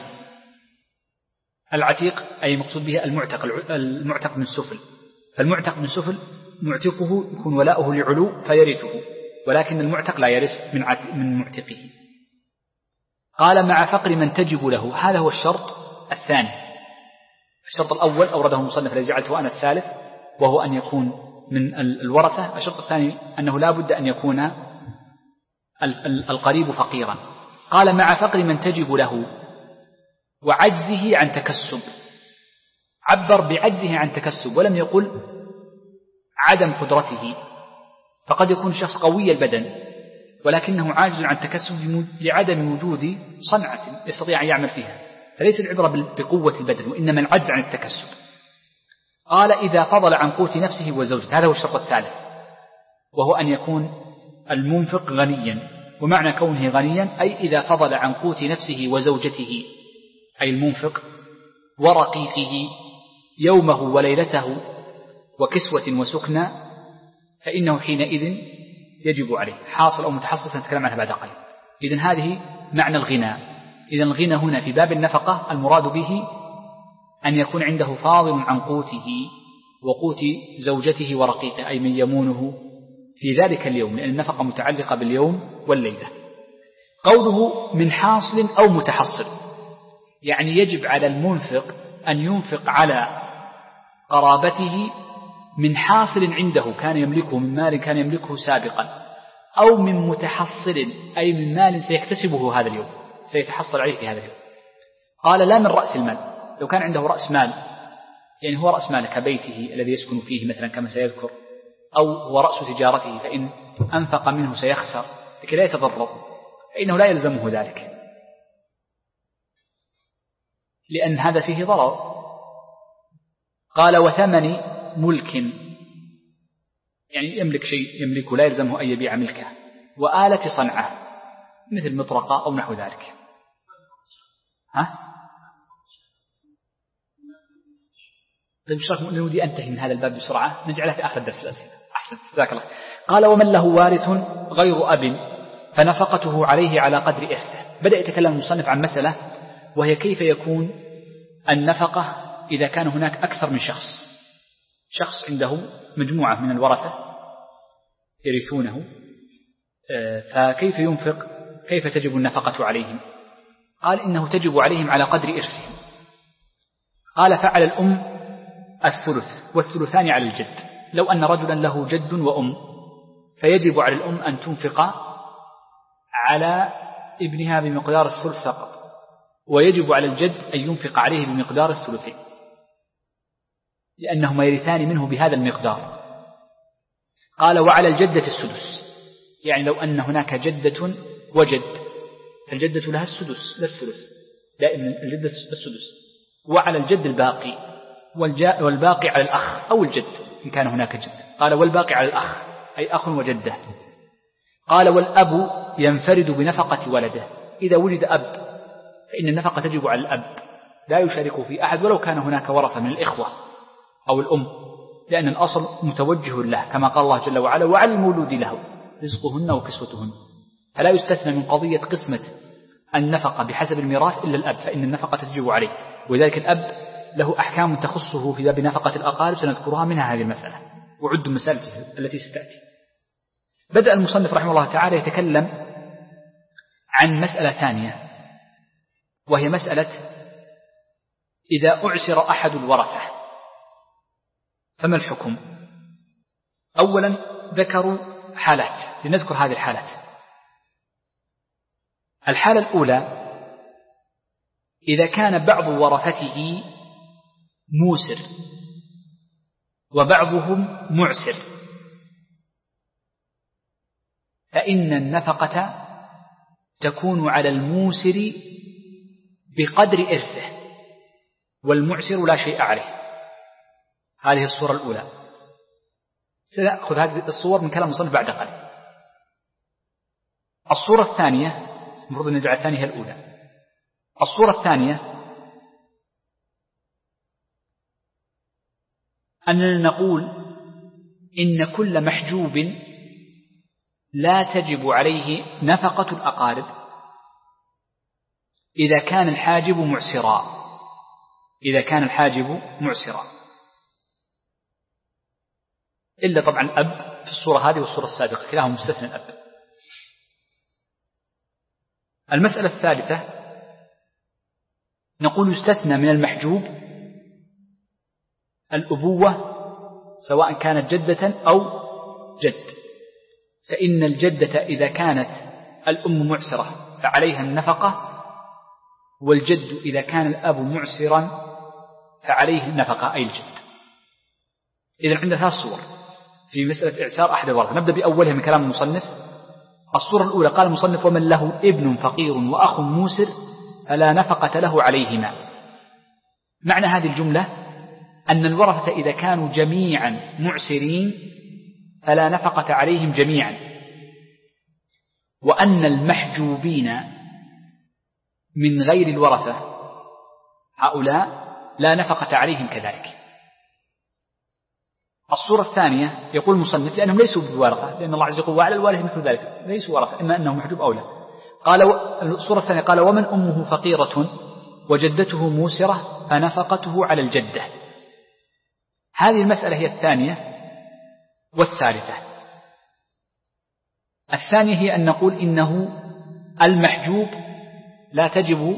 العتيق أي مقصود به المعتق، المعتق من السفل، فالمعتق من السفل معتقه يكون ولاؤه لعلو فيرثه، ولكن المعتق لا يرث من من معتقه. قال مع فقر من تجب له، هذا هو الشرط الثاني. الشرط الأول أورده المصنف الذي جعلته أنا الثالث، وهو أن يكون من الورثة. الشرط الثاني أنه لا بد أن يكون القريب فقيرا. قال مع فقر من تجب له وعجزه عن تكسب، عبر بعجزه عن تكسب ولم يقل عدم قدرته، فقد يكون شخص قوي البدن ولكنه عاجز عن تكسب لعدم وجود صنعة يستطيع أن يعمل فيها، فليس العبرة بقوة البدن وإنما العجز عن التكسب. قال إذا فضل عن قوت نفسه وزوجته، هذا هو الشرط الثالث، وهو أن يكون المنفق غنيا، ومعنى كونه غنيا أي إذا فضل عن قوت نفسه وزوجته أي المنفق ورقيقه يومه وليلته وكسوة وسكنى فإنه حينئذ يجب عليه. حاصل أو متحصص نتكلم عنها بعد قليل. إذن هذه معنى الغنى، إذا الغنى هنا في باب النفقة المراد به أن يكون عنده فاضل عن قوته وقوت زوجته ورقيقه، أي من يمونه في ذلك اليوم، لأن النفقة متعلقة باليوم والليلة. قوله من حاصل أو متحصل، يعني يجب على المنفق أن ينفق على قرابته من حاصل عنده كان يملكه من مال كان يملكه سابقا، أو من متحصل أي من مال سيكتسبه هذا اليوم، سيتحصل عليه في هذا اليوم. قال لا من رأس المال، لو كان عنده رأس مال يعني هو رأس مال كبيته الذي يسكن فيه مثلا كما سيذكر، أو هو رأس تجارته فإن أنفق منه سيخسر لكي لا يتضرر، فإنه لا يلزمه ذلك، لأن هذا فيه ضرر. قال وثمن ملك، يعني يملك شيء يملكه لا يلزمه أن يبيع ملكه، وآلة صنعة مثل مطرقة أو نحو ذلك. ها؟ طيب شرك نودي أنتهي من هذا الباب بسرعة، نجعله في آخر الدرس الأسئلة. أحسن، جزاك الله. قال ومن له وارث غير أب فنفقته عليه على قدر إرثه. بدأ يتكلم المصنف عن مسألة، وهي كيف يكون النفقة إذا كان هناك أكثر من شخص، شخص عنده مجموعة من الورثة يرثونه، فكيف ينفق، كيف تجب النفقة عليهم؟ قال إنه تجب عليهم على قدر إرثهم. قال فعلى الأم الثلث والثلثان على الجد. لو أن رجلا له جد وأم فيجب على الأم أن تنفق على ابنها بمقدار الثلث فقط، ويجب على الجد أن ينفق عليه بمقدار الثلثين، لأنهما يرثان منه بهذا المقدار. قال وعلى الجدة السدس، يعني لو أن هناك جدة وجد فالجدة لها السدس لا الثلث، دائما الجدة السدس، وعلى الجد الباقي، والباقي على الأخ أو الجد إن كان هناك جد. قال والباقي على الأخ أي أخ وجدة. قال والأب ينفرد بنفقة ولده، إذا وجد أب فإن النفقة تجب على الأب، لا يشارك في أحد ولو كان هناك ورثة من الإخوة أو الأم، لأن الأصل متوجه له كما قال الله جل وعلا وعلى المولود له رزقهن وكسوتهن، فلا يستثنى من قضية قسمة النفقة بحسب الميراث إلا الأب، فإن النفقة تجب عليه، وذلك الأب له أحكام تخصه في باب نفقة الأقارب سنذكرها منها هذه المسألة، وعد مسائل التي ستأتي. بدأ المصنف رحمه الله تعالى يتكلم عن مسألة ثانية، وهي مسألة إذا أعسر أحد الورثة فما الحكم؟ أولا ذكروا حالات، لنذكر هذه الحالات. الحالة الأولى إذا كان بعض ورثته موسر وبعضهم معسر، فإن النفقة تكون على الموسر بقدر إرثه، والمعسر لا شيء عليه. هذه الصورة الأولى. سنأخذ هذه الصور من كلام المصنف بعد قليل. الصورة الثانية، المفروض أن نجعل الثانية هي الأولى. الصورة الثانية أننا نقول إن كل محجوب لا تجب عليه نفقة الأقارب إذا كان الحاجب معسرا، إذا كان الحاجب معسرا، إلا طبعا الأب في الصورة هذه والصورة السابقة كلاهما مستثنى الأب. المسألة الثالثة نقول يستثنى من المحجوب الأبوة سواء كانت جدة أو جد، فإن الجدة إذا كانت الأم معسرة فعليها النفقة، والجد إذا كان الأب معسرا فعليه النفقة أي الجد. إذن عندنا ثلاث صور في مسألة إعسار أحد الورثة. نبدأ بأولها من كلام المصنف. الصورة الأولى قال المصنف ومن له ابن فقير وأخ موسر فلا نفقة له عليهما. معنى هذه الجملة أن الورثة إذا كانوا جميعا معسرين فلا نفقة عليهم جميعا، وأن المحجوبين من غير الورثة هؤلاء لا نفقة عليهم كذلك. الصورة الثانية يقول المصنف لأنهم ليسوا بورثة، لأن الله عز وجل وعلى الوارث مثل ذلك، ليسوا ورثة إما أنهم محجوب أو لا. قال الصورة الثانية قال ومن أمه فقيرة وجدته موسرة فنفقته على الجدة. هذه المسألة هي الثانية والثالثة. الثانية هي أن نقول إنه المحجوب لا تجب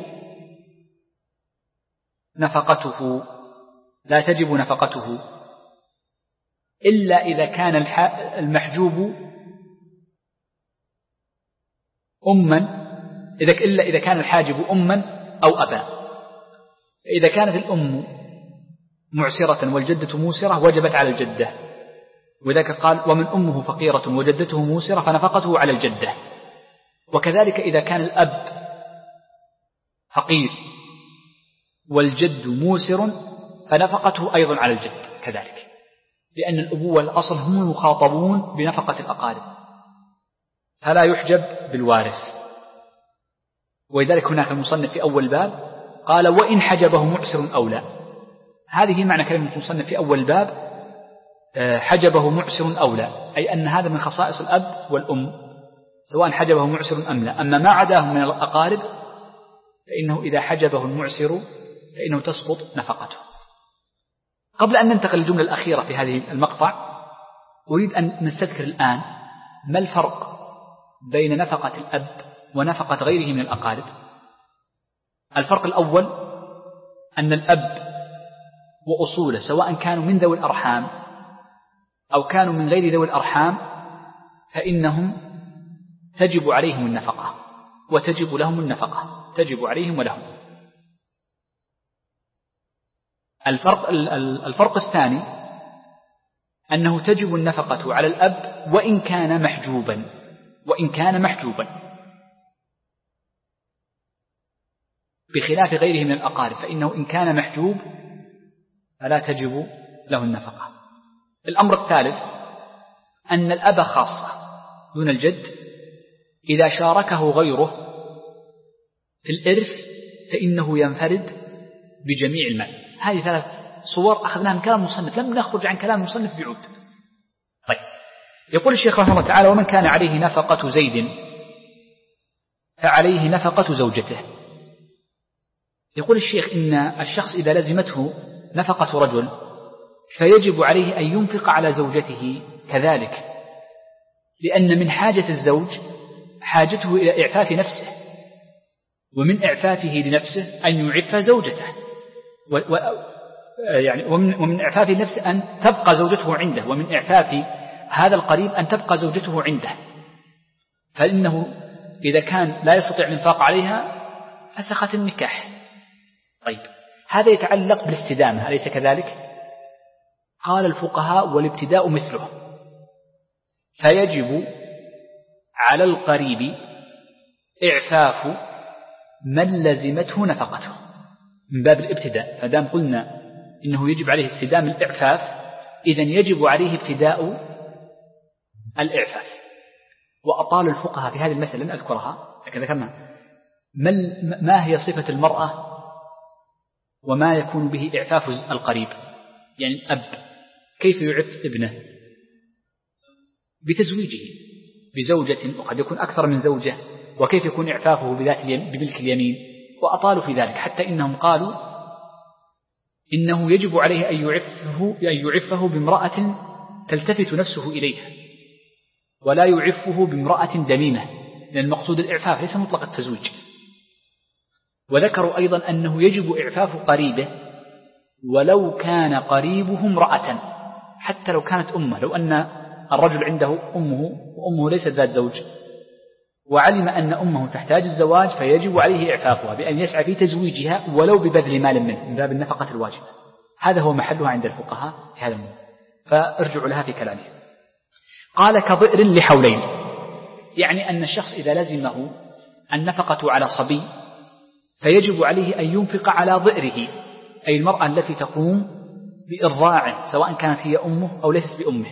نفقته لا تجب نفقته إلا إذا كان المحجوب أما إذا إلا إذا كان الحاجب أما أو أبا. إذا كانت الأم معسرة والجدة موسرة وجبت على الجدة، وذلك قال ومن أمه فقيرة وجدته موسرة فنفقته على الجدة. وكذلك إذا كان الأب فقير والجد موسر فنفقته أيضا على الجد كذلك، لأن الأبوة الأصل هم المخاطبون بنفقة الأقارب فلا يحجب بالوارث. ولذلك هناك المصنف في أول باب قال وإن حجبه معسر أو لا. هذه معنى كلمة المصنف في أول باب حجبه معسر أو لا، أي أن هذا من خصائص الأب والأم سواء حجبه معسر أم لا. أما ما عداه من الأقارب فإنه إذا حجبه المعسر فإنه تسقط نفقته. قبل أن ننتقل للجملة الأخيرة في هذه المقطع أريد أن نستذكر الآن ما الفرق بين نفقة الأب ونفقة غيره من الأقارب. الفرق الأول أن الأب وأصوله سواء كانوا من ذوي الأرحام أو كانوا من غير ذوي الأرحام فإنهم تجب عليهم النفقة وتجب لهم النفقة، تجب عليهم ولهم. الفرق, الفرق الثاني أنه تجب النفقة على الأب وإن كان محجوبا وإن كان محجوبا بخلاف غيره من الأقارب، فإنه إن كان محجوب فلا تجب له النفقة. الأمر الثالث أن الأب خاصة دون الجد إذا شاركه غيره في الإرث فإنه ينفرد بجميع المال. هذه ثلاث صور أخذناها من كلام المصنف، لم نخرج عن كلام المصنف بعود. طيب، يقول الشيخ رحمه الله تعالى ومن كان عليه نفقة زيد فعليه نفقة زوجته. يقول الشيخ إن الشخص إذا لزمته نفقة رجل فيجب عليه أن ينفق على زوجته كذلك، لأن من حاجة الزوج حاجته إلى إعفاف نفسه، ومن إعفافه لنفسه أن يعف زوجته، و و يعني ومن, ومن إعفاف نفسه أن تبقى زوجته عنده، ومن إعفاف هذا القريب أن تبقى زوجته عنده، فإنه إذا كان لا يستطيع الإنفاق عليها فسخت النكاح. طيب، هذا يتعلق بالاستدامة أليس كذلك؟ قال الفقهاء والابتداء مثله، فيجب على القريب إعفاف من لزمته نفقته من باب الابتداء. فدام قلنا إنه يجب عليه استدام الإعفاف إذن يجب عليه ابتداء الإعفاف. وأطال الفقهاء في هذه المسألة لن أذكرها لكن ذكرنا ما هي صفة المرأة وما يكون به إعفاف القريب. يعني الأب كيف يعف ابنه؟ بتزويجه بزوجة وقد يكون أكثر من زوجة، وكيف يكون إعفافه بذات بملك اليمين، وأطالوا في ذلك حتى إنهم قالوا إنه يجب عليه أن يعفه, أن يعفه بامرأة تلتفت نفسه إليها، ولا يعفه بامرأة دميمة، لأن المقصود الإعفاف ليس مطلق التزويج. وذكروا أيضا أنه يجب إعفاف قريبه ولو كان قريبه امرأة، حتى لو كانت أمه، لو أن الرجل عنده أمه وأمه ليست ذات زوج وعلم أن أمه تحتاج الزواج فيجب عليه إعفافها بأن يسعى في تزويجها ولو ببذل مال منه من باب النفقة الواجبة. هذا هو محلها عند الفقهاء في هذا الموضوع، فارجعوا لها في كلامه. قال كضئر لحولين، يعني أن الشخص إذا لزمه النفقة على صبي فيجب عليه أن ينفق على ضئره، أي المرأة التي تقوم بإرضاعه سواء كانت هي أمه أو ليست بأمه،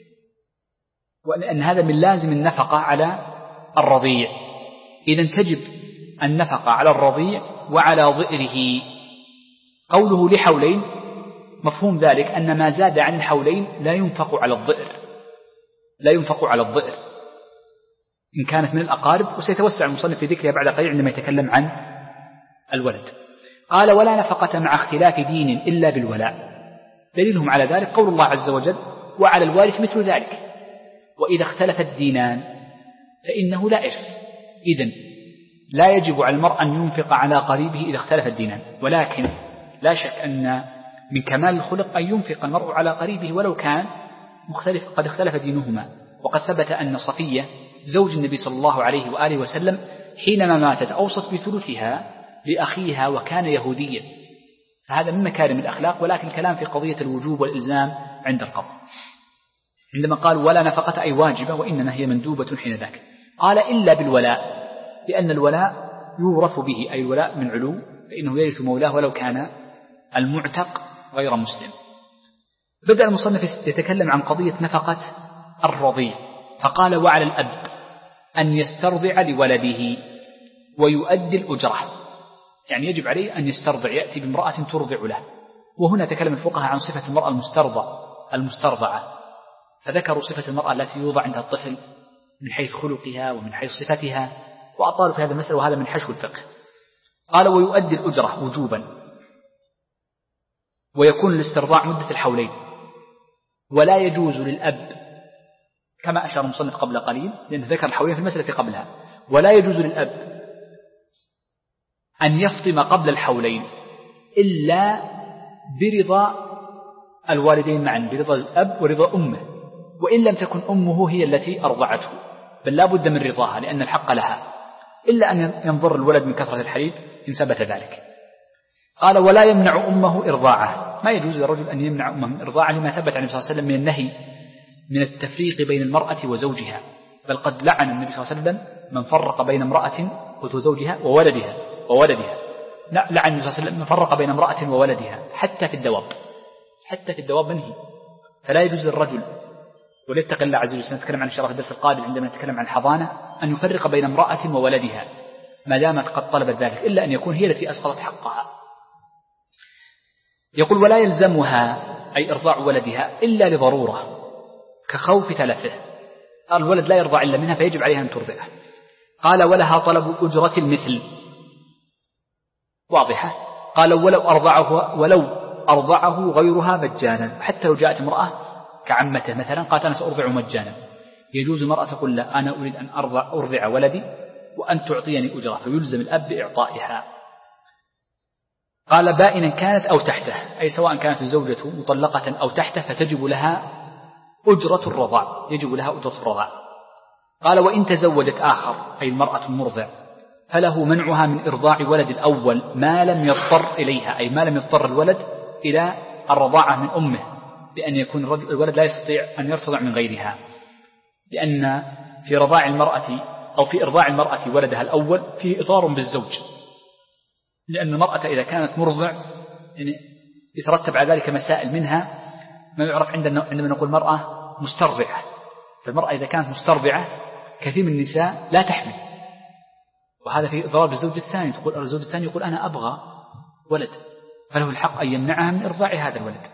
وأن هذا من لازم النفقة على الرضيع. إذن تجب النفقة على الرضيع وعلى ضئره. قوله لحولين مفهوم ذلك أن ما زاد عن الحولين لا ينفق على الضئر، لا ينفق على الضئر. إن كانت من الأقارب، وسيتوسع المصنف في ذكرها بعد قليل عندما يتكلم عن الولد. قال: ولا نفقة مع اختلاف دين إلا بالولاء. دليلهم على ذلك قول الله عز وجل: وعلى الوارث مثل ذلك. وإذا اختلف الدينان فإنه لا إرث. إذن لا يجب على المرء أن ينفق على قريبه إذا اختلف الدينان، ولكن لا شك أن من كمال الخلق أن ينفق المرء على قريبه ولو كان مختلف قد اختلف دينهما. وقد ثبت أن صفية زوج النبي صلى الله عليه وآله وسلم حينما ماتت أوصت بثلثها لأخيها وكان يهوديا، فهذا من مكارم الأخلاق. ولكن الكلام في قضية الوجوب والإلزام عند القبض. عندما قال ولا نفقة أي واجبة، وإنما هي مندوبة حين ذاك. قال: إلا بالولاء، لأن الولاء يورث به، أي الولاء من علو، فإنه يرث مولاه ولو كان المعتق غير مسلم. بدأ المصنف يتكلم عن قضية نفقة الرضيع، فقال: وعلى الأب أن يسترضع لولده ويؤدي الأجرة، يعني يجب عليه أن يسترضع، يأتي بامرأة ترضع له. وهنا تكلم الفقهاء عن صفة المرأة المسترضع المسترضعة، فذكروا صفة المرأة التي يوضع عندها الطفل من حيث خلقها ومن حيث صفتها، وأطالوا في هذا المسألة، وهذا من حشو الفقه. قال: ويؤدي الأجرة وجوبا، ويكون الاسترضاع مدة الحولين. ولا يجوز للأب، كما أشار المصنف قبل قليل لأن ذكر الحولين في المسألة قبلها، ولا يجوز للأب أن يفطم قبل الحولين إلا برضا الوالدين معا، برضا الأب ورضا أمه، وإن لم تكن أمه هي التي أرضعته، بل لا بد من رضاها لأن الحق لها، إلا أن ينظر الولد من كثرة الحليب إن ثبت ذلك. قال: ولا يمنع أمه إرضاعه، ما يجوز للرجل أن يمنع أمه من إرضاعه لما ثبت عن النبي صلى الله عليه وسلم من النهي من التفريق بين المرأة وزوجها، بل قد لعن النبي صلى الله عليه وسلم من فرق بين امرأة وزوجها وولدها وولدها لعن النبي صلى الله عليه وسلم من فرق بين امرأة وولدها حتى في الدواب، حتى في الدواب منهي. فلا يجوز للرجل، وليتق الله عز وجل، سنتكلم عن الشرف الدرس القادم عندما نتكلم عن الحضانة، أن يفرق بين امرأة وولدها ما دامت قد طلبت ذلك، إلا أن يكون هي التي أسقطت حقها. يقول: ولا يلزمها أي إرضاع ولدها إلا لضرورة كخوف تلفه، الولد لا يرضع إلا منها فيجب عليها أن ترضعه. قال: ولها طلب أجرة المثل، واضحة. قال: ولو أرضعه ولو أرضعه غيرها مجانا، حتى لو جاءت امرأة كعمته مثلا قالت: أنا سأرضع مجانا، يجوز المرأة تقول لا، أنا أريد أن أرضع, أرضع ولدي وأن تعطيني أجرة، فيلزم الأب بإعطائها. قال: بائنا كانت أو تحته، أي سواء كانت الزوجة مطلقة أو تحته فتجب لها أجرة الرضاع، يجب لها أجرة الرضاع. قال: وإن تزوجت آخر، أي المرأة المرضع، فله منعها من إرضاع ولد الأول ما لم يضطر إليها، أي ما لم يضطر الولد إلى الرضاعة من أمه، لأن يكون الولد لا يستطيع أن يرتضع من غيرها، لأن في رضاع المرأة أو في إرضاع المرأة ولدها الأول فيه إضرار بالزوج، لأن المرأة إذا كانت مرضع يعني يترتب على ذلك مسائل، منها ما يعرف عندنا عندما نقول مرأة مسترضعة، فالمرأة إذا كانت مسترضعة كثير من النساء لا تحمل، وهذا فيه إضرار بالزوج الثاني، تقول الزوج الثاني يقول أنا أبغى ولد، فله الحق أن يمنعها من إرضاع هذا الولد.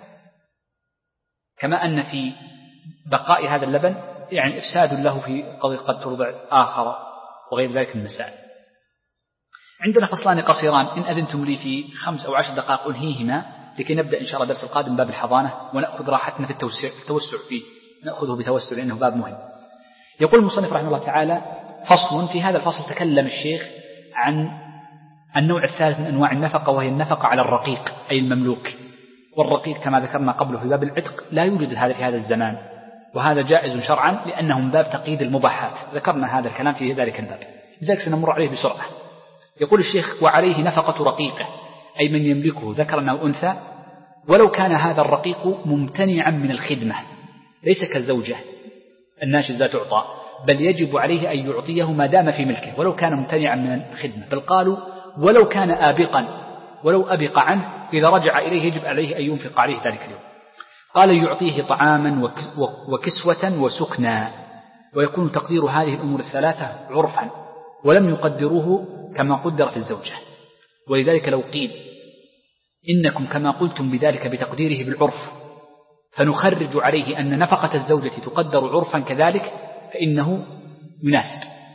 كما أن في بقاء هذا اللبن يعني إفساد له في قضية قد ترضع آخر وغير ذلك من المسائل. عندنا فصلان قصيران إن أذنتم لي في خمس أو عشر دقائق أنهيهما لكي نبدأ إن شاء الله درس القادم باب الحضانة، ونأخذ راحتنا في التوسع, التوسع فيه، نأخذه بتوسع لأنه باب مهم. يقول المصنف رحمه الله تعالى: فصل. في هذا الفصل تكلم الشيخ عن النوع الثالث من أنواع النفقة، وهي النفقة على الرقيق أي المملوك. والرقيق كما ذكرنا قبله في باب العتق لا يوجد هذا في هذا الزمان، وهذا جائز شرعا لأنه من باب تقييد المباحات، ذكرنا هذا الكلام في ذلك الباب، لذلك سنمر عليه بسرعة. يقول الشيخ: وعليه نفقة رقيقه أي من يملكه ذكرا أو أنثى، ولو كان هذا الرقيق ممتنعا من الخدمة، ليس كالزوجة الناشز لا تعطى، بل يجب عليه أن يعطيه ما دام في ملكه ولو كان ممتنعا من الخدمة، بل قالوا ولو كان آبقا، ولو أبق عنه إذا رجع إليه يجب عليه أن ينفق عليه ذلك اليوم. قال: يعطيه طعاما وكسوة وسكنا، ويكون تقدير هذه الأمور الثلاثة عرفا، ولم يقدروه كما قدر في الزوجة. ولذلك لو قيل إنكم كما قلتم بذلك بتقديره بالعرف، فنخرج عليه أن نفقة الزوجة تقدر عرفا كذلك، فإنه يناسب،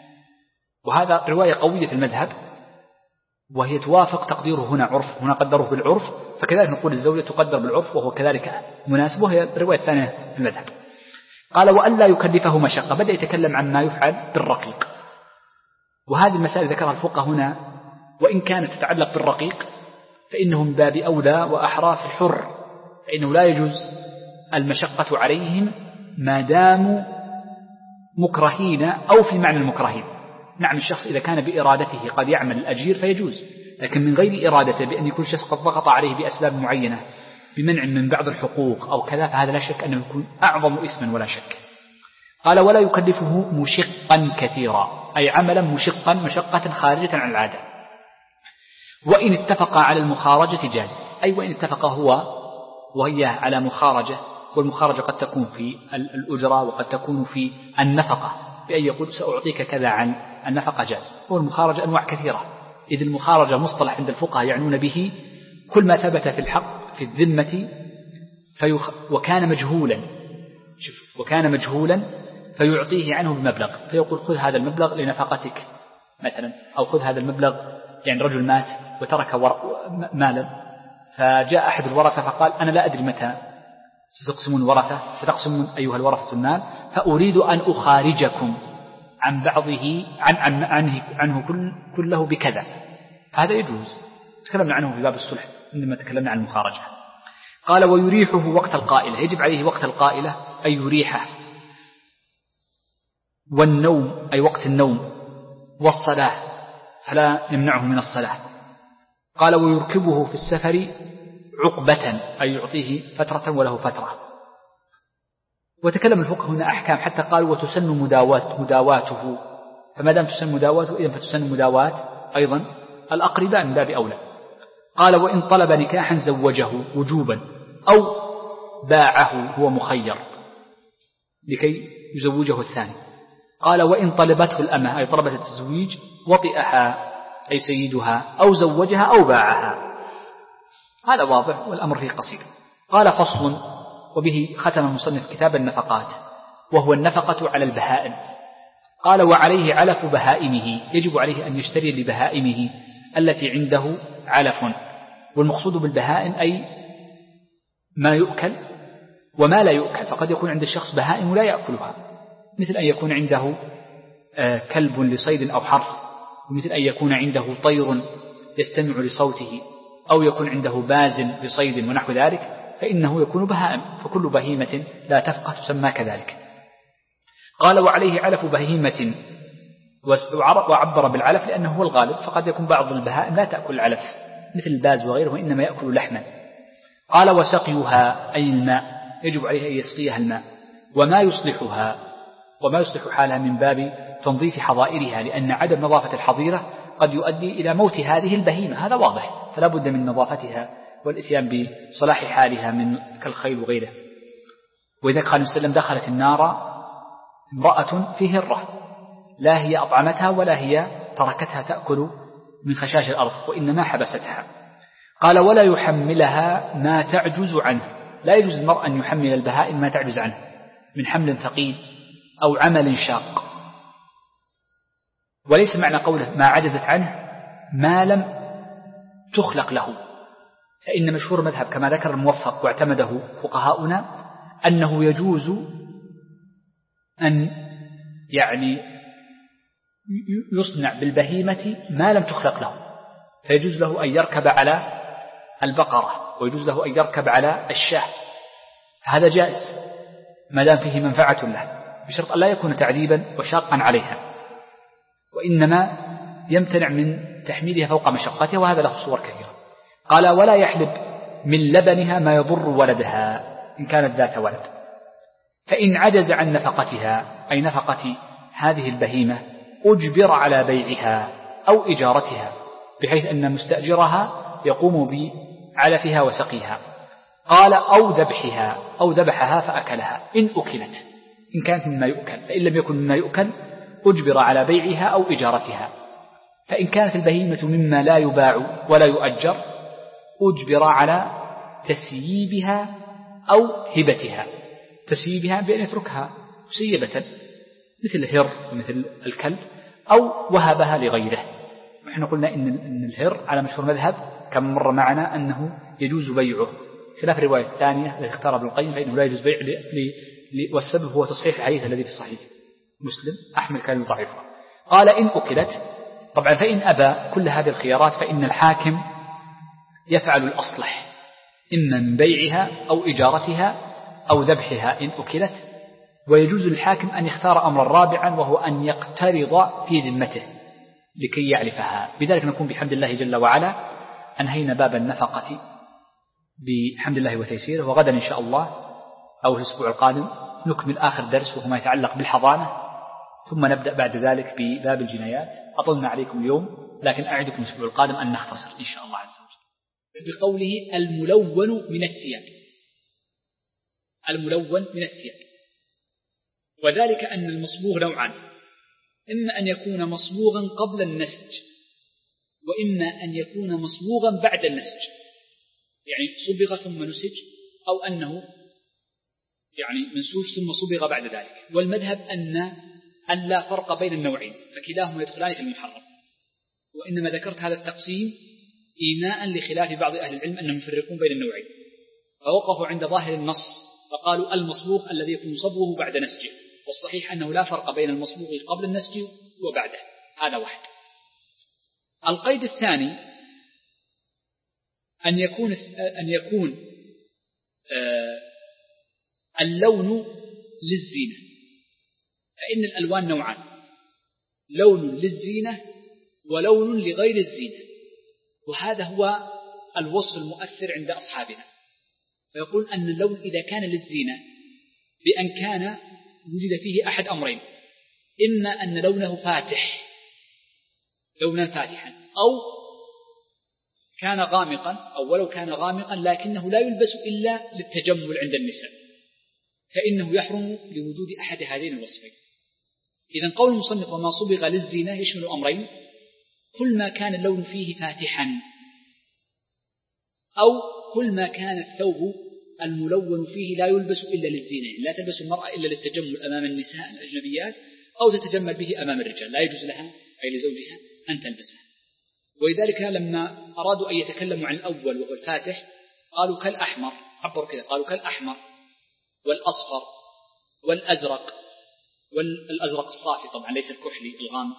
وهذا رواية قوية في المذهب، وهي توافق تقديره هنا عرف، هنا قدره بالعرف، فكذلك نقول الزوجة تقدر بالعرف وهو كذلك مناسب، وهي الرواية الثانية في المذهب. قال وأن لا يكلفه مشقة، بدأ يتكلم عن ما يفعل بالرقيق، وهذه المسائل ذكرها الفقهاء هنا، وإن كانت تتعلق بالرقيق فإنه من باب أولى وأحرى في الحر، فإنه لا يجوز المشقة عليهم ما داموا مكرهين أو في معنى المكرهين. نعم الشخص إذا كان بإرادته قد يعمل الأجير فيجوز، لكن من غير إرادته بأن يكون الشخص قد ضغط عليه بأسباب معينة بمنع من بعض الحقوق أو كذا، فهذا لا شك أنه يكون أعظم إثما ولا شك. قال ولا يكلفه مشقا كثيرا، أي عملا مشقا مشقة خارجة عن العادة. وإن اتفق على المخارجة جاز، أي وإن اتفق هو وهي على مخارجة، والمخارجة قد تكون في الأجرة وقد تكون في النفقة، بأن يقول سأعطيك كذا عن النفقة جاز. والمخارجة أنواع كثيرة، إذ المخارجة مصطلح عند الفقهاء يعنون به كل ما ثبت في الحق في الذمة فيخ... وكان مجهولا شوف وكان مجهولا فيعطيه عنه بمبلغ، فيقول خذ هذا المبلغ لنفقتك مثلا، أو خذ هذا المبلغ، يعني رجل مات وترك ور... مالا، فجاء أحد الورثة فقال أنا لا أدري متى ستقسمون ورثة ستقسمون أيها الورثة المال، فأريد أن أخارجكم عن بعضه عن عن عنه, عنه كل كله بكذا، هذا يجوز. تكلمنا عنه في باب الصلح عندما تكلمنا عن المخارجة. قال ويريحه وقت القائلة، يجب عليه وقت القائلة أي يريحه، والنوم أي وقت النوم، والصلاة فلا يمنعه من الصلاة. قال ويركبه في السفر عقبة أي يعطيه فترة وله فترة. وتكلم الفقه هنا أحكام حتى قالوا وتسن مداوات مداواته، فما دام تسن مداواته إذن فتسن مداوات أيضا الأقرباء من باب أولى. قال وإن طلب نكاحا زوجه وجوبا أو باعه هو مخير لكي يزوجه الثاني. قال وإن طلبته الأمة أي طلبت التزويج وطئها أي سيدها أو زوجها أو باعها، هذا واضح والأمر فيه قصير. قال فصل، وبه ختم المصنف كتاب النفقات، وهو النفقة على البهائم. قال وعليه علف بهائمه، يجب عليه أن يشتري لبهائمه التي عنده علف، والمقصود بالبهائم أي ما يؤكل وما لا يؤكل، فقد يكون عند الشخص بهائم لا يأكلها، مثل أن يكون عنده كلب لصيد أو حرث، ومثل أن يكون عنده طير يستمع لصوته، أو يكون عنده باز لصيد ونحو ذلك، فإنه يكون بهائم، فكل بهيمة لا تفقه تسمى كذلك. قال وعليه علف بهيمة، وعبر بالعلف لأنه هو الغالب، فقد يكون بعض البهائم لا تأكل العلف مثل الباز وغيره، إنما يأكل لحما. قال وسقيها أي الماء، يجب عليه أن يسقيها الماء، وما يصلحها وما يصلح حالها من باب تنظيف حظائرها، لأن عدم نظافة الحظيرة قد يؤدي إلى موت هذه البهيمة، هذا واضح، فلا بد من نظافتها والإتيان بصلاح حالها من كالخيل وغيره. وإذا قال وسلم دخلت النار امرأة في هرة، لا هي أطعمتها ولا هي تركتها تأكل من خشاش الأرض، وإنما حبستها. قال ولا يحملها ما تعجز عنه، لا يجوز المرء أن يحمل البهائم ما تعجز عنه من حمل ثقيل أو عمل شاق. وليس معنى قوله ما عجزت عنه ما لم تخلق له، فإن مشهور مذهب كما ذكر الموفق واعتمده فقهاؤنا أنه يجوز أن يعني يصنع بالبهيمة ما لم تخلق له، فيجوز له أن يركب على البقرة، ويجوز له أن يركب على الشاة، هذا جائز ما دام فيه منفعة له، بشرط أن لا يكون تعذيبا وشاقا عليها، وإنما يمتنع من تحميلها فوق مشقتها، وهذا له صور كثيرة. قال ولا يحلب من لبنها ما يضر ولدها إن كانت ذات ولد، فإن عجز عن نفقتها أي نفقة هذه البهيمة أجبر على بيعها أو إجارتها، بحيث أن مستأجرها يقوم بعلفها وسقيها. قال أو ذبحها أو ذبحها فأكلها إن أكلت، إن كانت مما يؤكل، فإن لم يكن مما يؤكل أجبر على بيعها أو إجارتها. فإن كانت البهيمة مما لا يباع ولا يؤجر أجبر على تسييبها أو هبتها، تسييبها بأن يتركها مسيبة مثل الهر ومثل الكلب، أو وهبها لغيره. نحن قلنا إن الهر على مشهور مذهب كم مر معنا أنه يجوز بيعه، خلاف الرواية الثانية التي اختار ابن القيم فإنه لا يجوز بيع، والسبب هو تصحيح الحديث الذي في صحيح مسلم، أحمد كان يضعفه. قال إن أكلت، طبعا فإن أبى كل هذه الخيارات فإن الحاكم يفعل الأصلح، إما من بيعها أو إجارتها أو ذبحها إن أكلت، ويجوز للحاكم أن يختار أمرا رابعا وهو أن يقترض في ذمته لكي يعرفها. بذلك نكون بحمد الله جل وعلا أنهينا باب النفقة بحمد الله وتيسيره، وغدا إن شاء الله أو الأسبوع القادم نكمل آخر درس وهو ما يتعلق بالحضانة، ثم نبدأ بعد ذلك بباب الجنايات. أطلنا عليكم اليوم لكن أعدكم الأسبوع القادم أن نختصر إن شاء الله عز وجل. بقوله الملون من الثياب، الملون من الثياب، وذلك أن المصبوغ نوعان، إما أن يكون مصبوغا قبل النسج، وإما أن يكون مصبوغا بعد النسج، يعني صبغ ثم نسج، أو أنه يعني منسوج ثم صبغ بعد ذلك. والمذهب أن أن لا فرق بين النوعين، فكلاهما يدخلان في المحرم. وإنما ذكرت هذا التقسيم إيماء لخلاف بعض أهل العلم أنهم يفرقون بين النوعين، فوقفوا عند ظاهر النص فقالوا المصبوغ الذي يكون صبغه بعد نسجه، والصحيح أنه لا فرق بين المصبوغ قبل النسج وبعده. هذا واحد. القيد الثاني أن يكون أن يكون آه اللون للزينة، فإن الألوان نوعان، لون للزينة ولون لغير الزينة، وهذا هو الوصف المؤثر عند أصحابنا. فيقول أن اللون إذا كان للزينة بأن كان وجد فيه أحد أمرين، إما أن لونه فاتح لونا فاتحا، أو كان غامقا، أو ولو كان غامقا لكنه لا يلبس إلا للتجمل عند النساء، فإنه يحرم لوجود أحد هذين الوصفين. إذن قول المصنف وما صبغ للزينة يشمل أمرين: كل ما كان اللون فيه فاتحا، أو كل ما كان الثوب الملون فيه لا يلبس إلا للزينة، لا تلبس المرأة إلا للتجمل أمام النساء الأجنبيات، أو تتجمل به أمام الرجال، لا يجوز لها أي لزوجها أن تلبسه. ولذلك لما أرادوا أن يتكلموا عن الأول وهو الفاتح قالوا كالأحمر، عبروا كذا، قالوا كالأحمر والأصفر والأزرق، والأزرق الصافي طبعا ليس الكحلي الغامق،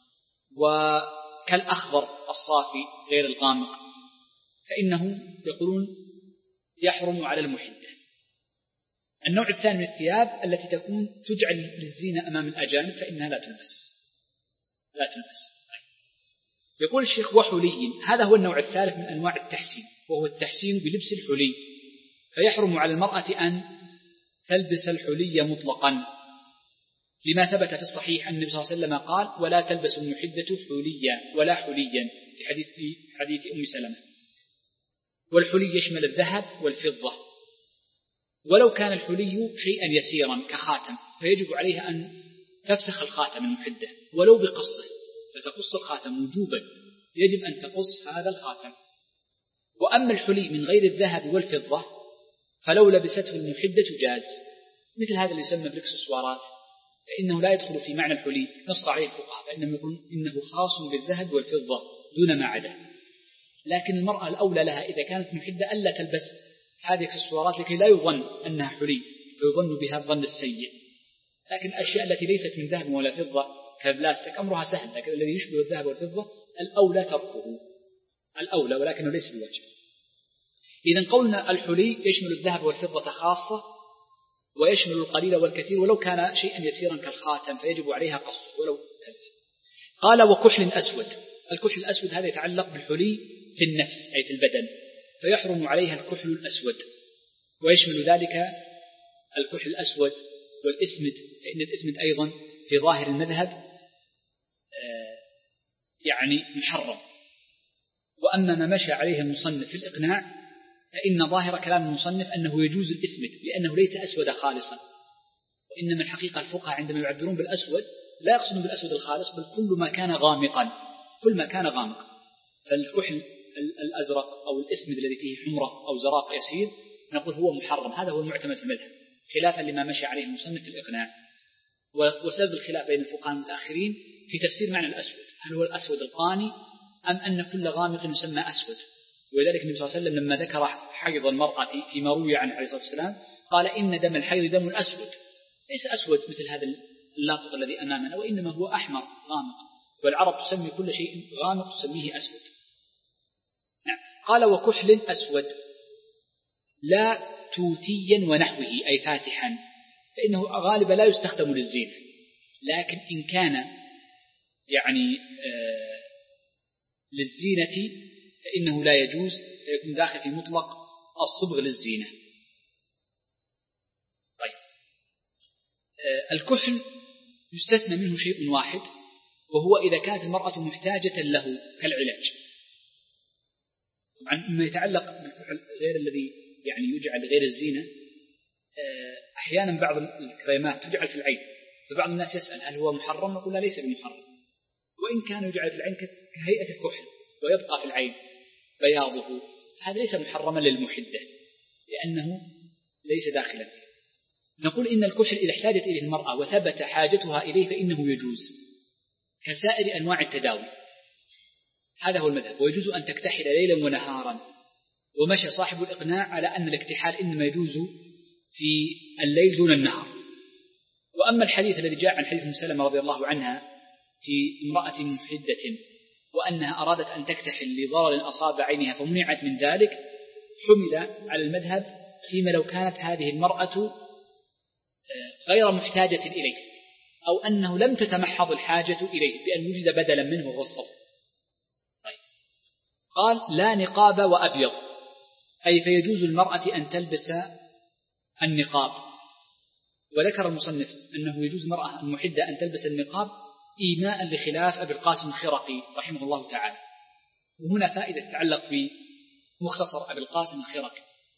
وكالأخضر الصافي غير الغامق، فإنه يقولون يحرم على المحدة. النوع الثاني من الثياب التي تكون تجعل للزينة أمام الأجانب فإنها لا تلبس لا تلبس. يقول الشيخ وحلي، هذا هو النوع الثالث من أنواع التحسين، وهو التحسين بلبس الحلي، فيحرم على المرأة أن تلبس الحلي مطلقا، لما ثبت في الصحيح أن النبي صلى الله عليه وسلم قال: ولا تلبس المحدة حليا ولا حليا، في حديث في حديث أم سلمة. والحلي يشمل الذهب والفضة، ولو كان الحلي شيئا يسيرا كخاتم فيجب عليها أن تفسخ الخاتم المحدة ولو بقصه، فتقص الخاتم وجوبا، يجب أن تقص هذا الخاتم. وأما الحلي من غير الذهب والفضة فلو لبسته المحدة جاز، مثل هذا اللي يسمى بالإكسسوارات، فإنه لا يدخل في معنى الحلي، نص عليه الفقهاء فإنهم يقولون إنه خاص بالذهب والفضة دون ما عدا. لكن المرأة الأولى لها إذا كانت محدة ألا تلبس هذه الإكسسوارات لكي لا يظن أنها حلي فيظن بها الظن السيء. لكن الأشياء التي ليست من ذهب ولا فضة كالبلاستيك أمرها سهل، لكن الذي يشبه الذهب والفضة الأولى تركه، الأولى، ولكنه ليس بواجب. إذن قولنا الحلي يشمل الذهب والفضة خاصة، ويشمل القليل والكثير، ولو كان شيئا يسيرا كالخاتم فيجب عليها قصه ولو تلف. قال: وكحل أسود. الكحل الأسود هذا يتعلق بالحلي في النفس أي في البدن، فيحرم عليها الكحل الأسود، ويشمل ذلك الكحل الأسود والإثمد، فإن الإثمد أيضا في ظاهر المذهب يعني محرم. وأما ما مشى عليه المصنف في الإقناع فإن ظاهر كلام المصنف أنه يجوز الإثمد لأنه ليس أسود خالصا، وإنما الحقيقة الفقهاء عندما يعبرون بالأسود لا يقصدون بالأسود الخالص، بل كل ما كان غامقا، كل ما كان غامقا. فالكحل الأزرق أو الإثمد الذي فيه حمرة أو زراق يسير نقول هو محرم، هذا هو المعتمد في المذهب، خلافا لما مشى عليه المصنف في الإقناع. وسبب الخلاف بين الفقهاء المتأخرين في تفسير معنى الأسود، هل هو الأسود القاني أم أن كل غامق يسمى أسود؟ ولذلك النبي صلى الله عليه وسلم لما ذكر حيض المرأة فيما روي عنه عليه الصلاة والسلام قال إن دم الحيض دم الأسود، ليس أسود مثل هذا اللاقط الذي أمامنا، وإنما هو أحمر غامق، والعرب تسمي كل شيء غامق تسميه أسود. نعم. قال وكحل أسود لا توتيا ونحوه أي فاتحا، فإنه غالبا لا يستخدم للزينة، لكن إن كان يعني آه للزينة فإنه لا يجوز، فيكون داخل في مطلق الصبغ للزينة. طيب آه الكحل يستثنى منه شيء واحد، وهو إذا كانت المرأة محتاجة له كالعلاج. طبعا ما يتعلق بالكحل غير الذي يعني يجعل غير الزينة، أحيانا بعض الكريمات تجعل في العين، فبعض الناس يسأل هل هو محرم؟ نقول لا ليس بمحرم، وإن كان يجعل في العين كهيئة الكحل ويبقى في العين بياضه، هذا ليس محرما للمحدة لأنه ليس داخلا فيه. نقول إن الكحل إذا احتاجت إليه المرأة وثبت حاجتها إليه فإنه يجوز كسائر أنواع التداوي، هذا هو المذهب، ويجوز أن تكتحل ليلا ونهارا. ومشى صاحب الإقناع على أن الاكتحال إنما يجوز في الليل دون النهار. وأما الحديث الذي جاء عن حديث ام سلمة رضي الله عنها في امرأة محدة وأنها أرادت أن تكتحل لضرر أصاب عينها فمنعت من ذلك، حمل على المذهب فيما لو كانت هذه المرأة غير محتاجة إليه، أو أنه لم تتمحض الحاجة إليه بأن وجد بدلا منه وهو الصوم. طيب. قال لا نقاب وأبيض، أي فيجوز المرأة أن تلبس النقاب. وذكر المصنف أنه يجوز المرأة المحدة أن تلبس النقاب إيماء لخلاف أبي القاسم الخرقي رحمه الله تعالى. وهنا فائدة تتعلق بمختصر أبي القاسم الخرقي.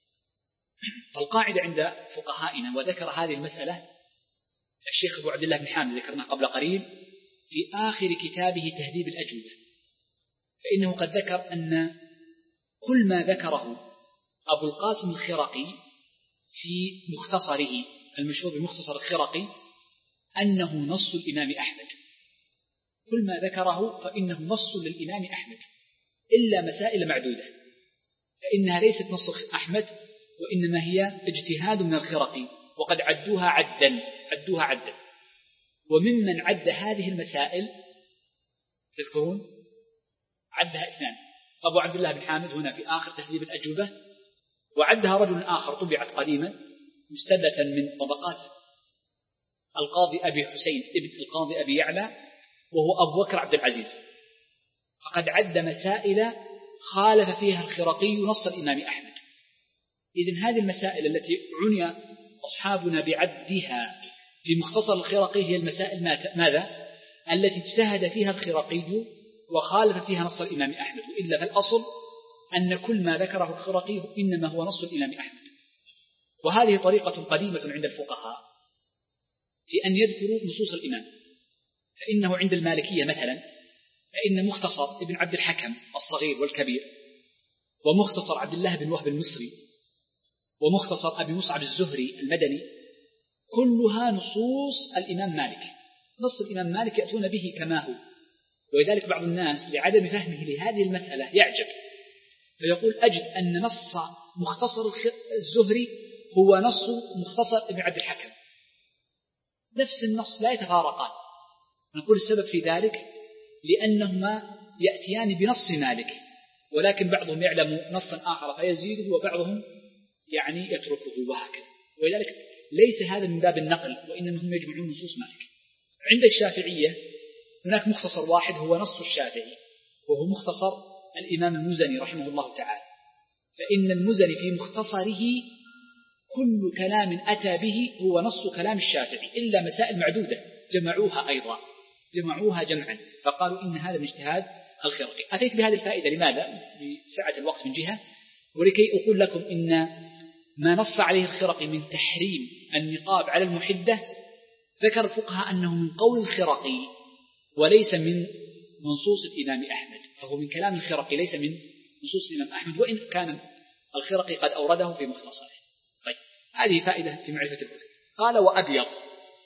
فالقاعدة عند فقهائنا، وذكر هذه المسألة الشيخ أبو عبد الله بن حامد ذكرنا قبل قليل في آخر كتابه تهذيب الأجوبة، فإنه قد ذكر أن كل ما ذكره أبو القاسم الخرقي في مختصره المشهور بمختصر الخرقي أنه نص الإمام أحمد، كل ما ذكره فإنه نص للإمام أحمد إلا مسائل معدودة، فإنها ليست نص أحمد وإنما هي اجتهاد من الخرقي، وقد عدوها عدا عدوها عدا وممن عد هذه المسائل تذكرون عدها اثنان، أبو عبد الله بن حامد هنا في آخر تهذيب الأجوبة، وعدها رجل آخر طبعت قديما مستدلة من طبقات القاضي أبي حسين ابن القاضي أبي يعلى، وهو أبو بكر عبد العزيز، فقد عد مسائل خالف فيها الخرقي نص الإمام أحمد. إذن هذه المسائل التي عني أصحابنا بعدها في مختصر الخرقي هي المسائل ماذا؟ التي اجتهد فيها الخرقي وخالف فيها نص الإمام أحمد، وإلا فالأصل أن كل ما ذكره الخرقي إنما هو نص الإمام أحمد. وهذه طريقة قديمة عند الفقهاء في أن يذكروا نصوص الإمام، فإنه عند المالكية مثلا فإن مختصر ابن عبد الحكم الصغير والكبير، ومختصر عبد الله بن وهب المصري، ومختصر أبي مصعب الزهري المدني، كلها نصوص الإمام مالك، نص الإمام مالك يأتون به كما هو. ولذلك بعض الناس لعدم فهمه لهذه المسألة يعجب فيقول أجد أن نص مختصر الزهري هو نص مختصر ابن عبد الحكم، نفس النص لا يتفارقان. نقول السبب في ذلك لأنهما يأتيان بنص مالك، ولكن بعضهم يعلم نصا آخر فيزيده وبعضهم يعني يتركه وهكذا، ولذلك ليس هذا من باب النقل وإنما هم يجمعون نصوص مالك. عند الشافعية هناك مختصر واحد هو نص الشافعي، وهو مختصر الإمام المزني رحمه الله تعالى، فإن المزني في مختصره كل كلام أتى به هو نص كلام الشافعي إلا مسائل معدودة جمعوها أيضا جمعوها جمعا، فقالوا إن هذا من اجتهاد الخرقي. أتيت بهذه الفائدة لماذا؟ لسعة الوقت من جهة، ولكي أقول لكم إن ما نص عليه الخرقي من تحريم النقاب على المحدة ذكر الفقهاء أنه من قول الخرقي وليس من منصوص الإمام أحمد، فهو من كلام الخرقي ليس من نصوص الإمام أحمد، وإن كان الخرقي قد أورده في مختصره. طيب هذه فائدة في معرفة الكتب. قال وأبيض،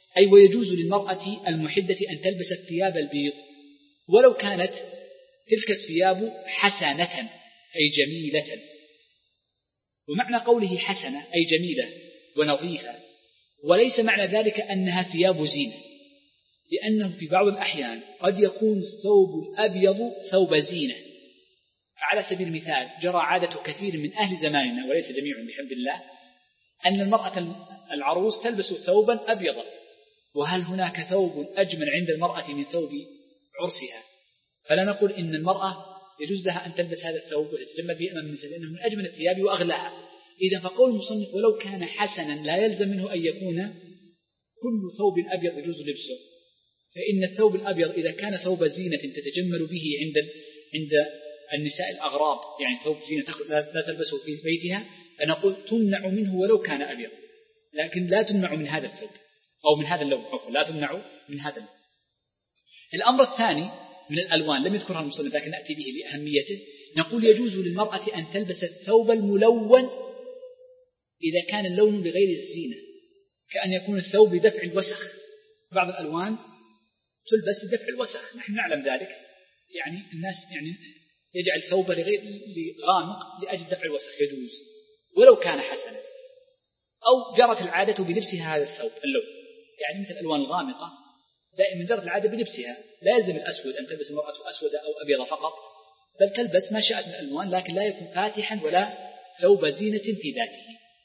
أي ويجوز للمرأة المحدة أن تلبس الثياب البيض ولو كانت تلك الثياب حسنة أي جميلة. ومعنى قوله حسنة أي جميلة ونظيفة، وليس معنى ذلك أنها ثياب زينة، لأنه في بعض الأحيان قد يكون الثوب الأبيض ثوب زينة. على سبيل المثال جرى عادة كثير من أهل زماننا وليس جميعهم بحمد الله أن المرأة العروس تلبس ثوبا أبيضا، وهل هناك ثوب أجمل عند المرأة من ثوب عرسها؟ فلا نقول إن المرأة يجوز لها أن تلبس هذا الثوب وتتجمل به أمام النساء لأنه من أجمل الثياب وأغلاها. إذا فقول المصنف ولو كان حسنا لا يلزم منه أن يكون كل ثوب أبيض يجوز لبسه، فإن الثوب الأبيض إذا كان ثوب زينة تتجمل به عند عند النساء الأغراب، يعني ثوب زينة لا تلبسه في بيتها، فنقول تمنع منه ولو كان أبيض، لكن لا تمنع من هذا الثوب أو من هذا اللون، عفوا لا تمنع من هذا اللون. الأمر الثاني من الألوان لم يذكرها المصنف لكن نأتي به لأهميته، نقول يجوز للمرأة أن تلبس الثوب الملون إذا كان اللون بغير الزينة، كأن يكون الثوب لدفع الوسخ. بعض الألوان تلبس لدفع الوسخ، نحن نعلم ذلك، يعني الناس يعني يجعل ثوبه لغير غامق لأجل دفع الوسخ، يجوز ولو كان حسنا. أو جرت العادة بلبسها هذا الثوب اللون، يعني مثل الألوان الغامقة دائما جرت العادة بلبسها، لا يلزم الأسود أن تلبس المرأة أسود أو أبيض فقط، بل تلبس ما شاءت من الألوان، لكن لا يكون فاتحا ولا ثوب زينة في ذاته.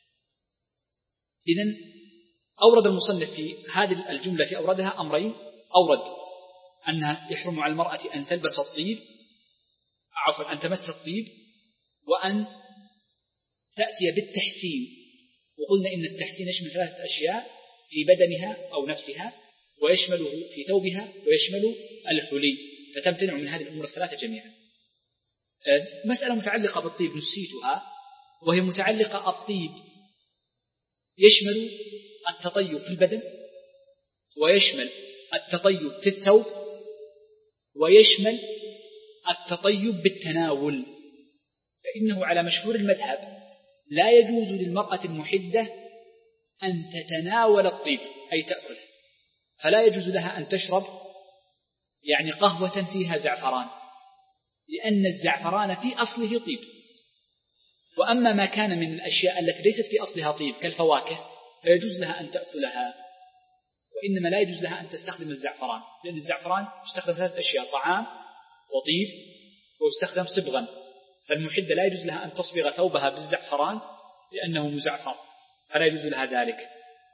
إذن أورد المصنف في هذه الجملة أوردها أمرين، أورد أنها يحرم على المرأة أن تلبس الطيب، عفوا أن تمس الطيب، وأن تأتي بالتحسين. وقلنا إن التحسين يشمل ثلاثة أشياء في بدنها أو نفسها، ويشمله في ثوبها، ويشمل الحلي، فتمتنع من هذه الأمور الثلاثة جميعا. مسألة متعلقة بالطيب نسيتها، وهي متعلقة الطيب يشمل التطيب في البدن، ويشمل التطيب في الثوب، ويشمل التطيب بالتناول. فإنه على مشهور المذهب لا يجوز للمرأة المحدة أن تتناول الطيب أي تأكله، فلا يجوز لها أن تشرب يعني قهوة فيها زعفران، لأن الزعفران في أصله طيب. وأما ما كان من الأشياء التي ليست في أصلها طيب كالفواكه فيجوز لها أن تأكلها، وإنما لا يجوز لها أن تستخدم الزعفران، لأن الزعفران يستخدم ثلاث أشياء: طعام وطيب ويستخدم صبغا، فالمحدة لا يجوز لها أن تصبغ ثوبها بالزعفران لأنه مزعفر، فلا يجوز لها ذلك،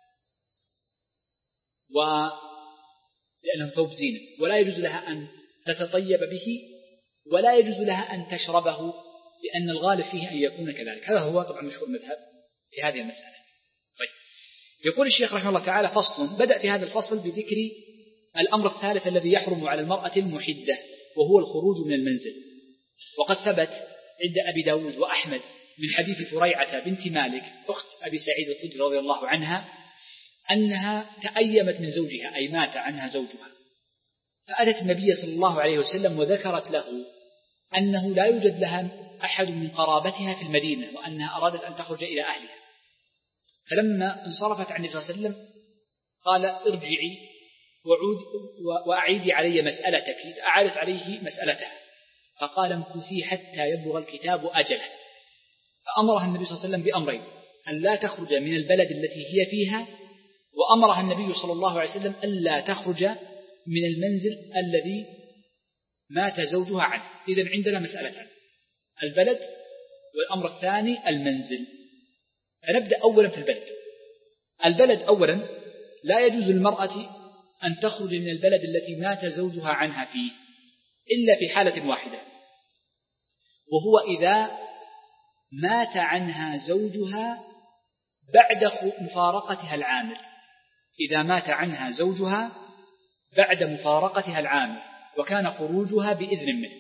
ولأنه ثوب زينة، ولا يجوز لها أن تتطيب به، ولا يجوز لها أن تشربه، لأن الغالب فيه أن يكون كذلك. هذا هو طبعا مشهور المذهب في هذه المسألة. طيب، يقول الشيخ رحمه الله تعالى: فصل. بدأ في هذا الفصل بذكر الأمر الثالث الذي يحرم على المرأة المحدة، وهو الخروج من المنزل. وقد ثبت عند أبي داود وأحمد من حديث فريعة بنت مالك أخت أبي سعيد الخدري رضي الله عنها أنها تأيمت من زوجها، أي مات عنها زوجها، فأتت النبي صلى الله عليه وسلم وذكرت له أنه لا يوجد لها أحد من قرابتها في المدينة، وأنها أرادت أن تخرج إلى أهلها. فلما انصرفت عن النبي صلى الله عليه وسلم قال: ارجعي وعود وأعيدي علي مسألتك. فأعادت عليه مسألتها، فقال: امكثي حتى يبلغ الكتاب أجله. فأمرها النبي صلى الله عليه وسلم بأمرين: أن لا تخرج من البلد التي هي فيها، وأمرها النبي صلى الله عليه وسلم أن لا تخرج من المنزل الذي مات زوجها عنه. إذن عندنا مسألتان: البلد، والأمر الثاني المنزل. فنبدأ أولا في البلد. البلد أولا لا يجوز للمرأة أن تخرج من البلد التي مات زوجها عنها فيه إلا في حالة واحدة، وهو إذا مات عنها زوجها بعد مفارقتها العامر. إذا مات عنها زوجها بعد مفارقتها العامر وكان خروجها بإذن منه.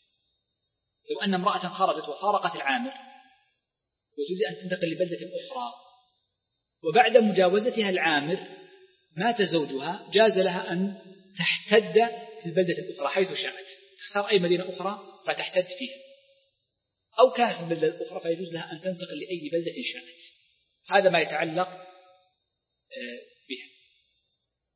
لو أن امرأة خرجت وفارقت العامر وتريد أن تنتقل لبلدة أخرى، وبعد مجاوزتها العامر مات زوجها، جاز لها أن تحتد في البلدة الأخرى حيث شاءت، تختار أي مدينة أخرى فتحتد فيها، أو كانت في البلدة الأخرى فيجوز لها أن تنتقل لأي بلدة شاءت. هذا ما يتعلق بها.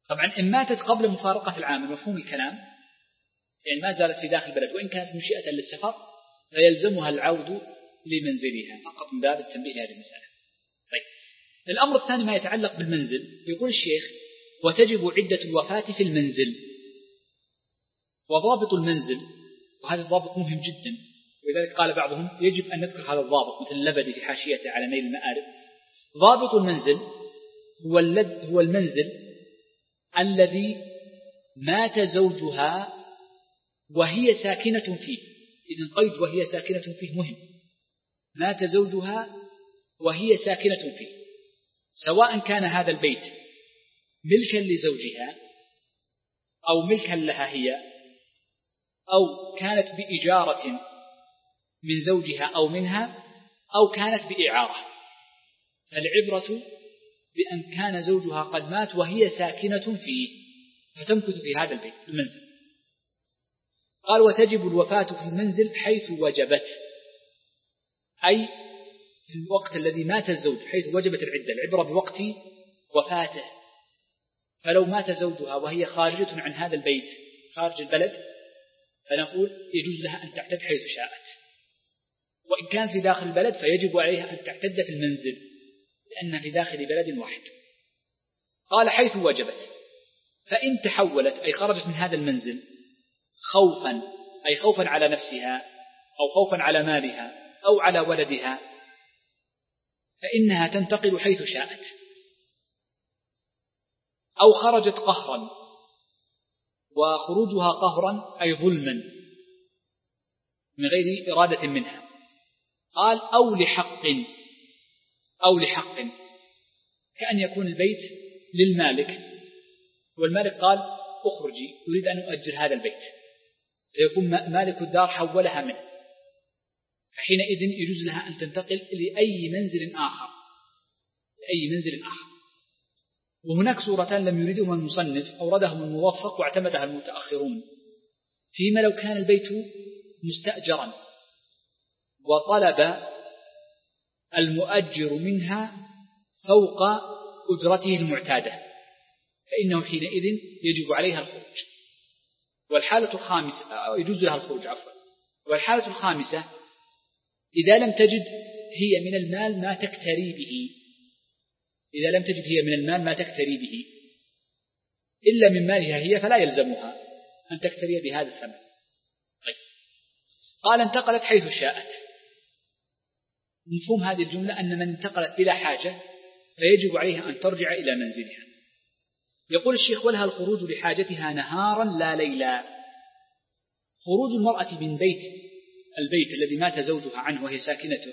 طبعا إن ماتت قبل مفارقة العامل مفهوم الكلام، يعني ما زالت في داخل البلد وإن كانت منشئة للسفر فيلزمها العود لمنزلها، فقط من باب التنبيه لهذه المسألة. طيب، الأمر الثاني ما يتعلق بالمنزل. يقول الشيخ: وتجب عدة الوفاة في المنزل. وضابط المنزل، وهذا الضابط مهم جدا، ولذلك قال بعضهم يجب أن نذكر هذا الضابط، مثل اللبدي في حاشيته على نيل المآرب. ضابط المنزل هو هو المنزل الذي مات زوجها وهي ساكنة فيه. إذن قيد وهي ساكنة فيه مهم. مات زوجها وهي ساكنة فيه، سواء كان هذا البيت ملكا لزوجها أو ملكا لها هي، أو كانت بإجارة من زوجها أو منها، أو كانت بإعارة. فالعبرة بأن كان زوجها قد مات وهي ساكنة فيه فتمكث في هذا البيت المنزل. قال: وتجب الوفاة في المنزل حيث وجبت، أي في الوقت الذي مات الزوج، حيث وجبت العدة. العبرة بوقت وفاته، فلو مات زوجها وهي خارجة عن هذا البيت خارج البلد فنقول يجوز لها أن تعتد حيث شاءت، وإن كان في داخل البلد فيجب عليها أن تعتد في المنزل لأنها في داخل بلد واحد. قال: حيث وجبت، فإن تحولت أي خرجت من هذا المنزل خوفا، أي خوفا على نفسها أو خوفا على مالها أو على ولدها، فإنها تنتقل حيث شاءت. أو خرجت قهرا، وخروجها قهرا أي ظلما من غير إرادة منها. قال: أو لحق، أو لحق كأن يكون البيت للمالك والمالك قال: أخرجي، أريد أن أؤجر هذا البيت، فيكون مالك الدار حولها منه، فحينئذ يجوز لها أن تنتقل لأي منزل آخر، لأي منزل آخر. وهناك صورتان لم يريدهما المصنف، أوردهم الموفق واعتمدها المتأخرون. فيما لو كان البيت مستأجرا وطلب المؤجر منها فوق أجرته المعتادة فإنه حينئذ يجب عليها الخروج. والحالة الخامسة يجوز لها الخروج عفوا. والحالة الخامسة إذا لم تجد هي من المال ما تكتري به، إذا لم تجد هي من المال ما تكتري به إلا من مالها هي فلا يلزمها أن تكتري بهذا الثمن. طيب. قال: انتقلت حيث شاءت. مفهوم هذه الجملة أن من انتقلت بلا حاجة فيجب عليها أن ترجع إلى منزلها. يقول الشيخ: ولها الخروج لحاجتها نهارا لا ليلا. خروج المرأة من بيت البيت الذي مات زوجها عنه وهي ساكنته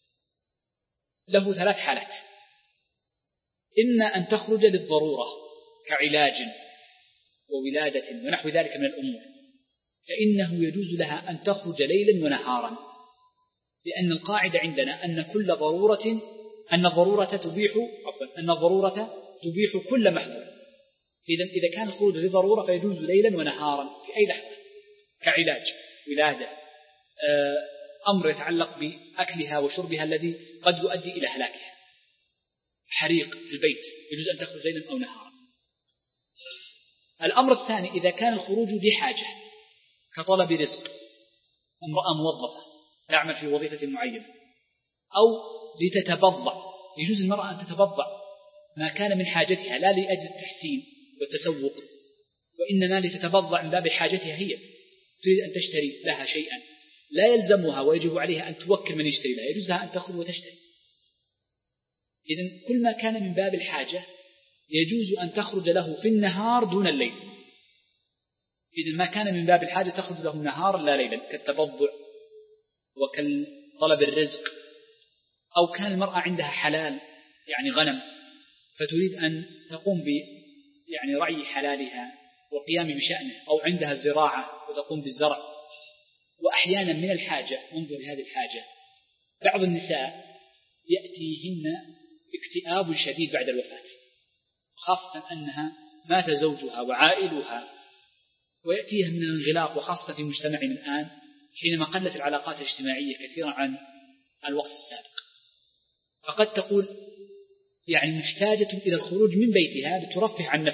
له ثلاث حالات: إما أن تخرج للضرورة كعلاج وولادة ونحو ذلك من الأمور، فإنه يجوز لها أن تخرج ليلا ونهارا، لأن القاعدة عندنا أن كل ضرورة أن الضرورة تبيح عفوا أن الضرورة تبيح كل محظور. إذا إذا كان الخروج لضرورة فيجوز ليلا ونهارا في أي لحظة، كعلاج، ولادة، أمر يتعلق بأكلها وشربها الذي قد يؤدي إلى هلاكها، حريق في البيت يجوز أن تخرج ليلا أو نهارا. الأمر الثاني إذا كان الخروج لحاجة كطلب رزق، امرأة موظفة تعمل في وظيفة معينة، أو لتتبضع، يجوز المرأة أن تتبضع ما كان من حاجتها لا لأجل التحسين والتسوق، وإنما لتتبضع من باب حاجتها هي، تريد أن تشتري لها شيئا لا يلزمها ويجب عليها أن توكل من يشتري لها، يجوز لها أن تخرج وتشتري. إذن كل ما كان من باب الحاجة يجوز أن تخرج له في النهار دون الليل. إذن ما كان من باب الحاجة تخرج له نهار لا ليلا، كالتبضع وكالطلب الرزق، أو كان المرأة عندها حلال يعني غنم فتريد أن تقوم ب يعني رعي حلالها وقيام بشأنه، أو عندها الزراعة وتقوم بالزرع. وأحيانا من الحاجة، انظر لهذه الحاجة، بعض النساء يأتيهن اكتئاب شديد بعد الوفاة، خاصة أنها مات زوجها وعائلها، ويأتيها من الانغلاق، وخاصة في مجتمعنا الآن حينما قلت العلاقات الاجتماعية كثيرا عن الوقت السابق، فقد تقول يعني محتاجة إلى الخروج من بيتها لترفه عن نفسها،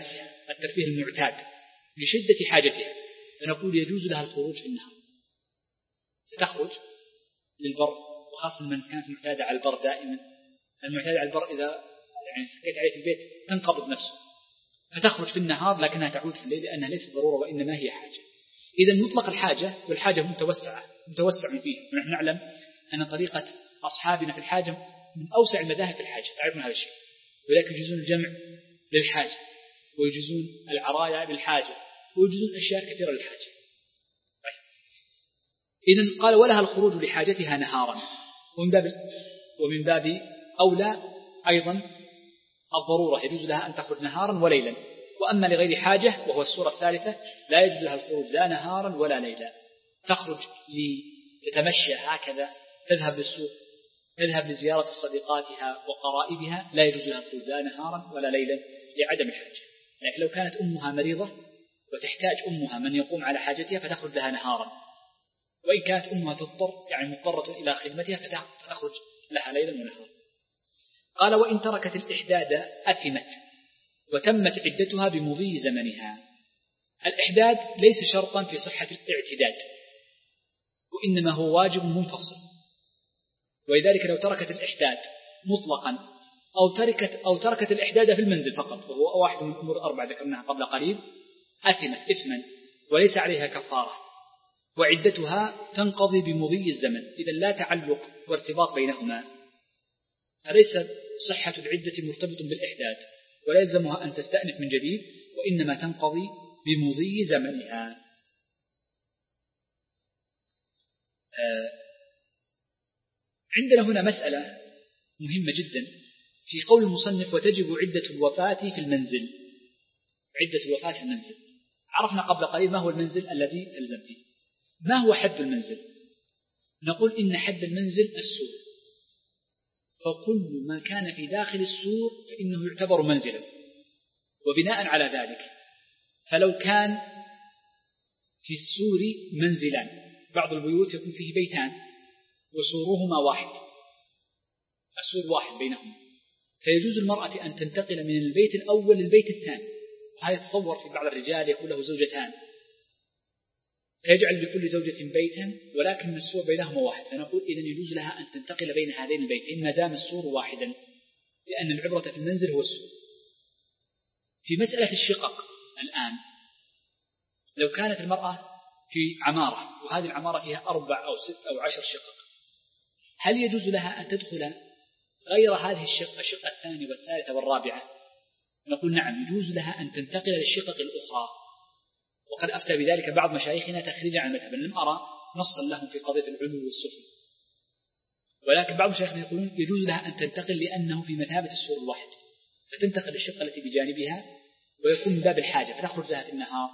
الترفيه المعتاد لشدة حاجتها، فنقول يجوز لها الخروج في النهار، فتخرج للبر، وخاصة من كانت معتادة على البر دائما. المعتادة على البر إذا يعني سكيت عليه في البيت تنقبض نفسه، فتخرج في النهار لكنها تعود في الليل لأنها ليست ضرورة وإنما هي حاجة. إذا مطلق الحاجة، والحاجة متوسعة متوسع فيه، ونحن نعلم أن طريقة أصحابنا في الحاجة من أوسع المذاهب في الحاجة، تعرفون هذا الشيء، ولكن يجوزون الجمع للحاجة، ويجوزون العرايا للحاجة، ويجوزون أشياء كثيرة للحاجة. طيب. إذن قال ولها الخروج لحاجتها نهارا، ومن باب ومن باب أولى أيضا الضرورة يجوز لها أن تخرج نهارا وليلا. وأما لغير حاجة وهو الصورة الثالثة لا يجوز لها الخروج لا نهارا ولا ليلا، تخرج لتتمشى هكذا، تذهب للسوق، تذهب لزيارة صديقاتها وقرائبها، لا يجوز لها الخروج لا نهارا ولا ليلا لعدم الحاجة. لكن لو كانت أمها مريضة وتحتاج أمها من يقوم على حاجتها فتخرج لها نهارا، وإن كانت أمها تضطر يعني مضطرة إلى خدمتها فتخرج لها ليلا ونهارا. قال وإن تركت الإحداد أثمت وتمت عدتها بمضي زمنها. الإحداد ليس شرطا في صحة الاعتداد، وإنما هو واجب منفصل، ولذلك لو تركت الإحداد مطلقا أو تركت, أو تركت الإحداد في المنزل فقط، وهو واحد من الأمور الأربعة ذكرناها قبل قليل، أثمت إثما وليس عليها كفارة، وعدتها تنقضي بمضي الزمن. إذا لا تعلق وارتباط بينهما، فليس صحة العدة مرتبط بالإحداد، ولا يلزمها أن تستأنف من جديد، وإنما تنقضي بمضي زمنها. آه عندنا هنا مسألة مهمة جدا في قول المصنف وتجب عدة الوفاة في المنزل. عدة الوفاة في المنزل، عرفنا قبل قليل ما هو المنزل الذي تلزم فيه. ما هو حد المنزل؟ نقول إن حد المنزل السور، فكل ما كان في داخل السور فإنه يعتبر منزلا. وبناء على ذلك فلو كان في السور منزلان، بعض البيوت يكون فيه بيتان وسورهما واحد، السور واحد بينهما، فيجوز المرأة أن تنتقل من البيت الأول للبيت الثاني. وهذا يتصور في بعض الرجال يكون له زوجتان، فيجعل لكل زوجة بيتا ولكن السور بينهما واحد، فنقول إذن يجوز لها أن تنتقل بين هذين البيتين ما دام السور واحدا، لأن العبرة في المنزل هو السور. في مسألة الشقق الآن، لو كانت المرأة في عمارة وهذه العمارة فيها أربع أو ست أو عشر شقق، هل يجوز لها أن تدخل غير هذه الشقة الشقة الثانية والثالثة والرابعة؟ نقول نعم، يجوز لها أن تنتقل للشقق الأخرى، وقد أفتى بذلك بعض مشايخنا تخريجا عن المذهب، لم أرى نصا لهم في قضية العلو والسفل، ولكن بعض مشايخنا يقولون يجوز لها أن تنتقل لأنه في مثابة السور الواحد، فتنتقل للشقة التي بجانبها ويكون من باب الحاجة فتخرج لها في النهار،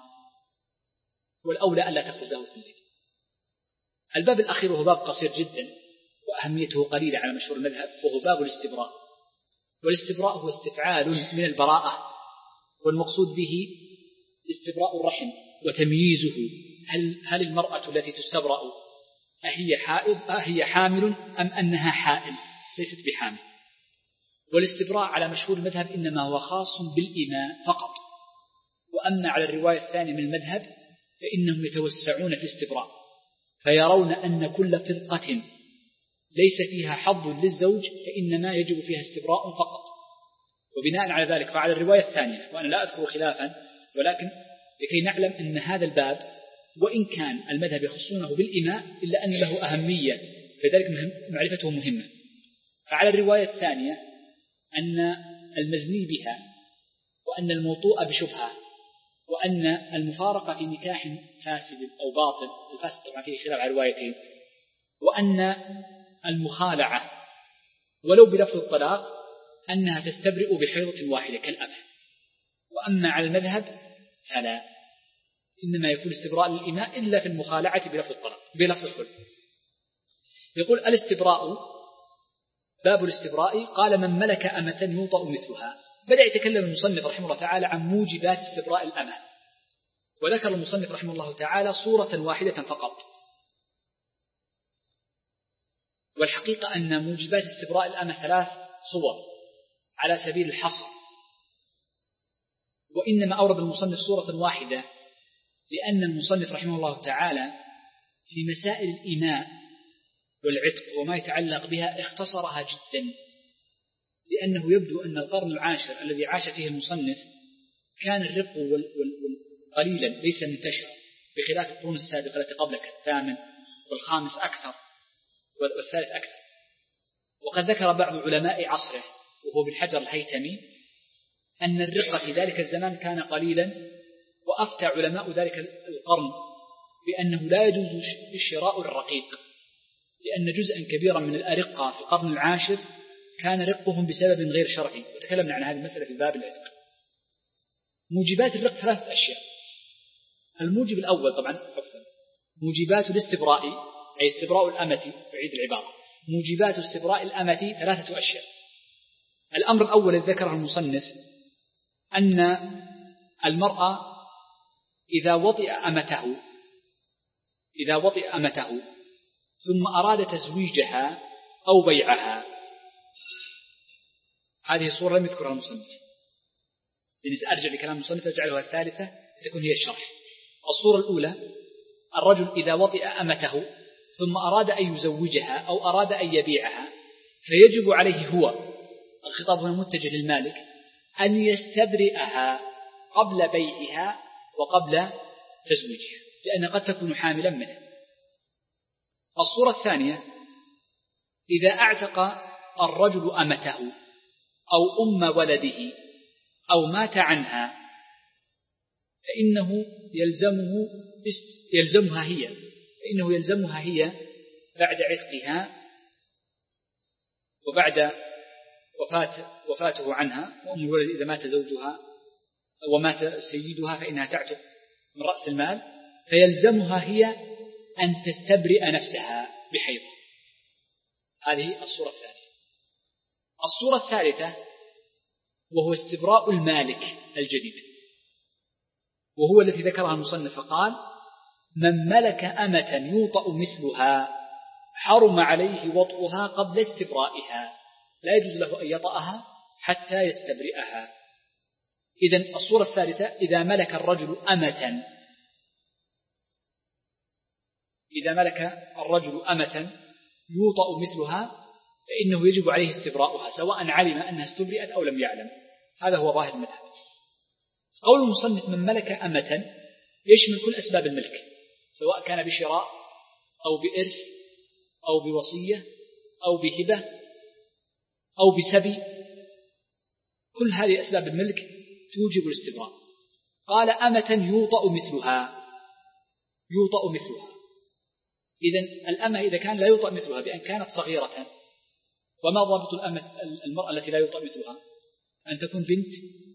والأولى ألا تخرج له في الليل. الباب الأخير وهو باب قصير جدا وأهميته قليلة على مشهور المذهب، وهو باب الاستبراء. والاستبراء هو استفعال من البراءة، والمقصود به استبراء الرحم وتمييزه، هل, هل المرأة التي تستبرأ أهي حائض أهي حامل أم أنها حائل ليست بحامل. والاستبراء على مشهور المذهب إنما هو خاص بالإماء فقط، وأما على الرواية الثانية من المذهب فإنهم يتوسعون في الاستبراء، فيرون أن كل فرقة ليس فيها حظ للزوج فإنما يجب فيها استبراء فقط. وبناء على ذلك فعلى الرواية الثانية، وأنا لا أذكر خلافا، ولكن لكي نعلم أن هذا الباب وإن كان المذهب يخصونه بالإماء إلا أن له أهمية، فذلك معرفته مهمة. فعلى الرواية الثانية أن المزني بها، وأن الموطوء بشبهة، وأن المفارقة في نكاح فاسد أو باطل، الفاسد طبعا فيه خلاف على روايتين، وأن المخالعة ولو بلفظ الطلاق أنها تستبرئ بحيضة واحدة كالأب. وأما على المذهب فلا، إنما يكون استبراء للإماء إلا في المخالعة بلفظ الطلاق بلفظ الخلع. يقول الاستبراء، باب الاستبراء، قال من ملك أمة يوطأ مثلها. بدأ يتكلم المصنف رحمه الله تعالى عن موجبات استبراء الأمة، وذكر المصنف رحمه الله تعالى صورة واحدة فقط. والحقيقة أن موجبات استبراء الأمة ثلاث صور على سبيل الحصر. وإنما أورد المصنف صورة واحدة لأن المصنف رحمه الله تعالى في مسائل الإماء والعتق وما يتعلق بها اختصرها جدا، لأنه يبدو أن القرن العاشر الذي عاش فيه المصنف كان الرق قليلا ليس منتشرا، بخلاف القرون السابقة التي قبل كالثامن والخامس أكثر والثالث أكثر. وقد ذكر بعض علماء عصره وهو بالحجر الهيتمي أن الرق في ذلك الزمان كان قليلا، وأفتى علماء ذلك القرن بأنه لا يجوز شراء الرقيق، لأن جزءا كبيرا من الأرقة في القرن العاشر كان رقهم بسبب غير شرعي، وتكلمنا عن هذه المسألة في باب العتق. موجبات الرق ثلاثة أشياء. الموجب الأول طبعا عفوا موجبات الاستبراء، أي استبراء الأمة، بعيد العبارة، موجبات استبراء الأمة ثلاثة أشياء. الأمر الأول الذي ذكره المصنف أن المرأة إذا وطئ أمته إذا وطئ أمته ثم أراد تزويجها أو بيعها، هذه صورة لم يذكرها المصنف، لأني سأرجع لكلام المصنف أجعلها الثالثة تكون هي الشرح. الصورة الأولى الرجل إذا وطئ أمته ثم أراد أن يزوجها أو أراد أن يبيعها، فيجب عليه هو، الخطاب هنا متجه للمالك، أن يستبرئها قبل بيعها وقبل تزويجها، لأن قد تكون حاملا منه. الصورة الثانية إذا اعتق الرجل أمته أو أم ولده أو مات عنها، فإنه يلزمه يلزمها هي فإنه يلزمها هي بعد عتقها وبعد وفاة وفاته عنها، وأم الولد إذا مات زوجها ومات سيدها فإنها تعتق من رأس المال، فيلزمها هي أن تستبرئ نفسها بحيض. هذه الصورة الثانية. الصورة الثالثة وهو استبراء المالك الجديد، وهو الذي ذكرها المصنف فقال: من ملك أمة يوطأ مثلها حرم عليه وطئها قبل استبرائها، لا يجوز له أن يطأها حتى يستبرئها. إذن الصورة الثالثة إذا ملك الرجل أمة إذا ملك الرجل أمة يوطأ مثلها فإنه يجب عليه استبراؤها سواء علم أنها استبرئت أو لم يعلم. هذا هو ظاهر المذهب. قول المصنف من ملك أمة يشمل كل أسباب الملك، سواء كان بشراء أو بإرث أو بوصية أو بهبة أو بسبي، كل هذه أسباب الملك توجب الاستبراء. قال أمة يوطأ مثلها يوطأ مثلها إذن الأمة إذا كان لا يوطأ مثلها بأن كانت صغيرة، وما ضابط الأمة المرأة التي لا يوطأ مثلها؟ أن تكون بنت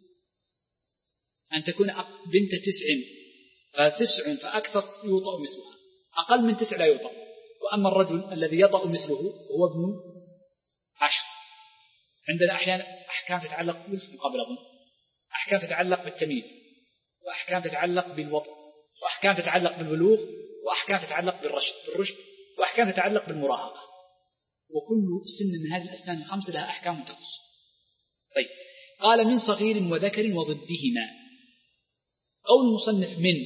أن تكون بنت تسع، فتسع فأكثر يوطأ مثلها، أقل من تسع لا يوطأ. وأما الرجل الذي يطأ مثله هو ابن عشر. عندنا أحيانا أحكام تتعلق قبل أظن أحكام تتعلق بالتمييز، وأحكام تتعلق بالوطء، وأحكام تتعلق بالبلوغ، وأحكام تتعلق بالرشد بالرشد وأحكام تتعلق بالمراهقة، وكل سن من هذه الأسنان الخمس لها أحكام تخص. طيب، قال من صغير وذكر وضدهما. قول المصنف من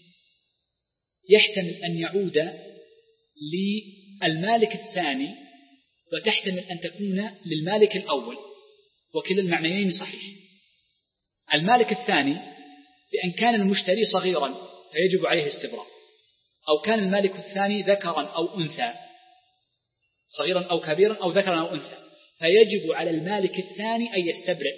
يحتمل أن يعود للمالك الثاني، وتحتمل أن تكون للمالك الأول، وكلا المعنيين صحيح. المالك الثاني بأن كان المشتري صغيرا فيجب عليه استبراء، أو كان المالك الثاني ذكرا أو أنثى، صغيرا أو كبيرا أو ذكرا أو أنثى، فيجب على المالك الثاني أن يستبرئ.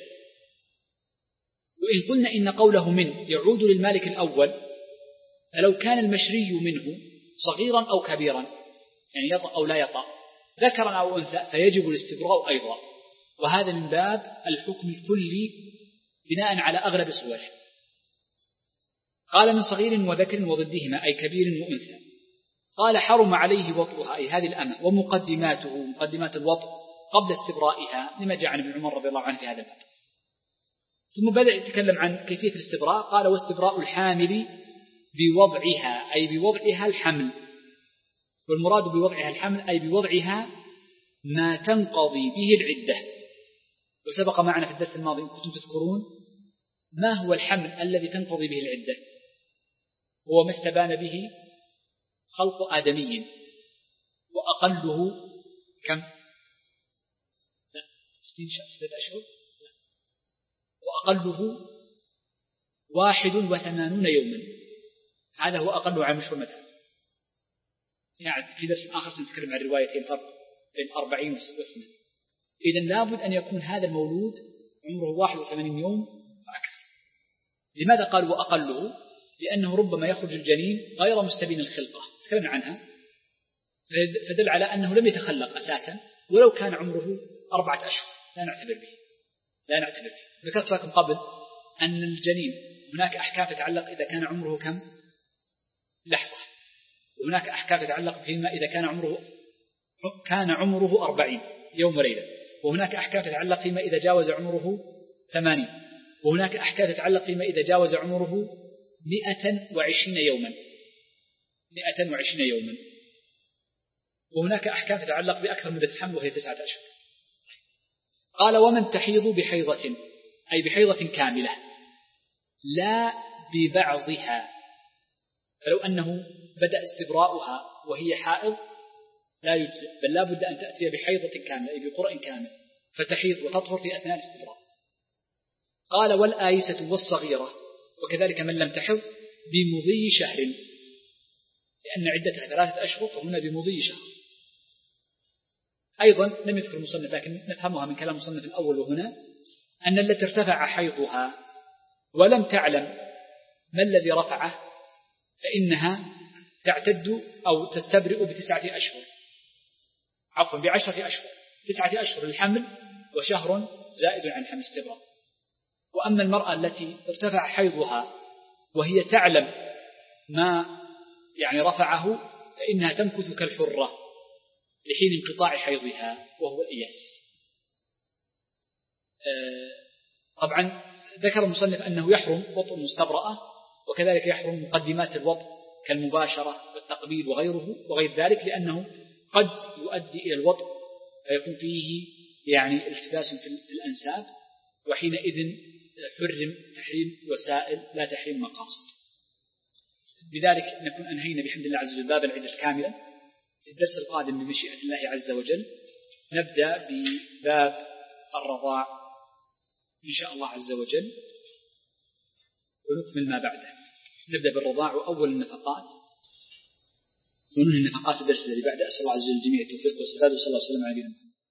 وإن قلنا إن قوله من يعود للمالك الأول، فلو كان المشري منه صغيرا أو كبيرا، يعني يطأ أو لا يطأ، ذكرا أو أنثى، فيجب الاستبراء أيضا. وهذا من باب الحكم الكلي بناء على أغلب صوره. قال من صغير وذكر وضدهما أي كبير وأنثى. قال حرم عليه وطئها أي هذه الأمة ومقدماته مقدمات الوطء قبل استبرائها، لما جاء عن ابن عمر رضي الله عنه في هذا الباب. ثم بدأ يتكلم عن كيفية الاستبراء. قال واستبراء الحامل بوضعها أي بوضعها الحمل، والمراد بوضعها الحمل أي بوضعها ما تنقضي به العدة. وسبق معنا في الدرس الماضي إن كنتم تذكرون ما هو الحمل الذي تنقضي به العدة؟ هو ما استبان به خلق آدمي، وأقله كم؟ لا ستين ستة أشهر، وأقله واحد وثمانون يوما. هذا هو أقله على مشهور المذهب. يعني في درس آخر سنتكلم عن روايتين فرق بين أربعين وثمان. إذن لابد أن يكون هذا المولود عمره واحد وثمانين يوم فأكثر. لماذا قال وأقله؟ لأنه ربما يخرج الجنين غير مستبين الخلقة، تكلمنا عنها، فدل على أنه لم يتخلق أساسا، ولو كان عمره أربعة أشهر لا نعتبر به لا نعتبر به. ذكرت لكم قبل أن الجنين هناك أحكام تتعلق إذا كان عمره كم لحظة، وهناك أحكام تتعلق فيما إذا كان عمره كان عمره أربعين يوم وليلة، وهناك أحكام تتعلق فيما إذا جاوز عمره ثمانين، وهناك أحكام تتعلق فيما إذا جاوز عمره مئة وعشرين يوما مئة وعشرين يوما وهناك أحكام تتعلق بأكثر مدة حمل وهي تسعة أشهر. قال ومن تحيض بحيضة، أي بحيضة كاملة لا ببعضها، فلو أنه بدأ استبراؤها وهي حائض لا يجزئ، بل لا بد أن تأتي بحيضة كاملة، أي بقرء كامل، فتحيض وتطهر في أثناء الاستبراء. قال والآيسة والصغيرة وكذلك من لم تحض بمضي شهر، لأن عدتها ثلاثة أشهر فهنا بمضي شهر. أيضا لم يذكر المصنف لكن نفهمها من كلام المصنف الأول وهنا، أن التي ارتفع حيضها ولم تعلم ما الذي رفعه فإنها تعتد أو تستبرئ بتسعة أشهر عفوا بعشرة أشهر، تسعة أشهر الحمل وشهر زائد عن حمل استبراء. وأما المرأة التي ارتفع حيضها وهي تعلم ما يعني رفعه فإنها تمكث كالحرة لحين انقطاع حيضها وهو الإياس. طبعا ذكر المصنف أنه يحرم وطء المستبرأة، وكذلك يحرم مقدمات الوطء كالمباشرة والتقبيل وغيره وغير ذلك، لأنه قد يؤدي إلى الوطء فيكون فيه يعني التباس في الأنساب، وحينئذ حرم تحريم وسائل لا تحريم مقاصد. بذلك نكون أنهينا بحمد الله عز وجل باب العدة الكاملة. في الدرس القادم بمشيئة الله عز وجل نبدأ بباب الرضاع إن شاء الله عز وجل ونكمل ما بعده. نبدأ بالرضاع وأول النفقات وننهي النفقات الدرس الذي بعده. أسأل الله عز وجل الجميع التوفيق والسداد، وصلى الله وسلم على نبينا محمد.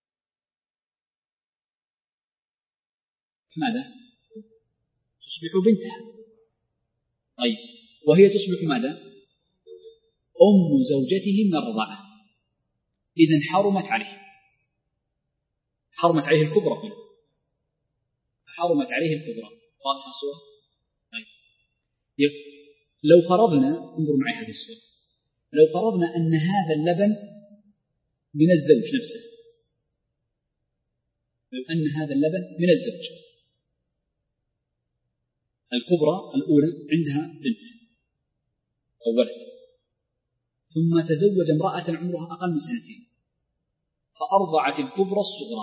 ماذا؟ تصبح بنتها. طيب وهي تصبح ماذا؟ أم زوجته من الرضاعة، إذن حرمت عليه حرمت عليه الكبرى حرمت عليه الكبرى. واضح الصورة؟ طيب لو فرضنا، انظروا معي هذه الصورة، لو فرضنا أن هذا اللبن من الزوج نفسه، لو أن هذا اللبن من الزوج، الكبرى الأولى عندها بنت أو ولد، ثم تزوج امرأة عمرها أقل من سنتين فأرضعت الكبرى الصغرى،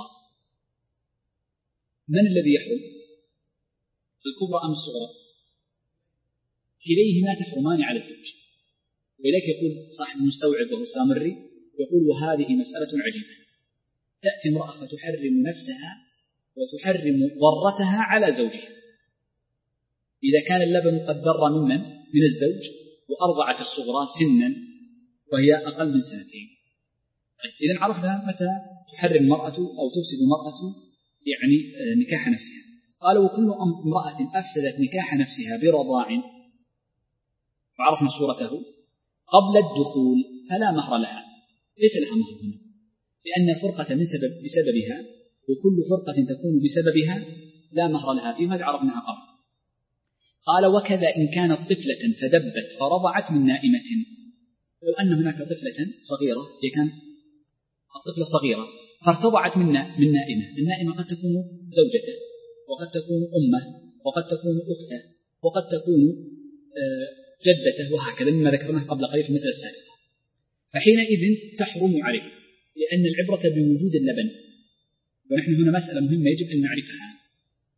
من الذي يحرم؟ الكبرى أم الصغرى؟ كليهما تحرمان على الزوج. ولذلك يقول صاحب المستوعب وهو السامري يقول وهذه مسألة عجيبة، تأتي امرأة فتحرم نفسها وتحرم ضرتها على زوجها إذا كان اللبن قد ضر ممن من الزوج، وأرضعت الصغرى سنا وهي أقل من سنتين. إذن عرفنا متى تحرم المرأة أو تفسد المرأة يعني نكاح نفسها. قال وكل امرأة أفسدت نكاح نفسها برضاع، وعرفنا صورته قبل الدخول فلا مهر لها، ليس لها مهر هنا، لأن الفرقة من سبب بسببها، وكل فرقة تكون بسببها لا مهر لها فيه، هذا عرفناها قبل. قال وكذا إن كانت طفلة فدبت فرضعت من نائمة، لو أن هناك طفلة صغيرة، هي كان الطفلة صغيرة فارتضعت من من نائمة، النائمة قد تكون زوجته وقد تكون أمه وقد تكون أخته وقد تكون جدته وهكذا مما ذكرناه قبل قليل في المسألة السابقة، فحينئذ تحرم عليه لأن العبرة بوجود اللبن. ونحن هنا مسألة مهمة يجب أن نعرفها،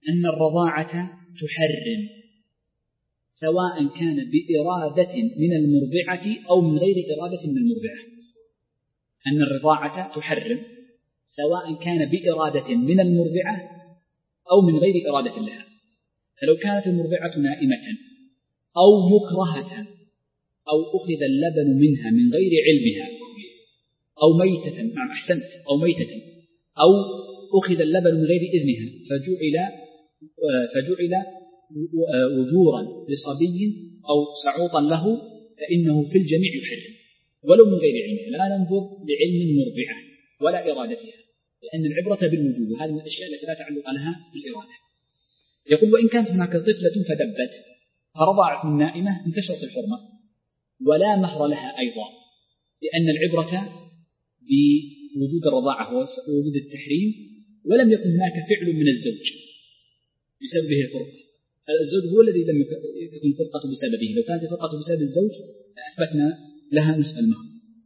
أن الرضاعة تحرم سواء كان بإرادة من المرضعة أو من غير إرادة من المرضعة. أن الرضاعة تحرم سواء كان بإرادة من المرضعة أو من غير إرادة لها. فلو كانت المرضعة نائمة أو مكرهة أو أخذ اللبن منها من غير علمها أو ميتة، نعم أحسنت، أو ميتة أو أخذ اللبن من غير إذنها فجعل فجعل وجورا لصبي أو سعوطا له، فإنه في الجميع يحرم ولو من غير علمها. لا ننظر لعلم المرضعة ولا إرادتها، لأن العبرة بالوجود، وهذه من الأشياء التي لا تعلق لها بالإرادة. يقول: وإن كانت هناك طفلة فدبت فرضعت من نائمة انتشرت الحرمة ولا مهر لها أيضا، لأن العبرة بوجود الرضاعة ووجود التحريم، ولم يكن هناك فعل من الزوج بسببه الفرقة. الزوج هو الذي لم تكن الفرقة بسببه. لو كانت الفرقة بسبب الزوج لأثبتنا لها نصف المهر.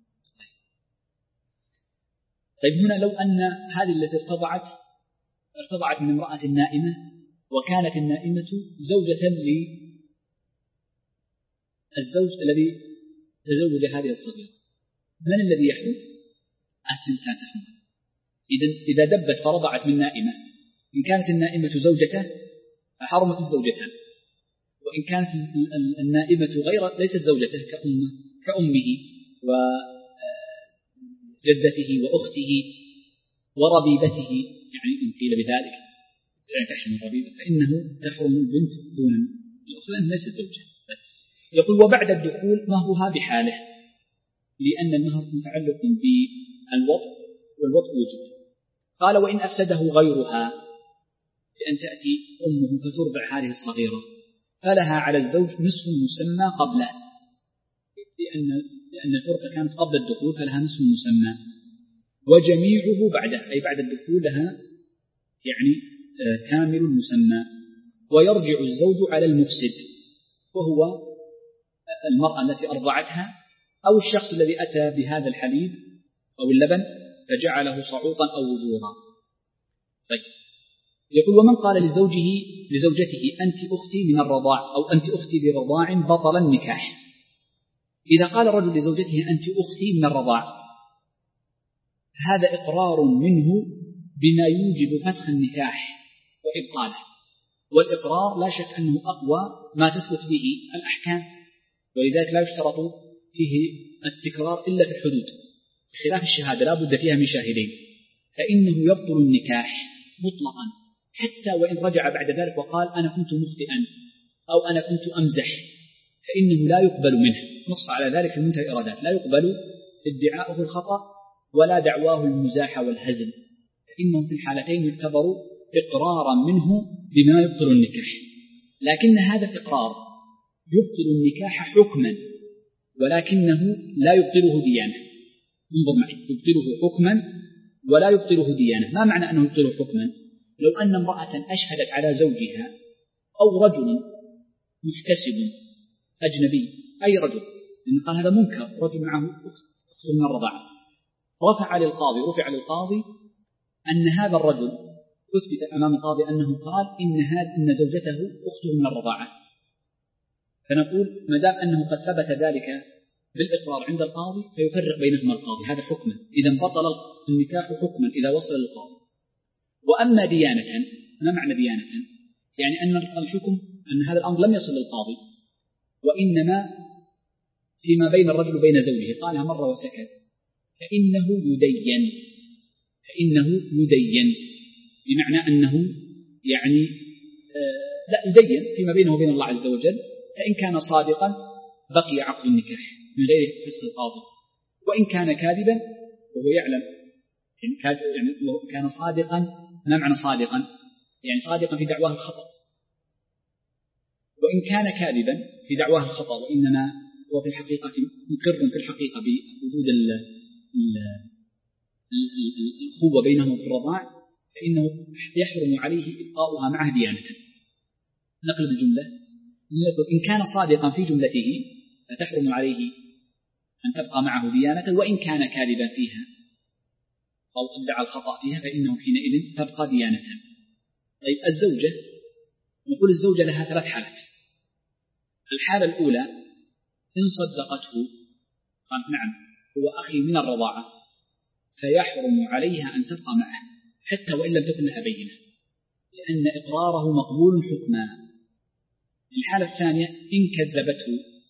طيب هنا لو أن هذه التي ارتضعت ارتضعت من امرأة نائمة، وكانت النائمة زوجة للزوج الذي تزوج هذه الصغيرة، من الذي يحرم؟ الثنتان تحرم. إذا إذا دبت فرضعت من نائمة، إن كانت النائمة زوجته فحرمت الزوجتان، وإن كانت النائمة غير ليست زوجته كأمه كأمه وجدته وأخته وربيبته، يعني إن قيل بذلك يعني تحرم الربيبة، فإنه تحرم البنت دون الأخرى لأنها ليست زوجة. يقول: وبعد الدخول مهرها بحاله، لأن المهر متعلق بالوطء والوطء وجد. قال: وإن أفسده غيرها، بأن تأتي أمه فترضع هذه الصغيرة، فلها على الزوج نصف المسمى قبله، لأن لأن الفرقة كانت قبل الدخول فلها نصف المسمى، وجميعه بعده أي بعد الدخول لها يعني كامل المسمى. ويرجع الزوج على المفسد، وهو المرأة التي أرضعتها أو الشخص الذي أتى بهذا الحليب أو اللبن فجعله صعوطا أو وجورا. طيب يقول: ومن قال لزوجه لزوجته أنت أختي من الرضاع أو أنت أختي برضاع بطل النكاح. إذا قال الرجل لزوجته أنت أختي من الرضاع، هذا إقرار منه بما يوجب فسخ النكاح وإبطاله، والإقرار لا شك أنه أقوى ما تثبت به الأحكام، ولذلك لا يشترط فيه التكرار إلا في الحدود، بخلاف الشهادة لا بد فيها من شاهدين، فإنه يبطل النكاح مطلقا حتى وإن رجع بعد ذلك وقال أنا كنت مخطئا أو أنا كنت أمزح، فإنه لا يقبل منه. نص على ذلك في منتهى الإرادات: لا يقبل ادعاؤه الخطأ ولا دعواه المزاح والهزل، فإنه في الحالتين يعتبر إقرارا منه بما يبطل النكاح. لكن هذا الإقرار يبطل النكاح حكما، ولكنه لا يبطله ديانة. انظر معي: يبطله حكما ولا يبطله ديانة. ما معنى أنه يبطله حكما؟ لو أن امرأة أشهدت على زوجها أو رجل محتسب أجنبي، أي رجل، لأن قال هذا منكر، رجل معه أخت من الرضاعة، رفع للقاضي رفع للقاضي أن هذا الرجل أثبت أمام القاضي أنه قال إن هذا إن زوجته أخته من الرضاعة، فنقول ما دام أنه قد ثبت ذلك بالإقرار عند القاضي فيفرق بينهما القاضي، هذا حكما. إذا بطل النكاح حكما إذا وصل للقاضي. وأما ديانة، ما معنى ديانة؟ يعني أن الحكم أن هذا الأمر لم يصل للقاضي، وإنما فيما بين الرجل وبين زوجه، قالها مرة وسكت، فإنه يدين فإنه يدين بمعنى أنه يعني آه لا يدين فيما بينه وبين الله عز وجل، فإن كان صادقا بقي عقد النكاح من غير فسخ القاضي، وإن كان كاذبا وهو يعلم يعني كان صادقا. ما معنى صادقا؟ يعني صادقا في دعواه الخطأ، وإن كان كاذبا في دعواه الخطأ وإنما هو في الحقيقة مقر في الحقيقة بوجود الأخوة بينهم في الرضاع، فإنه يحرم عليه إبقاؤها معه ديانة. نقلب الجملة: إن كان صادقا في جملته فتحرم عليه أن تبقى معه ديانة، وإن كان كاذبا فيها أو ادعى الخطأ فيها فإنه حينئذ تبقى ديانة. طيب الزوجة، نقول الزوجة لها ثلاث حالات. الحالة الأولى إن صدقته قالت نعم هو أخي من الرضاعة، فيحرم عليها أن تبقى معه حتى وإن لم تكن لها بينة، لأن إقراره مقبول حكما. الحالة الثانية إن كذبته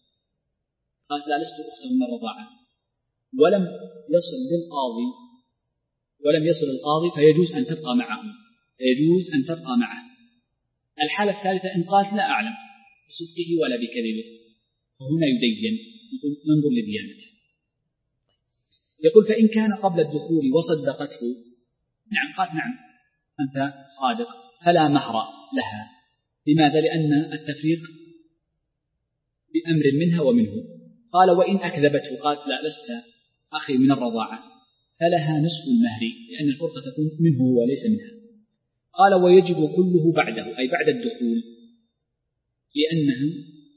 قالت لا لست أخته من الرضاعة، ولم يصل للقاضي ولم يصل القاضي فيجوز أن تبقى معه فيجوز أن تبقى معه. الحالة الثالثة إن قالت لا أعلم بصدقه ولا بكذبه، فهنا يدين، نقول ننظر لديانته. يقول فإن كان قبل الدخول وصدقته نعم قالت نعم أنت صادق فلا مهر لها. لماذا؟ لأن التفريق بأمر منها ومنه. قال وإن أكذبته قالت لا لست أخي من الرضاعة، فلها نصف المهر، لأن الفرقة تكون منه وليس منها. قال ويجب كله بعده أي بعد الدخول، لأنها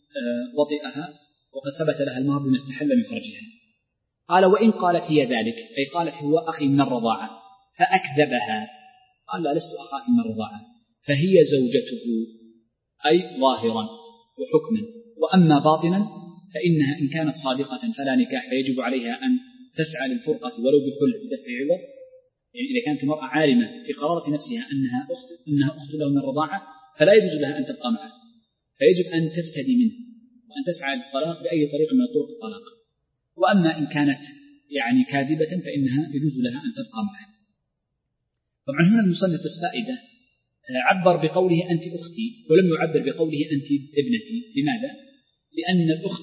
وطئها وقد ثبت لها المهر بما استحل من فرجها. قال وإن قالت هي ذلك أي قالت هو أخي من الرضاعة فأكذبها، قال لا لست أخاك من الرضاعة، فهي زوجته أي ظاهرا وحكما. وأما باطنا فإنها إن كانت صادقة فلا نكاح، فيجب عليها أن تسعى للفرقة ولو بخلع بدفع عوض. يعني إذا كانت المرأة عالمة في قرارة نفسها أنها أخت أنها أخت له من الرضاعة فلا يجوز لها أن تبقى معه، فيجب أن تفتدي منه وأن تسعى للطلاق بأي طريق من طرق الطلاق. وأما إن كانت يعني كاذبة فإنها يجوز لها أن تبقى معه. طبعا هنا المصنف الفائدة عبر بقوله أنت أختي ولم يعبر بقوله أنت ابنتي. لماذا؟ لأن الأخت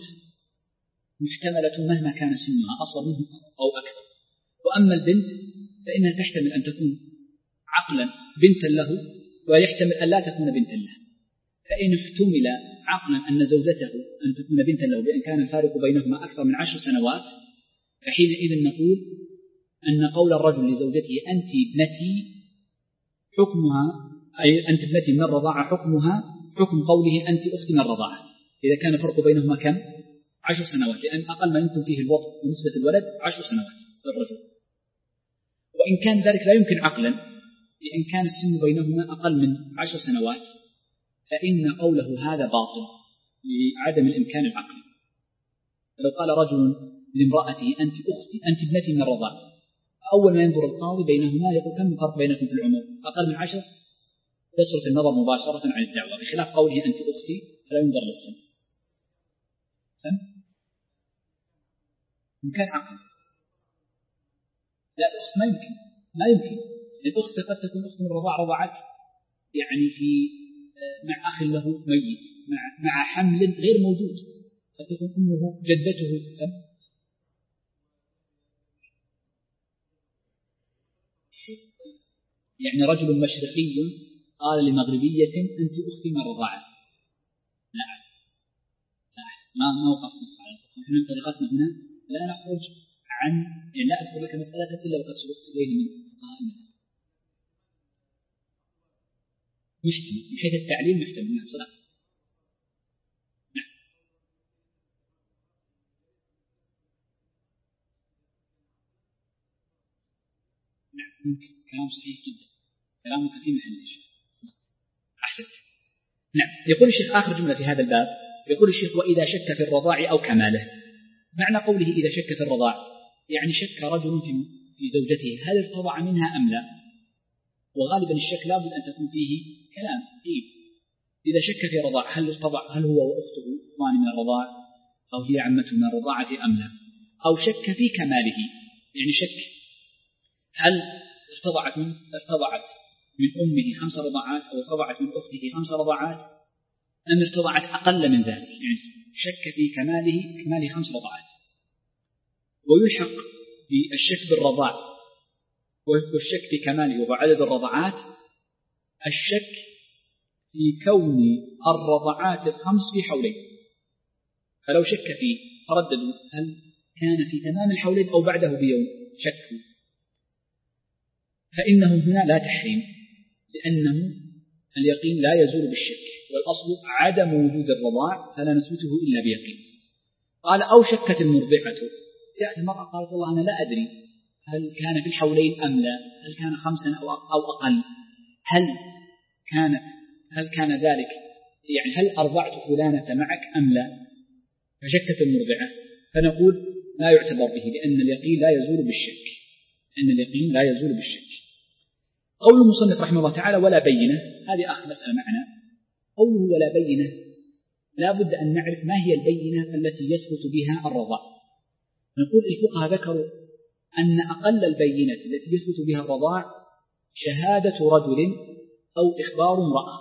محتملة مهما كان سنها أصغر منه أو أكبر، وأما البنت فإنها تحتمل أن تكون عقلا بنتا له ويحتمل أن لا تكون بنتا له. فإن احتمل عقلا أن زوجته أن تكون بنتا له بأن كان الفارق بينهما أكثر من عشر سنوات، فحينئذ نقول أن قول الرجل لزوجته أنت ابنتي حكمها أي أنت ابنتي من الرضاعة حكمها حكم قوله أنت أختي من الرضاعة إذا كان الفرق بينهما كم؟ عشر سنوات، لأن أقل ما يمكن فيه الوطء ونسبة الولد عشر سنوات للرجل. وإن كان ذلك لا يمكن عقلا لأن كان السن بينهما أقل من عشر سنوات، فإن قوله هذا باطل لعدم الإمكان العقلي. لو قال رجل لامرأته أنت أختي أنت ابنتي من الرضاعة، أول ما ينظر القاضي بينهما يقول كم الفرق بينكم في العمر؟ أقل من عشر، يصرف النظر مباشرة عن الدعوة، بخلاف قوله أنت أختي فلا ينظر للسن. سن؟ إمكان عقلي. لا الأخت ما يمكن ما يمكن الأخت قد تكون أخت من الرضاعة رضعت يعني في مع أخ له ميت مع مع حمل غير موجود، قد تكون أمه جدته. يعني رجل مشرقي قال لمغربية أنت أختي من الرضاعة، لا لا ما ما وقف نص على نحن طريقتنا هنا لا نخرج عن يعني لا أذكر لك مسألة إلا وقد سبقت إليها من قائمة محتمل من حيث التعليل محتمل. نعم صدق. نعم نعم ممكن، كلام صحيح جدا، كلامك في محل الشيء. أحسنت. نعم. يقول الشيخ آخر جملة في هذا الباب، يقول الشيخ وإذا شك في الرضاع أو كماله. معنى قوله إذا شك في الرضاع يعني شك رجل في في زوجته هل ارتضع منها أم لا، وغالبا الشك لابد أن تكون فيه كلام طيب. إذا شك في رضاع هل ارتضع هل هو وأخته إخوان من الرضاع أو هي عمته من الرضاعة أم لا، أو شك في كماله يعني شك هل ارتضعت من ارتضعت من أمه خمس رضاعات أو ارتضعت من أخته خمس رضاعات أم ارتضعت أقل من ذلك، يعني شك في كماله كماله خمس رضاعات. ويلحق بالشك بالرضاع والشك في كماله وعدد الرضاعات الشك في كون الرضاعات الخمس في حولين. فلو شك فيه ترددوا هل كان في تمام الحولين أو بعده بيوم شكوا، فإنه هنا لا تحريم، لأنه اليقين لا يزول بالشك، والأصل عدم وجود الرضاع فلا نثبته إلا بيقين. قال أو شكت المرضعة، جاءت المرأة قالت والله أنا لا أدري هل كان في الحولين أم لا، هل كان خمسا أو أقل، هل كان هل كان ذلك يعني هل أرضعت فلانة معك أم لا؟ فشكت المرضعة، فنقول لا يعتبر به لأن اليقين لا يزول بالشك، أن اليقين لا يزول بالشك. قول المصنف رحمه الله تعالى ولا بينة، هذه آخر مسألة معنا. قوله ولا بينة لا بد أن نعرف ما هي البينة التي يثبت بها الرضاع. نقول الفقهاء ذكروا أن أقل البينة التي يثبت بها الرضاع شهادة رجل أو إخبار امرأة.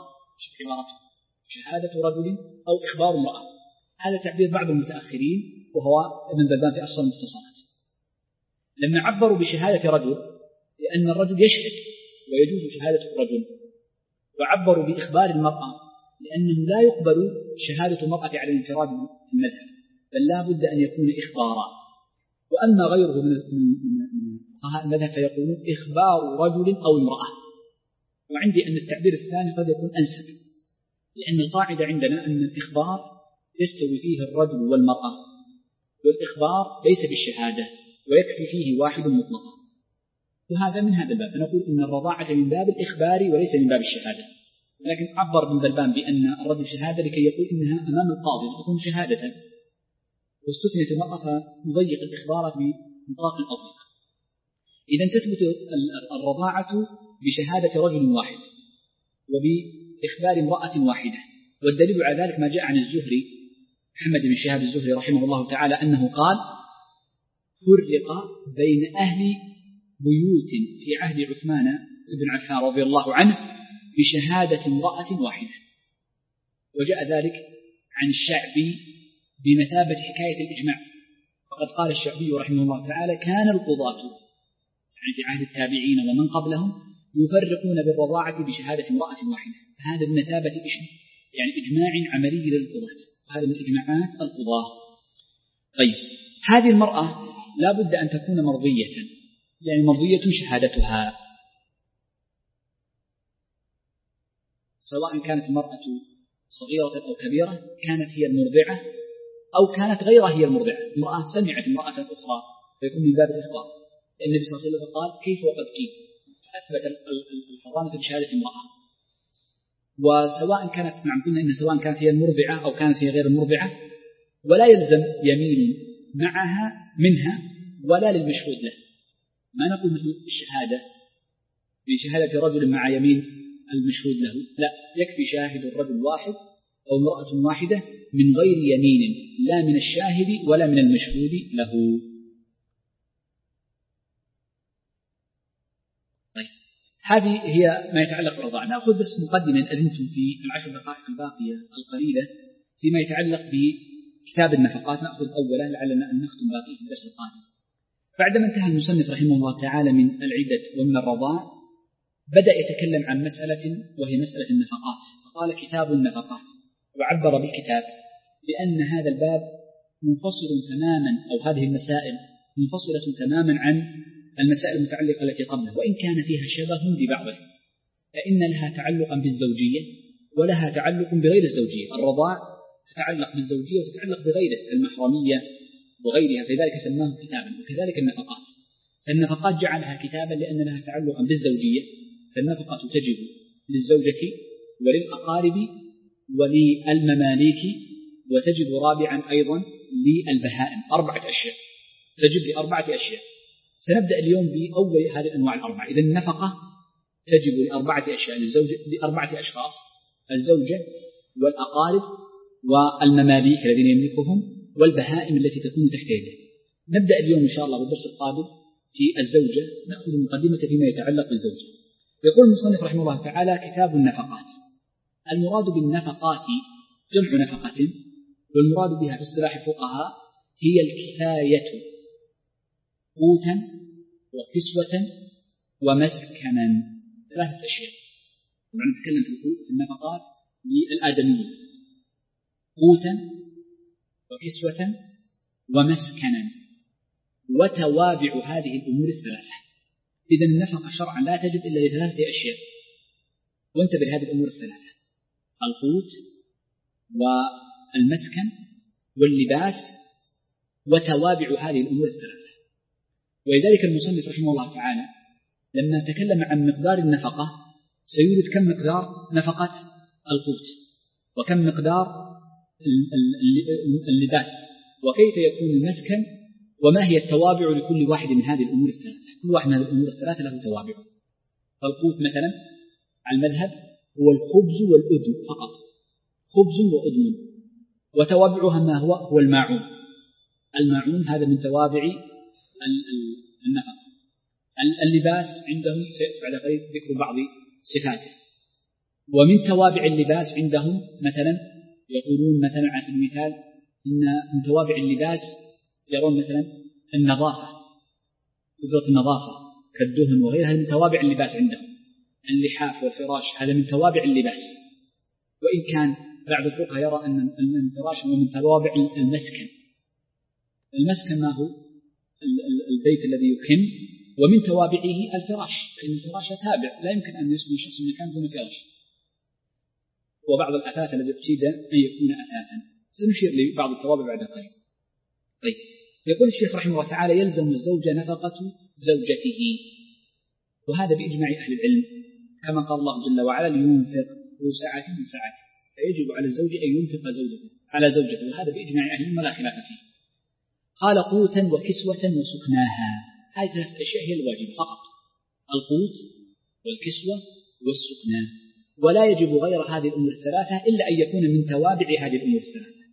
شهادة رجل أو إخبار امرأة، هذا تعبير بعض المتأخرين وهو ابن بلبان في أصل المختصرات. لما عبروا بشهادة رجل لأن الرجل يشهد ويجوز شهادة الرجل، وعبروا بإخبار المرأة لأنه لا يقبل شهادة المرأة على الانفراد في المذهب، بل لا بد أن يكون إخبارا. وأما غيره من فقهاء المذهب فيقولون إخبار رجل أو امرأة. وعندي أن التعبير الثاني قد يكون أنسب، لأن القاعدة عندنا أن الإخبار يستوي فيه الرجل والمرأة، والإخبار ليس بالشهادة ويكفي فيه واحد مطلقا، وهذا من هذا الباب. فنقول إن الرضاعة من باب الإخبار وليس من باب الشهادة. ولكن عبر ابن بلبان بأن الرجل شهادة لكي يقول إنها أمام القاضي فتكون شهادة، واستثنت المرأة فنضيق الإخبار بنطاق أضيق. إذن تثبت الرضاعة بشهادة رجل واحد وبإخبار امرأة واحدة. والدليل على ذلك ما جاء عن الزهري محمد بن شهاب الزهري رحمه الله تعالى أنه قال فرق بين أهل بيوت في عهد عثمان بن عفان رضي الله عنه بشهادة امرأة واحدة. وجاء ذلك عن الشعبي بمثابة حكاية الإجماع، فقد قال الشعبي رحمه الله تعالى كان القضاة يعني في عهد التابعين ومن قبلهم يفرقون بالرضاعة بشهادة امرأة واحدة، فهذا بمثابة يعني إجماع عملي للقضاة، وهذا من إجماعات القضاة. طيب هذه المرأة لا بد أن تكون مرضية، يعني مرضية شهادتها، سواء كانت المرأة صغيرة أو كبيرة، كانت هي المرضعة أو كانت غيرها هي المرضعة. المرأة سمعت امرأة أخرى فيكون من باب الإخبار، لأن النبي صلى الله عليه وسلم قال كيف وقد قيل، فأثبت الحرانة بشهادة امرأة. وسواء كانت نعم قلنا إن سواء كانت هي المرضعة أو كانت هي غير المرضعة، ولا يلزم يمين معها منها ولا للمشهود له. ما نقول مثل الشهادة بشهادة رجل مع يمين المشهود له، لا، يكفي شاهد الرجل واحد أو امرأة واحدة من غير يمين لا من الشاهد ولا من المشهود له. طيب هذه هي ما يتعلق بالرضاعة. نأخذ بس مقدمة إن أذنتم في العشر دقائق الباقية القليلة فيما يتعلق بكتاب النفقات. نأخذ أولا لعلنا أن نختم باقي في الدرس القادم. بعدما انتهى المصنف رحمه الله تعالى من العدة ومن الرضاع، بدأ يتكلم عن مسألة وهي مسألة النفقات، فقال كتاب النفقات، وعبر بالكتاب لأن هذا الباب منفصل تماما أو هذه المسائل منفصلة تماما عن المسائل المتعلقة التي قبله، وإن كان فيها شبه ببعضه، فإن لها تعلقا بالزوجية ولها تعلق بغير الزوجية. الرضاع تتعلق بالزوجية وتتعلق بغيره المحرمية وغيرها، فذلك سماه كتابا. وكذلك النفقات، النفقات جعلها كتابا لأن لها تعلقا بالزوجية، فالنفقة تجب للزوجة وللأقارب وللمماليك، وتجب رابعا أيضا للبهائم. أربعة أشياء تجب لأربعة أشياء. سنبدأ اليوم بأول هذه الأنواع الأربعة. إذن النفقة تجب لأربعة أشياء للزوجة، لأربعة أشخاص: الزوجة والأقارب والمماليك الذين يملكهم والبهائم التي تكون تحت يده. نبدأ اليوم إن شاء الله بالدرس القادم في الزوجة، نأخذ مقدمة فيما يتعلق بالزوجة. يقول المصنف رحمه الله تعالى كتاب النفقات. المراد بالنفقات جمع نفقة، والمراد بها في اصطلاح الفقهاء هي الكفاية قوتا وكسوة ومسكنا، ثلاثة أشياء. طبعا نتكلم في النفقات للآدمية: قوتا وكسوة ومسكنا وتوابع هذه الأمور الثلاثة. إذن النفقة شرعا لا تجب إلا لثلاثة أشياء، وانتبه لهذه الأمور الثلاثة: القوت والمسكن واللباس وتوابع هذه الأمور الثلاثة. ولذلك المصنف رحمه الله تعالى لما تكلم عن مقدار النفقة سيوجد كم مقدار نفقة القوت، وكم مقدار اللباس، وكيف يكون المسكن، وما هي التوابع لكل واحد من هذه الأمور الثلاثة. كل واحد من هذه الأمور الثلاثة له توابع. فالقوت مثلا على المذهب هو الخبز والأدم فقط، خبز وأدم، وتوابعها ما هو هو الماعون. الماعون هذا من توابع النفقة. اللباس عندهم سيأتي بعد قليل ذكر بعض صفاته. ومن توابع اللباس عندهم مثلا يقولون مثلا على سبيل المثال إن من توابع اللباس يرون مثلا النظافة، قدرة النظافة كالدهن وغيرها من توابع اللباس عندهم. اللحاف والفراش هذا من توابع اللباس، وإن كان بعض الفقهاء يرى أن الفراش هو من توابع المسكن. المسكن ما هو البيت الذي يكن، ومن توابعه الفراش، فإن الفراش تابع، لا يمكن أن يسكن شخص مكان دون فراش. وبعض الأثاث الذي ابتدى أن يكون أثاثا، سنشير لبعض التوابع بعد قليل. طيب، يقول الشيخ رحمه الله تعالى: يلزم الزوج نفقة زوجته، وهذا بإجماع أهل العلم، كما قال الله جل وعلا: لينفق ذو سعة من سعته، فيجب على الزوج أن ينفق زوجته على زوجته، وهذا بإجماع أهل العلم لا خلاف فيه. قال: قوتا وكسوة وسكناها، هذه ثلاث أشياء هي الواجبة فقط: القوت والكسوة والسكنى، ولا يجب غير هذه الأمور الثلاثة إلا أن يكون من توابع هذه الأمور الثلاثة.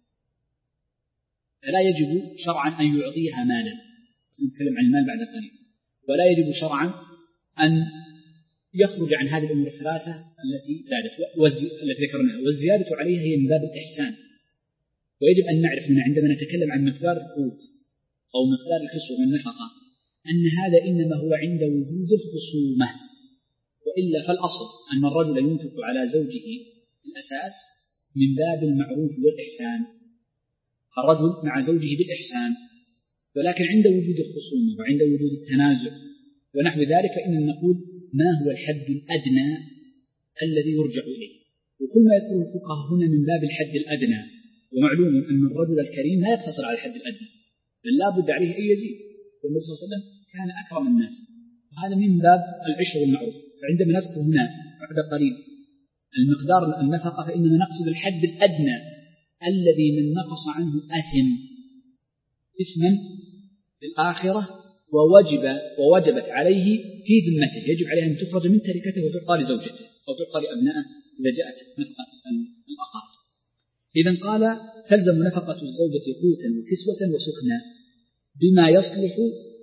فلا يجب شرعا أن يعطيها مالا، سنتكلم عن المال بعد قليل، ولا يجب شرعا أن يخرج عن هذه الأمور الثلاثة التي زادت التي ذكرناها، والزيادة عليها هي من باب الإحسان. ويجب أن نعرف هنا عندما نتكلم عن مقدار القوت أو مقدار الكسوة والنفقة أن هذا إنما هو عند وجود الخصومة، وإلا فالأصل أن الرجل ينفق على زوجه الأساس من باب المعروف والإحسان، الرجل مع زوجه بالإحسان. ولكن عند وجود الخصومة وعند وجود التنازع ونحو ذلك فإن نقول ما هو الحد الأدنى الذي يرجع إليه. وكل ما يذكره الفقهاء هنا من باب الحد الأدنى، ومعلوم أن الرجل الكريم لا يقتصر على الحد الأدنى، بل لا بد عليه أن يزيد. والنبي صلى الله عليه وسلم كان أكرم الناس، وهذا من باب العشر والمعروف. فعندما نذكر هنا بعد قليل المقدار النفقة فإنما نقصد الحد الأدنى الذي من نقص عنه أثم إثما في الآخرة ووجب ووجبت عليه في ذمته، يجب عليه أن تخرج من تركته وتعطى لزوجته أو تعطى لأبنائه إذا جاءت نفقة الأقارب. إذن قال: تلزم نفقة الزوجة قوتا وكسوة وسكنا بما يصلح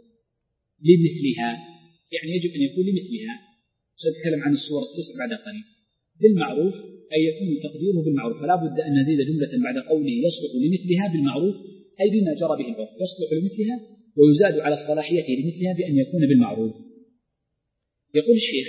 لمثلها، يعني يجب أن يكون لمثلها. سأتكلم عن الصور التسع بعد قليل. بالمعروف أي يكون تقديره بالمعروف، فلا بد أن نزيد جملة بعد قوله يصلح لمثلها بالمعروف، أي بما جرى به العرف، يصلح لمثلها ويزاد على الصلاحية لمثلها بأن يكون بالمعروف. يقول الشيخ: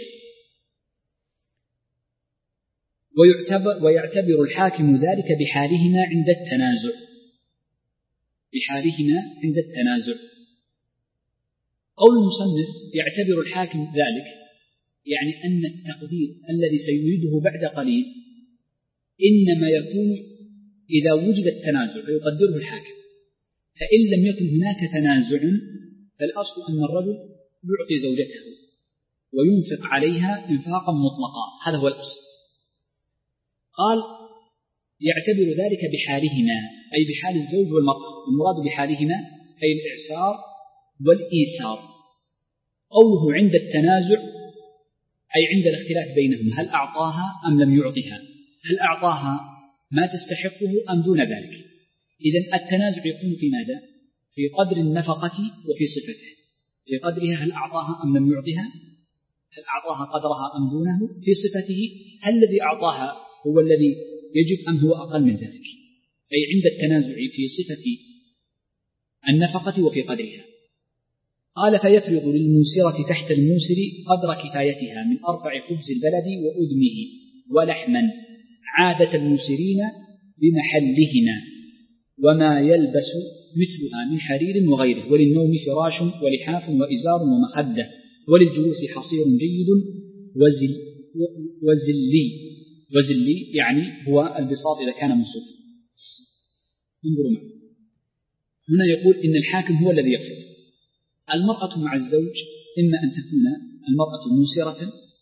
ويعتبر, ويعتبر الحاكم ذلك بحالهما عند التنازع، بحالهما عند التنازع. قول المصنف يعتبر الحاكم ذلك، يعني أن التقدير الذي سيريده بعد قليل إنما يكون إذا وجد التنازع فيقدره الحاكم، فإن لم يكن هناك تنازع فالأصل أن الرجل يعطي زوجته وينفق عليها إنفاقا مطلقا، هذا هو الأصل. قال: يعتبر ذلك بحالهما، أي بحال الزوج والمرأة، والمراد بحالهما أي الإعسار والإيسار. قوله عند التنازع أي عند الاختلاف بينهم، هل أعطاها أم لم يعطها، هل أعطاها ما تستحقه أم دون ذلك. إذن التنازع يكون في ماذا؟ في قدر النفقة وفي صفته، في قدرها هل أعطاها أم لم يعطها، هل أعطاها قدرها أم دونه، في صفته هل الذي أعطاها هو الذي يجب أم هو أقل من ذلك، أي عند التنازع في صفة النفقة وفي قدرها. قال: فيفرض للموسرة تحت الموسر قدر كفايتها من أرفع خبز البلد وأدمه ولحما، عادة الموسرين بمحلهما، وما يلبس مثلها من حرير وغيره، وللنوم فراش ولحاف وإزار ومخدة، وللجلوس حصير جيد وزل وزلي وزلي يعني هو البساط إذا كان منصوب. انظروا معي، هنا يقول إن الحاكم هو الذي يفرض. المرأة مع الزوج إما أن تكون المرأة موسرة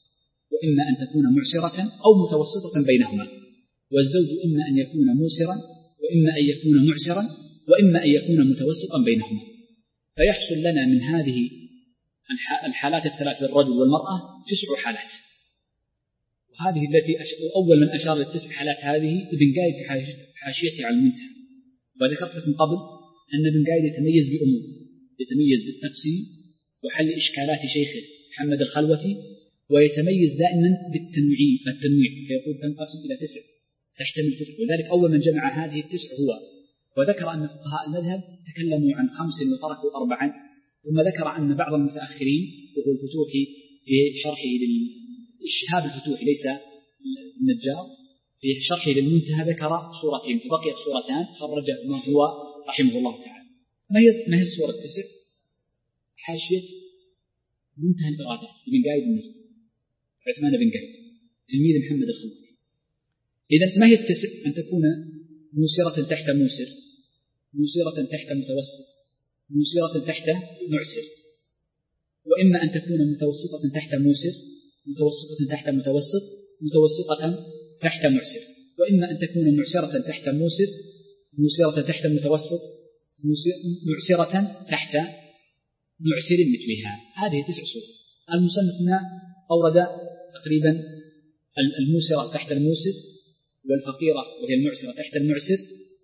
وإما أن تكون معسرة أو متوسطة بينهما، والزوج إما أن يكون موسرا وإما أن يكون معسرا وإما أن يكون متوسطا بينهما. فيحصل لنا من هذه الحالات الثلاث للرجل والمرأة تسع حالات، وهذه التي أول من أشار للتسع حالات هذه ابن قايد في حاشيته على المنتهى. وذكرت لكم قبل أن ابن قايد يتميز بأمور، يتميز بالتقسيم وحل إشكالات شيخه محمد الخلوتي، ويتميز دائما بالتنويع التنويع فيقول تنقسم إلى تسع تحتمل تسع. وذلك أول من جمع هذه التسع هو، وذكر أن فقهاء المذهب تكلموا عن خمس وتركوا أربعا، ثم ذكر أن بعض المتأخرين وهو الفتوحي في شرحه للشهاب الفتوحي ليس النجار في شرحه للمنتهى ذكر صورتين فبقيت صورتان خرجهما هو رحمه الله تعالى. ما هي ما هي الصورة التسع؟ حاشية منتهى الإرادات ابن قايد النجم عثمان بن قايد تلميذ محمد الخلوتي. إذن ما هي التسع؟ أن تكون موسرة تحت موسر، موسرة تحت متوسط، موسرة تحت معسر، وإما أن تكون متوسطة تحت موسر، متوسطة تحت متوسط، متوسطة تحت معسر، وإما أن تكون معسرة تحت موسر، موسرة تحت متوسط، معسرة تحت معسر مثلها. هذه تسع صور. المصنف هنا أورد تقريبا الموسرة تحت الموسر، والفقيرة وهي المعسرة تحت المعسر،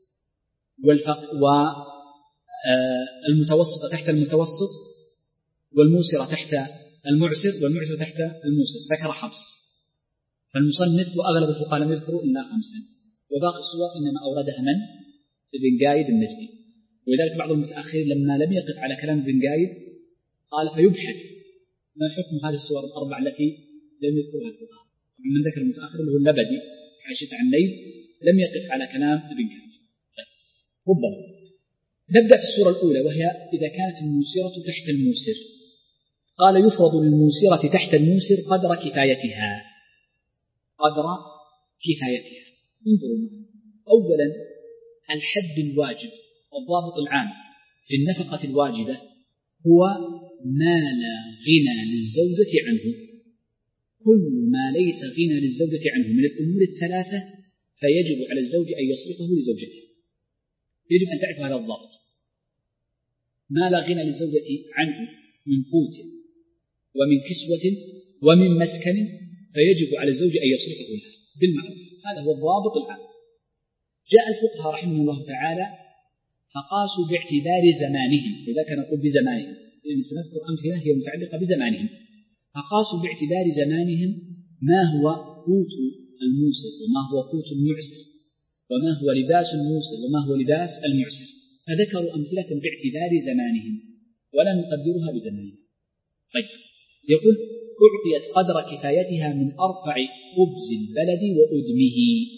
والمتوسطة تحت المتوسط، والموسرة تحت المعسر، والمعسرة تحت الموسر. ذكر خمس، فالمصنف وأغلب الفقهاء لم يذكروا إلا خمسا، وباقي الصور إنما أوردها من؟ ابن قايد النجدي. ولذلك بعض المتأخرين لما لم يقف على كلام ابن قايد قال فيبحث ما حكم هذه الصور الأربع التي لم يذكرها الفقهاء. من ذكر المتأخر اللي هو اللبدي حاشية عن الليل لم يقف على كلام ابن قايد. ربما نبدأ في الصورة الأولى، وهي إذا كانت الموسرة تحت الموسر. قال يفرض للموسرة تحت الموسر قدر كفايتها، قدر كفايتها. انظروا أولا الحد الواجب والضابط العام في النفقة الواجبة هو ما لا غنى للزوجة عنه. كل ما ليس غنى للزوجة عنه من الأمور الثلاثة فيجب على الزوج أن يصرفه لزوجته. يجب أن تعرف هذا الضابط. ما لا غنى للزوجة عنه من قوت ومن كسوة ومن مسكن فيجب على الزوج أن يصرفه لها بالمعروف. هذا هو الضابط العام. جاء الفقهاء رحمه الله تعالى فقاسوا باعتبار زمانهم، وذلك نقول بزمانهم لأن سنذكر أمثلة هي متعلقة بزمانهم. فقاسوا باعتبار زمانهم ما هو قوت الموسر وما هو قوت المعسر، وما هو لباس الموسر وما هو لباس المعسر، فذكروا أمثلة باعتبار زمانهم ولا نقدرها بزمانهم. طيب يقول أعطيت قدر كفايتها من أرفع خبز البلد وأدمه.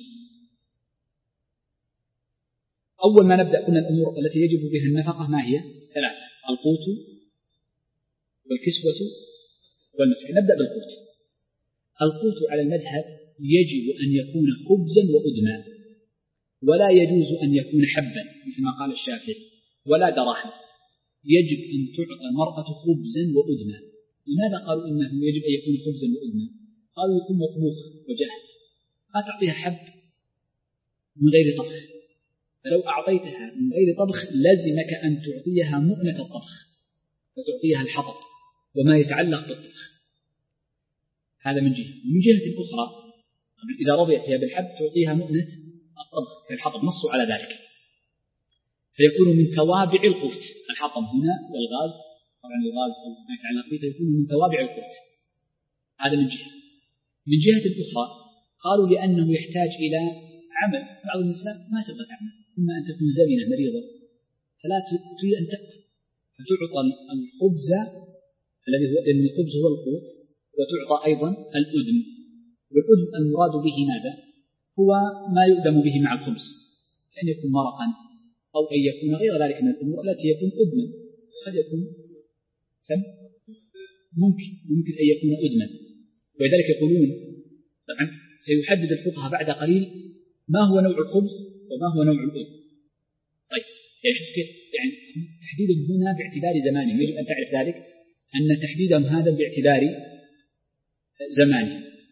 أول ما نبدأ قلنا الأمور التي يجب بها النفقة ما هي؟ ثلاثة: القوت والكسوة والمسكن. نبدأ بالقوت. القوت على المذهب يجب أن يكون خبزا وأدما، ولا يجوز أن يكون حبا مثل ما قال الشافعي ولا دراهم. يجب أن تعطى المرأة خبزا وأدما. لماذا قالوا إنه يجب أن يكون خبزا وأدما؟ قالوا يكون مطبوخ وجاهز، ما تعطيها حب من غير طبخ. فلو أعطيتها من غير طبخ لازمك أن تعطيها مؤنة الطبخ، فتعطيها الحطب وما يتعلق بالطبخ. هذا من جهة. ومن جهة أخرى إذا رضيت فيها بالحب تعطيها مؤنة الطبخ كالحطب، نصوا على ذلك. فيكون من توابع القوت الحطب هنا والغاز، طبعا الغاز أو ما يتعلق به فيكون من توابع القوت. هذا من جهة. من جهة أخرى قالوا لأنه يحتاج إلى عمل. بعض النساء ما تبغى تعمل، إما أن تكون زمنة مريضة فلا تريد أن تأكل، فتعطى الخبز الذي هو لأن الخبز هو القوت، وتعطى أيضا الأدم. والأدم المراد به ماذا؟ هو ما يؤدم به مع الخبز، أن يكون مرقا أو أن يكون غير ذلك من الأمور التي يكون أدما. قد يكون سم ممكن ممكن أن يكون أدما. ولذلك يقولون طبعا سيحدد الفقهاء بعد قليل ما هو نوع الخبز وما هو نوع الأدم. طيب يعني شوف كيف يعني تحديدهم هنا باعتبار زمانهم. يجب أن تعرف ذلك أن تحديدهم هذا باعتبار زمانهم.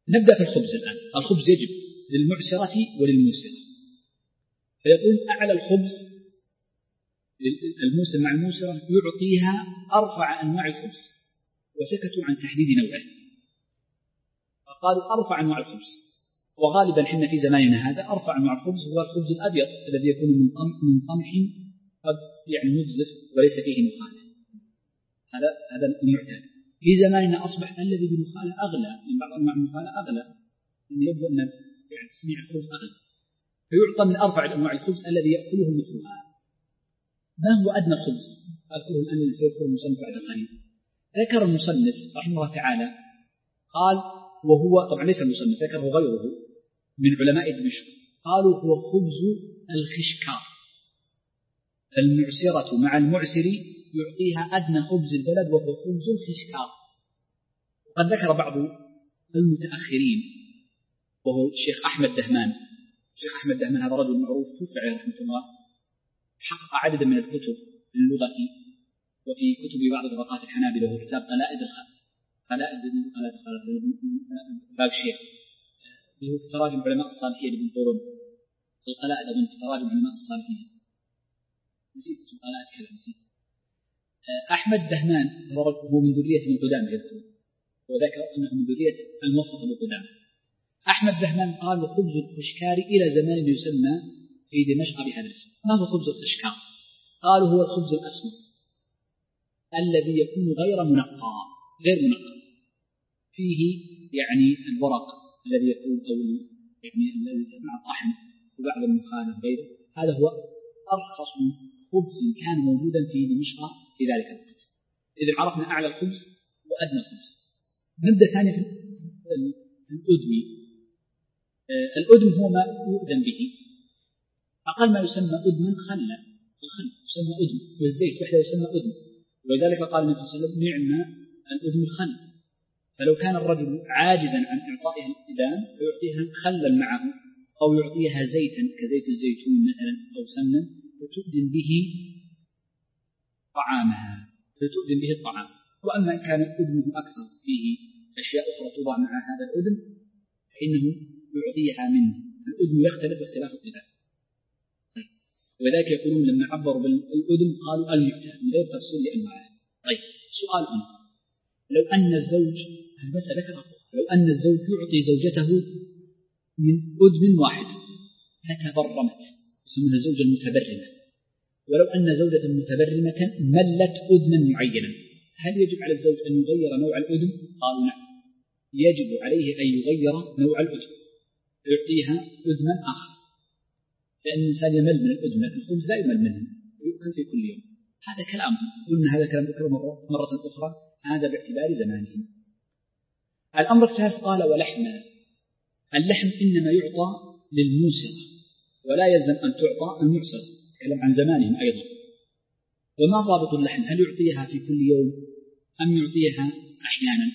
نبدأ في الخبز الآن. الخبز يجب للمعسرة وللموسرة، فيقول أعلى الخبز الموسر مع الموسرة يعطيها أرفع أنواع الخبز، وسكتوا عن تحديد نوعه، فقالوا أرفع أنواع الخبز. وغالبا حين في زماننا هذا أرفع أنواع الخبز هو الخبز الأبيض الذي يكون من قمح قد يعني مضلف وليس فيه نخالة، هذا هذا المعتاد. في زماننا أصبح الذي بنخالة أغلى، من بعض أنواع النخالة أغلى، أن يبدو أن يعني تصنيع الخبز أغلى، فيعطى من أرفع أنواع الخبز الذي يأكله مثلها. ما هو أدنى الخبز؟ أذكره الآن الذي سيذكر المصنف بعد قليل. ذكر المصنف رحمه الله تعالى قال، وهو طبعا ليس المصنف، ذكره غيره من علماء دمشق، قالوا هو خبز الخشكار، فالمعسرة مع المعسر يعطيها أدنى خبز البلد وهو خبز الخشكار. وقد ذكر بعض المتأخرين وهو الشيخ أحمد دهمان. الشيخ أحمد دهمان هذا رجل معروف توفي عليه رحمه الله، حقق عددا من الكتب في اللغة وفي كتب بعض طبقات الحنابلة، وهو كتاب قلائد الخلق، قلائد قلائد باب الشيخ، اللي هو في تراجم علماء الصالحين لابن قرون، القلائد أظن في تراجم علماء الصالحين، نسيت اسم قلائد كذا نسيت. أحمد دهمان هو من ذرية من قدامى يذكر، وذكر أنه من ذرية الموفق بن قدامى. أحمد دهمان قال خبز الخشكار إلى زمان يسمى في دمشق بهذا الاسم. ما هو خبز الخشكار؟ قالوا هو الخبز الأسود الذي يكون غير منقى، غير منقى فيه يعني الورق الذي يكون أو يعني الذي مع الطحن وبعض النخالة وغيره. هذا هو أرخص خبز كان موجودا في دمشق في ذلك الوقت. إذا عرفنا أعلى الخبز وأدنى الخبز. نبدأ ثانيا في الأدم. الأدم هو ما يؤدم به، أقل ما يسمى أدما خلا، الخل يسمى أدم، والزيت وحده يسمى أدم. ولذلك قال النبي صلى الله عليه وسلم نعم الأدم الخل. فلو كان الرجل عاجزا عن إعطائها الإدام فيعطيها خلا معه، أو يعطيها زيتا كزيت الزيتون مثلا أو سمنا، فتؤدم به طعامها، فتؤدم به الطعام. وأما إن كان أدمه أكثر فيه أشياء أخرى توضع مع هذا الأدم فإنه يعطيها منه. الأدم يختلف باختلاف الطباع. طيب. وذلك يقولون لما عبروا بالأدم قالوا المعتاد من غير تفصيل لأنواعها. طيب سؤال هنا، لو أن الزوج المسألة كذا، لو أن الزوج يعطي زوجته من أدم واحد فتبرمت، يسمونها الزوجة المتبرمة، ولو أن زوجة متبرمة ملت أدما معينا، هل يجب على الزوج أن يغير نوع الأدم؟ قالوا نعم، يجب عليه أن يغير نوع الأدم فيعطيها أدما آخر، لأن الإنسان يمل من الأدم لكن الخبز لا يمل منه ويؤكل في كل يوم. هذا كلام، قلنا هذا كلام ذكر مرة, مرة أخرى، هذا باعتبار زمانه. الأمر الثالث قال ولحما. اللحم إنما يعطى للموسرة ولا يلزم أن تعطى المعسرة، تكلم عن زمانهم أيضا. وما ضابط اللحم؟ هل يعطيها في كل يوم أم يعطيها أحيانا؟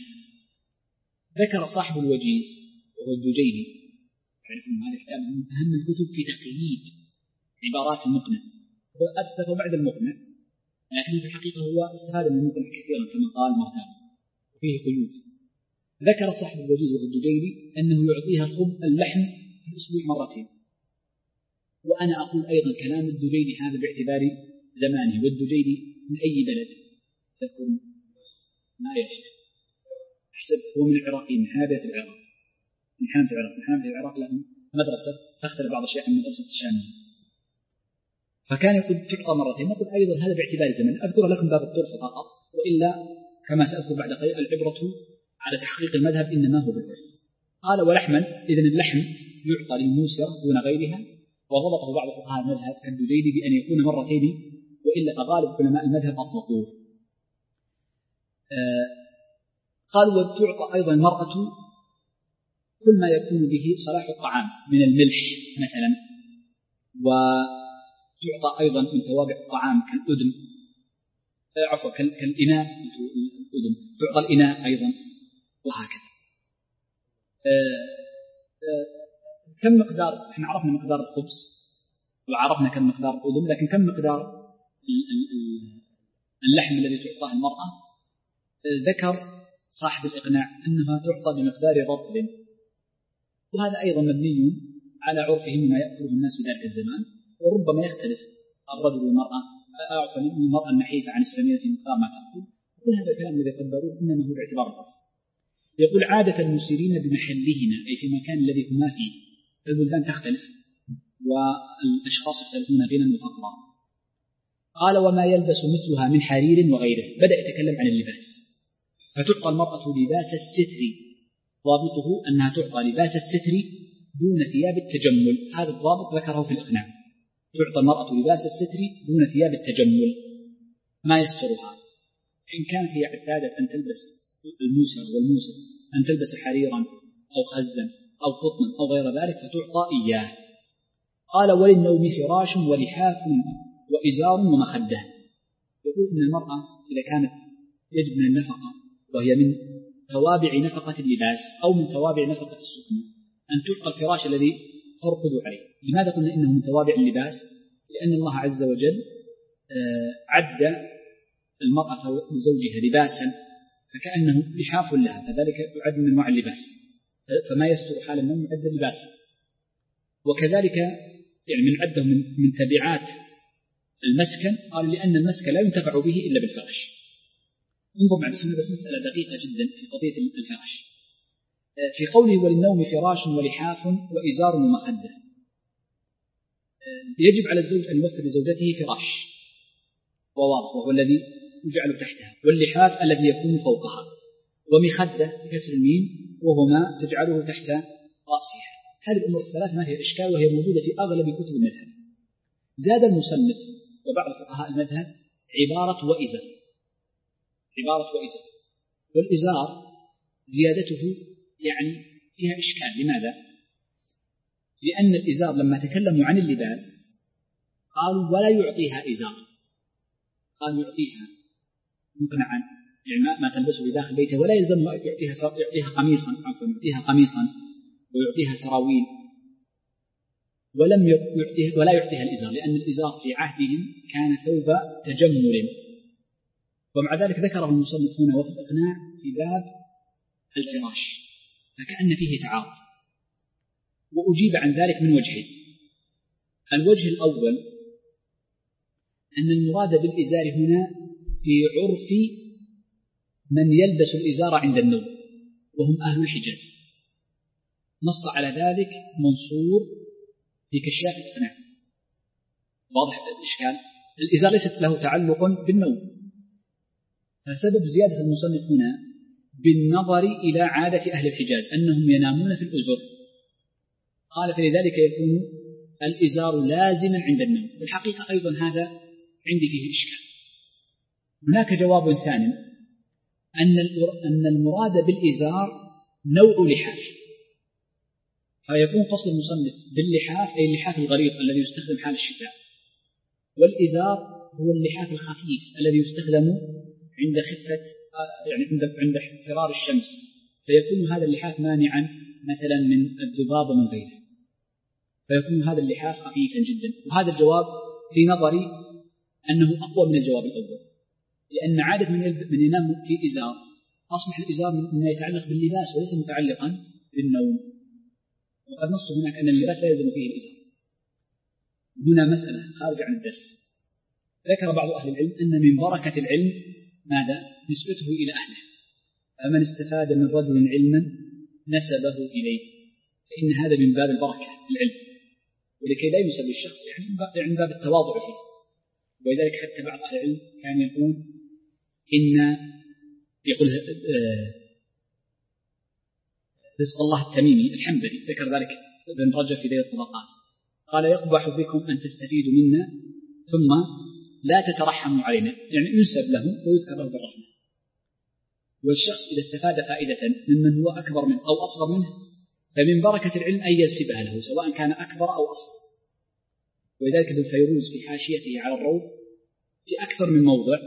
ذكر صاحب الوجيز وهو الدجيلي، تعرفون هذا الكتاب من أهم الكتب في تقييد عبارات المقنع، هو أثبت بعد المقنع لكن في الحقيقة هو استفاد من المقنع كثيرا كما قال مرتان وفيه قيود. ذكر صاحب الوجيز وهو الدجيلي أنه يعطيها خب اللحم في الأسبوع مرتين. وأنا أقول أيضا كلام الدجيلي هذا باعتبار زمانه، والدجيلي من أي بلد تذكرون؟ ما يا شيخ أحسب هو من العراقيين، من حنابلة العراق، من حنابلة العراق. من حنابلة العراق لهم مدرسة تختلف بعض الشيء عن مدرسة الشامية، فكان يقول تعطى مرتين. نقول أيضا هذا باعتبار زمن. أذكر لكم باب الطرف فقط، وإلا كما سأذكر بعد قليل العبرة على تحقيق المذهب إنما هو بالعرف. قال ولحما، إذن اللحم يعطى للموسر دون غيرها، وضبطه بعض فقهاء المذهب كالدجيلي بأن يكون مرتين، وإلا فغالب علماء المذهب أطلقوه. آه قالوا وتعطى أيضا المرأة كل ما يكون به صلاح الطعام من الملح مثلا، وتعطى أيضا من توابع الطعام كالأدم، آه عفوا كالإناء الأدم، تعطى الإناء أيضا وهكذا. آه آه كم مقدار، احنا عرفنا مقدار الخبز وعرفنا كم مقدار الأدم، لكن كم مقدار اللحم الذي تعطاه المرأة؟ ذكر صاحب الإقناع أنها تعطى بمقدار رطل، وهذا أيضا مبني على عرفهم ما يأكله الناس في ذلك الزمان، وربما يختلف الرجل والمرأة أعفى المرأة النحيفة عن السمينة مقدار ما تأكل. كل هذا الكلام الذي قدروه إنما هو باعتبار العرف. يقول عادة المسيرين بمحلهن أي في المكان الذي هما فيه، البلدان تختلف والأشخاص يختلفون غنى وفقرا. قال وما يلبس مثلها من حرير وغيره. بدأ يتكلم عن اللباس، فتعطى المرأة لباس الستر، ضابطه أنها تعطى لباس الستر دون ثياب التجمل. هذا الضابط ذكره في الإقناع، تعطى المرأة لباس الستر دون ثياب التجمل ما يسترها. إن كانت هي اعتادت أن تلبس الموسى والموسى أن تلبس حريرا أو خزا أو قطنا أو غير ذلك فتعطى إياه. قال وللنوم فراش ولحاف وإزار ومخدة. يقول إن المرأة إذا كانت يجب من النفقة وهي من توابع نفقة اللباس أو من توابع نفقة السكن أن تعطى الفراش الذي ترقد عليه. لماذا قلنا إنه من توابع اللباس؟ لأن الله عز وجل عد المرأة لزوجها لباسا فكأنه لحاف لها، فذلك يعد من أنواع اللباس، فما يستر حال النوم يعد لباسا. وكذلك يعني من عده من, من تبعات المسكن، قال لأن المسكن لا ينتفع به إلا بالفراش. انظر مع بسم بس مسألة دقيقة جدا في قضية الفراش. في قوله وللنوم فراش ولحاف وإزار ومخدة، يجب على الزوج أن يوفر لزوجته فراش وواضح وهو الذي يجعل تحتها، واللحاف الذي يكون فوقها، ومخدة بكسر الميم وهو ما تجعله تحت رأسها. هذه الأمور الثلاث ما فيها إشكال وهي موجودة في أغلب كتب المذهب. زاد المصنف وبعض فقهاء المذهب عبارة وإزار، عبارة وإزار، والإزار زيادته يعني فيها إشكال. لماذا؟ لأن الإزار لما تكلموا عن اللباس قالوا ولا يعطيها إزار، قالوا يعطيها مقنعا يعني ما, ما تلبسه بداخل بيته، ولا يلزم يعطيها يعطيها قميصا عفوا يعطيها قميصا ويعطيها سراويل، ولم يعطيها ولا يعطيها الإزار، لأن الإزار في عهدهم كان ثوب تجمل. ومع ذلك ذكره المصنف هنا وفي الإقناع في باب الفراش، فكأن فيه تعارض. وأجيب عن ذلك من وجهين. الوجه الأول أن المراد بالإزار هنا في عرف من يلبس الإزار عند النوم وهم أهل الحجاز. نص على ذلك منصور في كشاف الإقناع. واضح الإشكال؟ الإزار ليست له تعلق بالنوم، فسبب زيادة المصنف هنا بالنظر إلى عادة أهل الحجاز أنهم ينامون في الأزر، قال فلذلك يكون الإزار لازما عند النوم. والحقيقة أيضا هذا عندي فيه إشكال. هناك جواب ثاني أن المراد بالإزار نوع لحاف، فيكون قصد المصنف باللحاف أي اللحاف الغليظ الذي يستخدم حال الشتاء، والإزار هو اللحاف الخفيف الذي يستخدم عند خفة يعني عند عند فرار الشمس، فيكون هذا اللحاف مانعا مثلا من الذباب ومن غيره، فيكون هذا اللحاف خفيفا جدا. وهذا الجواب في نظري أنه أقوى من الجواب الأول، لأن عادة من من ينام في إزار أصبح الإزار مما يتعلق باللباس وليس متعلقا بالنوم، وقد نص هناك أن اللباس لا يلزم فيه الإزار. هنا مسألة خارج عن الدرس. ذكر بعض أهل العلم أن من بركة العلم ماذا؟ نسبته إلى أهله، فمن استفاد من رجل علما نسبه إليه، فإن هذا من باب البركة العلم، ولكي لا ينسب للشخص يعني من باب التواضع فيه. ولذلك حتى بعض أهل العلم كان يقول إن يقول رزق الله التميمي الحنبلي ذكر ذلك ابن رجب في ذيل الطبقات، قال يقبح بكم أن تستفيدوا منا ثم لا تترحموا علينا، يعني ينسب له ويذكر له بالرحمة. والشخص إذا استفاد فائدة ممن هو أكبر منه أو أصغر منه فمن بركة العلم أن ينسبها له سواء كان أكبر أو أصغر. ولذلك ابن فيروز في حاشيته على الروض في أكثر من موضع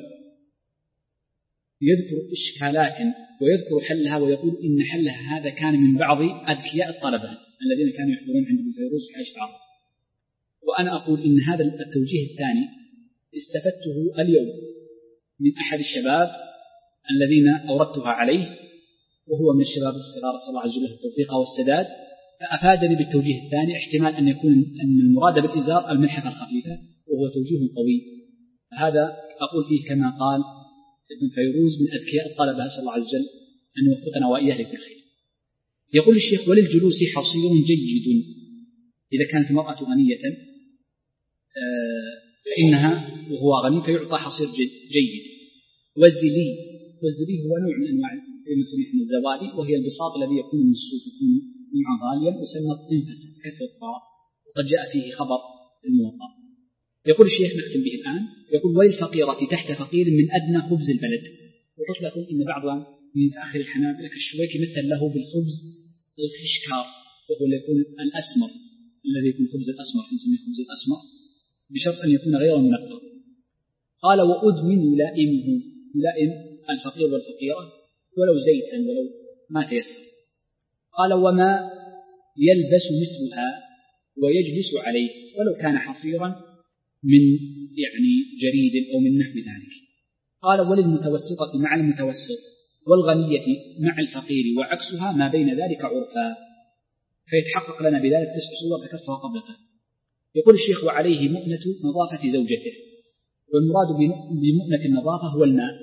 يذكر إشكالات ويذكر حلها، ويقول إن حلها هذا كان من بعض أذكياء الطلبة الذين كانوا يحضرون عند ابن فيروز في حاشية العرض. وأنا أقول إن هذا التوجيه الثاني استفدته اليوم من أحد الشباب الذين أوردتها عليه، وهو من الشباب الصغار صلى الله عز وجل التوفيق والسداد، فأفادني بالتوجيه الثاني احتمال أن يكون أن المراد بالإزار الملحفة الخفيفة، وهو توجيه قوي. هذا أقول فيه كما قال ابن فيروز من أذكياء الطلبة، أسأل الله عز وجل أن يوفقنا وإياه لكل خير. يقول الشيخ: وللجلوس حصير جيد، إذا كانت المرأة غنية فإنها وهو غني فيعطى حصير جيد. والزلي، والزلي هو نوع من أنواع المسميح من الزوالي، وهي البساط الذي يكون من الصوف، يكون نوعا غاليا، يسمى الطنفس كسر الطاء، وقد جاء فيه خبر الموطأ. يقول الشيخ نختم به الآن، يقول: وللفقيرة تحت فقير من أدنى خبز البلد. وقلت لكم إن بعض من متأخر الحنابلة كالشويكي مثل له بالخبز الخشكار، وهو اللي يكون الأسمر، الذي يكون خبز الأسمر، نسميه خبز الأسمر، بشرط أن يكون غير منقر. قال: وأدمن يلائمه، يلائم الفقير والفقيرة ولو زيتا ولو ما تيسر. قال: وما يلبس مثلها ويجلس عليه ولو كان حصيرا من يعني جريد أو من نحو ذلك. قال: وللمتوسطة مع المتوسط، والغنية مع الفقير، وعكسها ما بين ذلك عرفا. فيتحقق لنا بذلك تسع صور ذكرتها قبل قليل. يقول الشيخ: وعليه مؤنة نظافة زوجته. والمراد بمؤنة النظافة هو الماء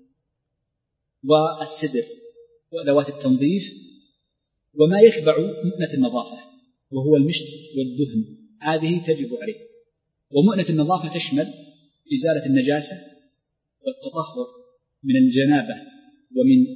والسدر وأدوات التنظيف وما يشبع مؤنة النظافة، وهو المشط والدهن، هذه تجب عليه. ومؤنة النظافة تشمل إزالة النجاسة والتطهر من الجنابة ومن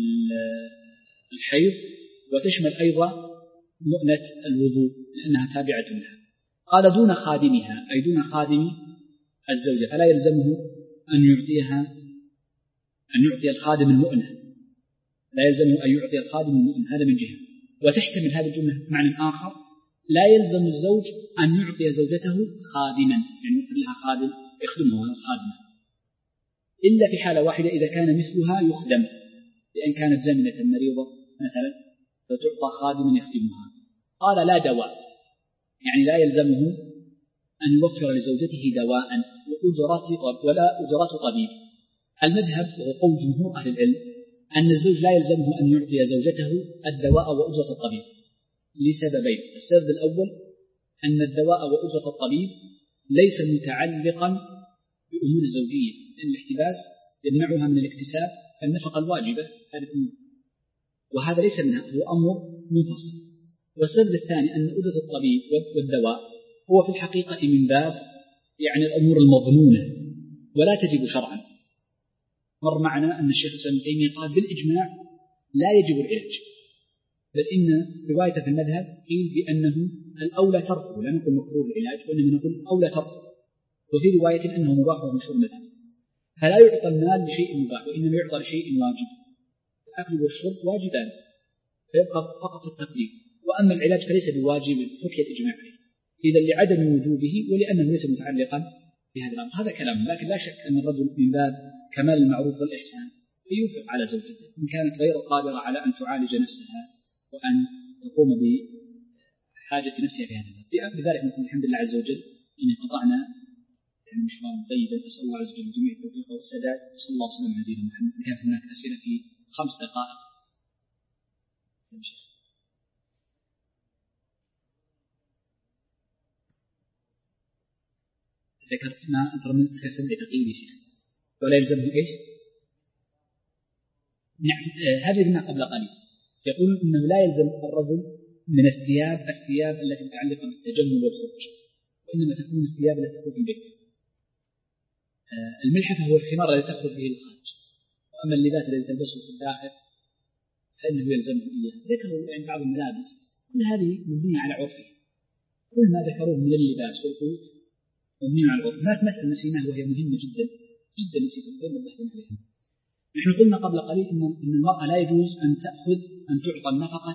الحيض، وتشمل أيضا مؤنة الوضوء لأنها تابعة لها. قال: دون خادمها، أي دون خادم الزوجة، فلا يلزمه أن يعطيها أن يعطي الخادم المؤنة، لا يلزمه أن يعطي الخادم المؤنة، هذا من جهة. وتحتمل هذه الجملة معنى آخر: لا يلزم الزوج أن يعطي زوجته خادما، يعني يوفر لها خادم يخدمها خادمة، إلا في حالة واحدة، إذا كان مثلها يخدم، لأن كانت زمنة مريضة مثلا فتعطى خادما يخدمها. قال: لا دواء، يعني لا يلزمه أن يوفر لزوجته دواء وأجرة ولا أجرة طبيب. المذهب وهو قول جمهور أهل العلم أن الزوج لا يلزمه أن يعطي زوجته الدواء وأجرة الطبيب لسببين. السبب الأول أن الدواء وأجرة الطبيب ليس متعلقا بأمور الزوجية، لأن الاحتباس يمنعها من الاكتساب النفقة الواجبة، وهذا ليس منها، هو أمر منفصل. والسبب الثاني أن أجرة الطبيب والدواء هو في الحقيقة من باب يعني الأمور المظنونة ولا تجب شرعا. مر معنا أن الشيخ ابن تيمية قال بالإجماع لا يجب العلاج، بل إن رواية في المذهب قيل بأنه الأولى تركه، لا نقول مكروه العلاج وإنما نقول الأولى تركه، وفي رواية أنه مباح ومشهور المذهب. فلا يعطى المال لشيء مباح، وإنما يعطى لشيء واجب. الأكل والشرب واجبان فيبقى فقط التقديم، وأما العلاج فليس بواجب حكي الإجماع عليه، إذا لعدم وجوبه ولأنه ليس متعلقا بهذا الأمر. هذا كلام، لكن لا شك أن الرجل من باب كمال المعروف والإحسان فينفق على زوجته إن كانت غير قادرة على أن تعالج نفسها وأن تقوم بحاجة نفسها في هذا الباب. بذلك نقول الحمد لله عز وجل إن قطعنا يعني مشوارا طيبا، أسأل الله عز وجل جميع التوفيق والسداد، وصلى الله وسلم على نبينا محمد. كانت هناك أسئلة في خمس دقائق. ذكرت ما أنت كسبع تقييد شيخ، ولا يلزمه إيش؟ نعم، هذه قلنا قبل قليل. يقول إنه لا يلزم الرجل من الثياب الثياب التي متعلقة بالتجمل والخروج، وإنما تكون الثياب التي تكون في البيت. الملحفة هو الخمار الذي تأخذ به الخارج، وأما اللباس الذي تلبسه في الداخل فإنه يلزمه إياه. ذكروا يعني بعض الملابس كل هذه مبنية على عرفه، كل ما ذكروه من اللباس والقوت مبني على العرف. هناك مسألة نسيناها وهي مهمة جدا جدا، نسيتها غير نبهنا عليها. نحن قلنا قبل قليل إن إن المرأة لا يجوز أن تأخذ أن تعطى النفقة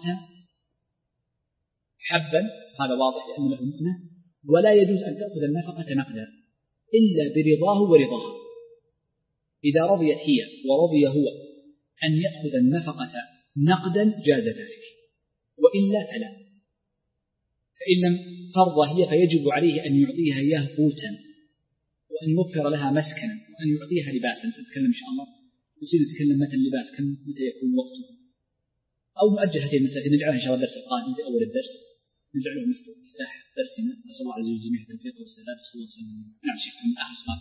حبا، هذا واضح لأن له مؤنة، ولا يجوز أن تأخذ النفقة نقدا إلا برضاه ورضاها. إذا رضيت هي ورضي هو أن يأخذ النفقة نقدا جاز ذلك، وإلا فلا. فإن لم ترضى هي فيجب عليه أن يعطيها إياه قوتا، وأن يوفر لها مسكنا، وأن يعطيها لباسا. سنتكلم إن شاء الله، نسير نتكلم متى اللباس كم متى يكون وقته. أو نؤجل هذه المسائل نجعلها إن شاء الله الدرس القادم في أول الدرس نجعله مفتاح درسنا. نسأل الله عز وجل جميع التوفيق والسداد صلى الله عليه وسلم. نعم شيخ من آخر سؤال.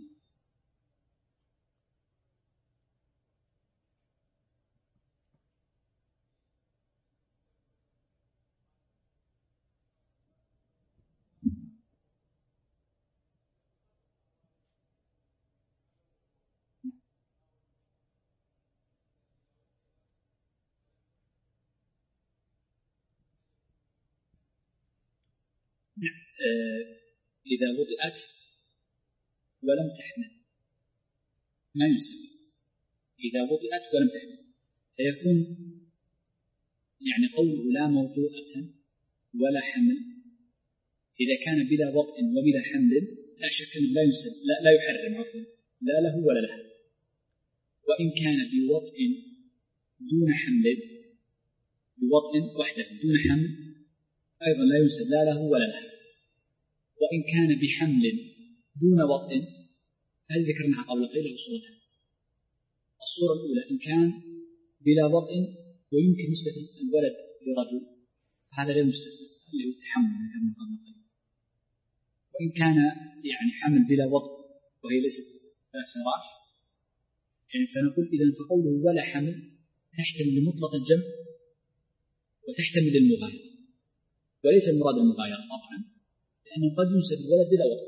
إذا وضعت ولم تحمل ما يسمى. إذا وضعت ولم تحمل فيكون يعني قوله لا موضوعة ولا حمل إذا كان بلا وضع وبلا حمل لا شك أنه لا يسمى لا, لا يحرم عفوا لا له ولا لها. وإن كان بوضع دون حمل بوضع وحده دون حمل أيضا لا يسمى لا له ولا لها. وإن كان بحمل دون وطء هذه ذكرناها قبل قليل له صورتها. الصورة الأولى إن كان بلا وطء ويمكن نسبة الولد لرجل هذا لا يستثنى اللي هو التحمل ذكرنا قبل قليل. وإن كان يعني حمل بلا وطء وهي ليست ذات فراش يعني فنقول إذا فقوله ولا حمل تحتمل لمطلق الجمع وتحتمل المغايرة وليس المراد المغايرة قطعا لأنه قد ينسب الولد بلا وطء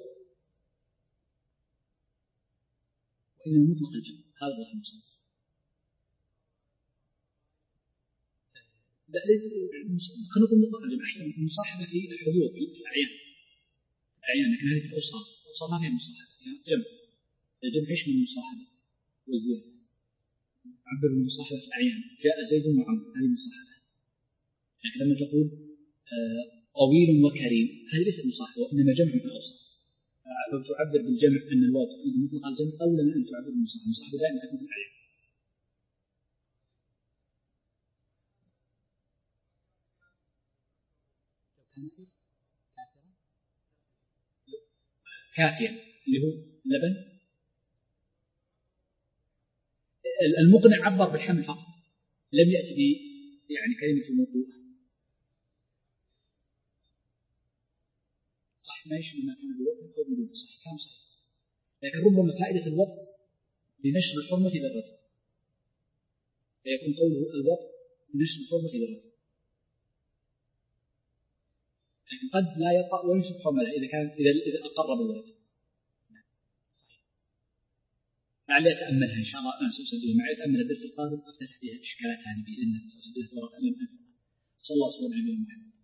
وإنه مطلق الجمع. هذا الله المصنف. لا خلينا نقول مطلق الجمع أحسن. المصاحبة في الحضور في الأعيان الأعيان لكن هذه في الأوصاف الأوصاف ما فيها مصاحبة فيها جمع. الجمع إيش من المصاحبة والزيادة عبر المصاحبة في الأعيان جاء زيد وعمر هذه مصاحبة. لكن لما تقول طويل وكريم هذه ليست مصاحبة وإنما جمع في الأوصاف. لو تعبر بالجمع أن الواو تفيد مطلق الجمع أولى من أن تعبر بالمصاحبة. المصاحبة دائما تكون في الأعيان. كافيا اللي هو لبن. المقنع عبر بالحمل فقط لم يأتي ب يعني كلمة موضوع صح ما يشمل ما كان بوضع أو بدون صح كلام صحيح. لكن ربما فائدة الوضع لنشر الحرمة للرجل فيكون قوله الوضع لنشر الحرمة للرجل لكن قد لا يقع وينشر الحرمة إذا كان إذا إذا أقر بالولد. لعلي أتأملها إن شاء الله. أنا سأسجلها معي أتأمل الدرس القادم أفتح فيها الإشكالات هذه بإذن الله. سأسجلها ورقة لم أنسى. صلى الله عليه وسلم على نبينا محمد.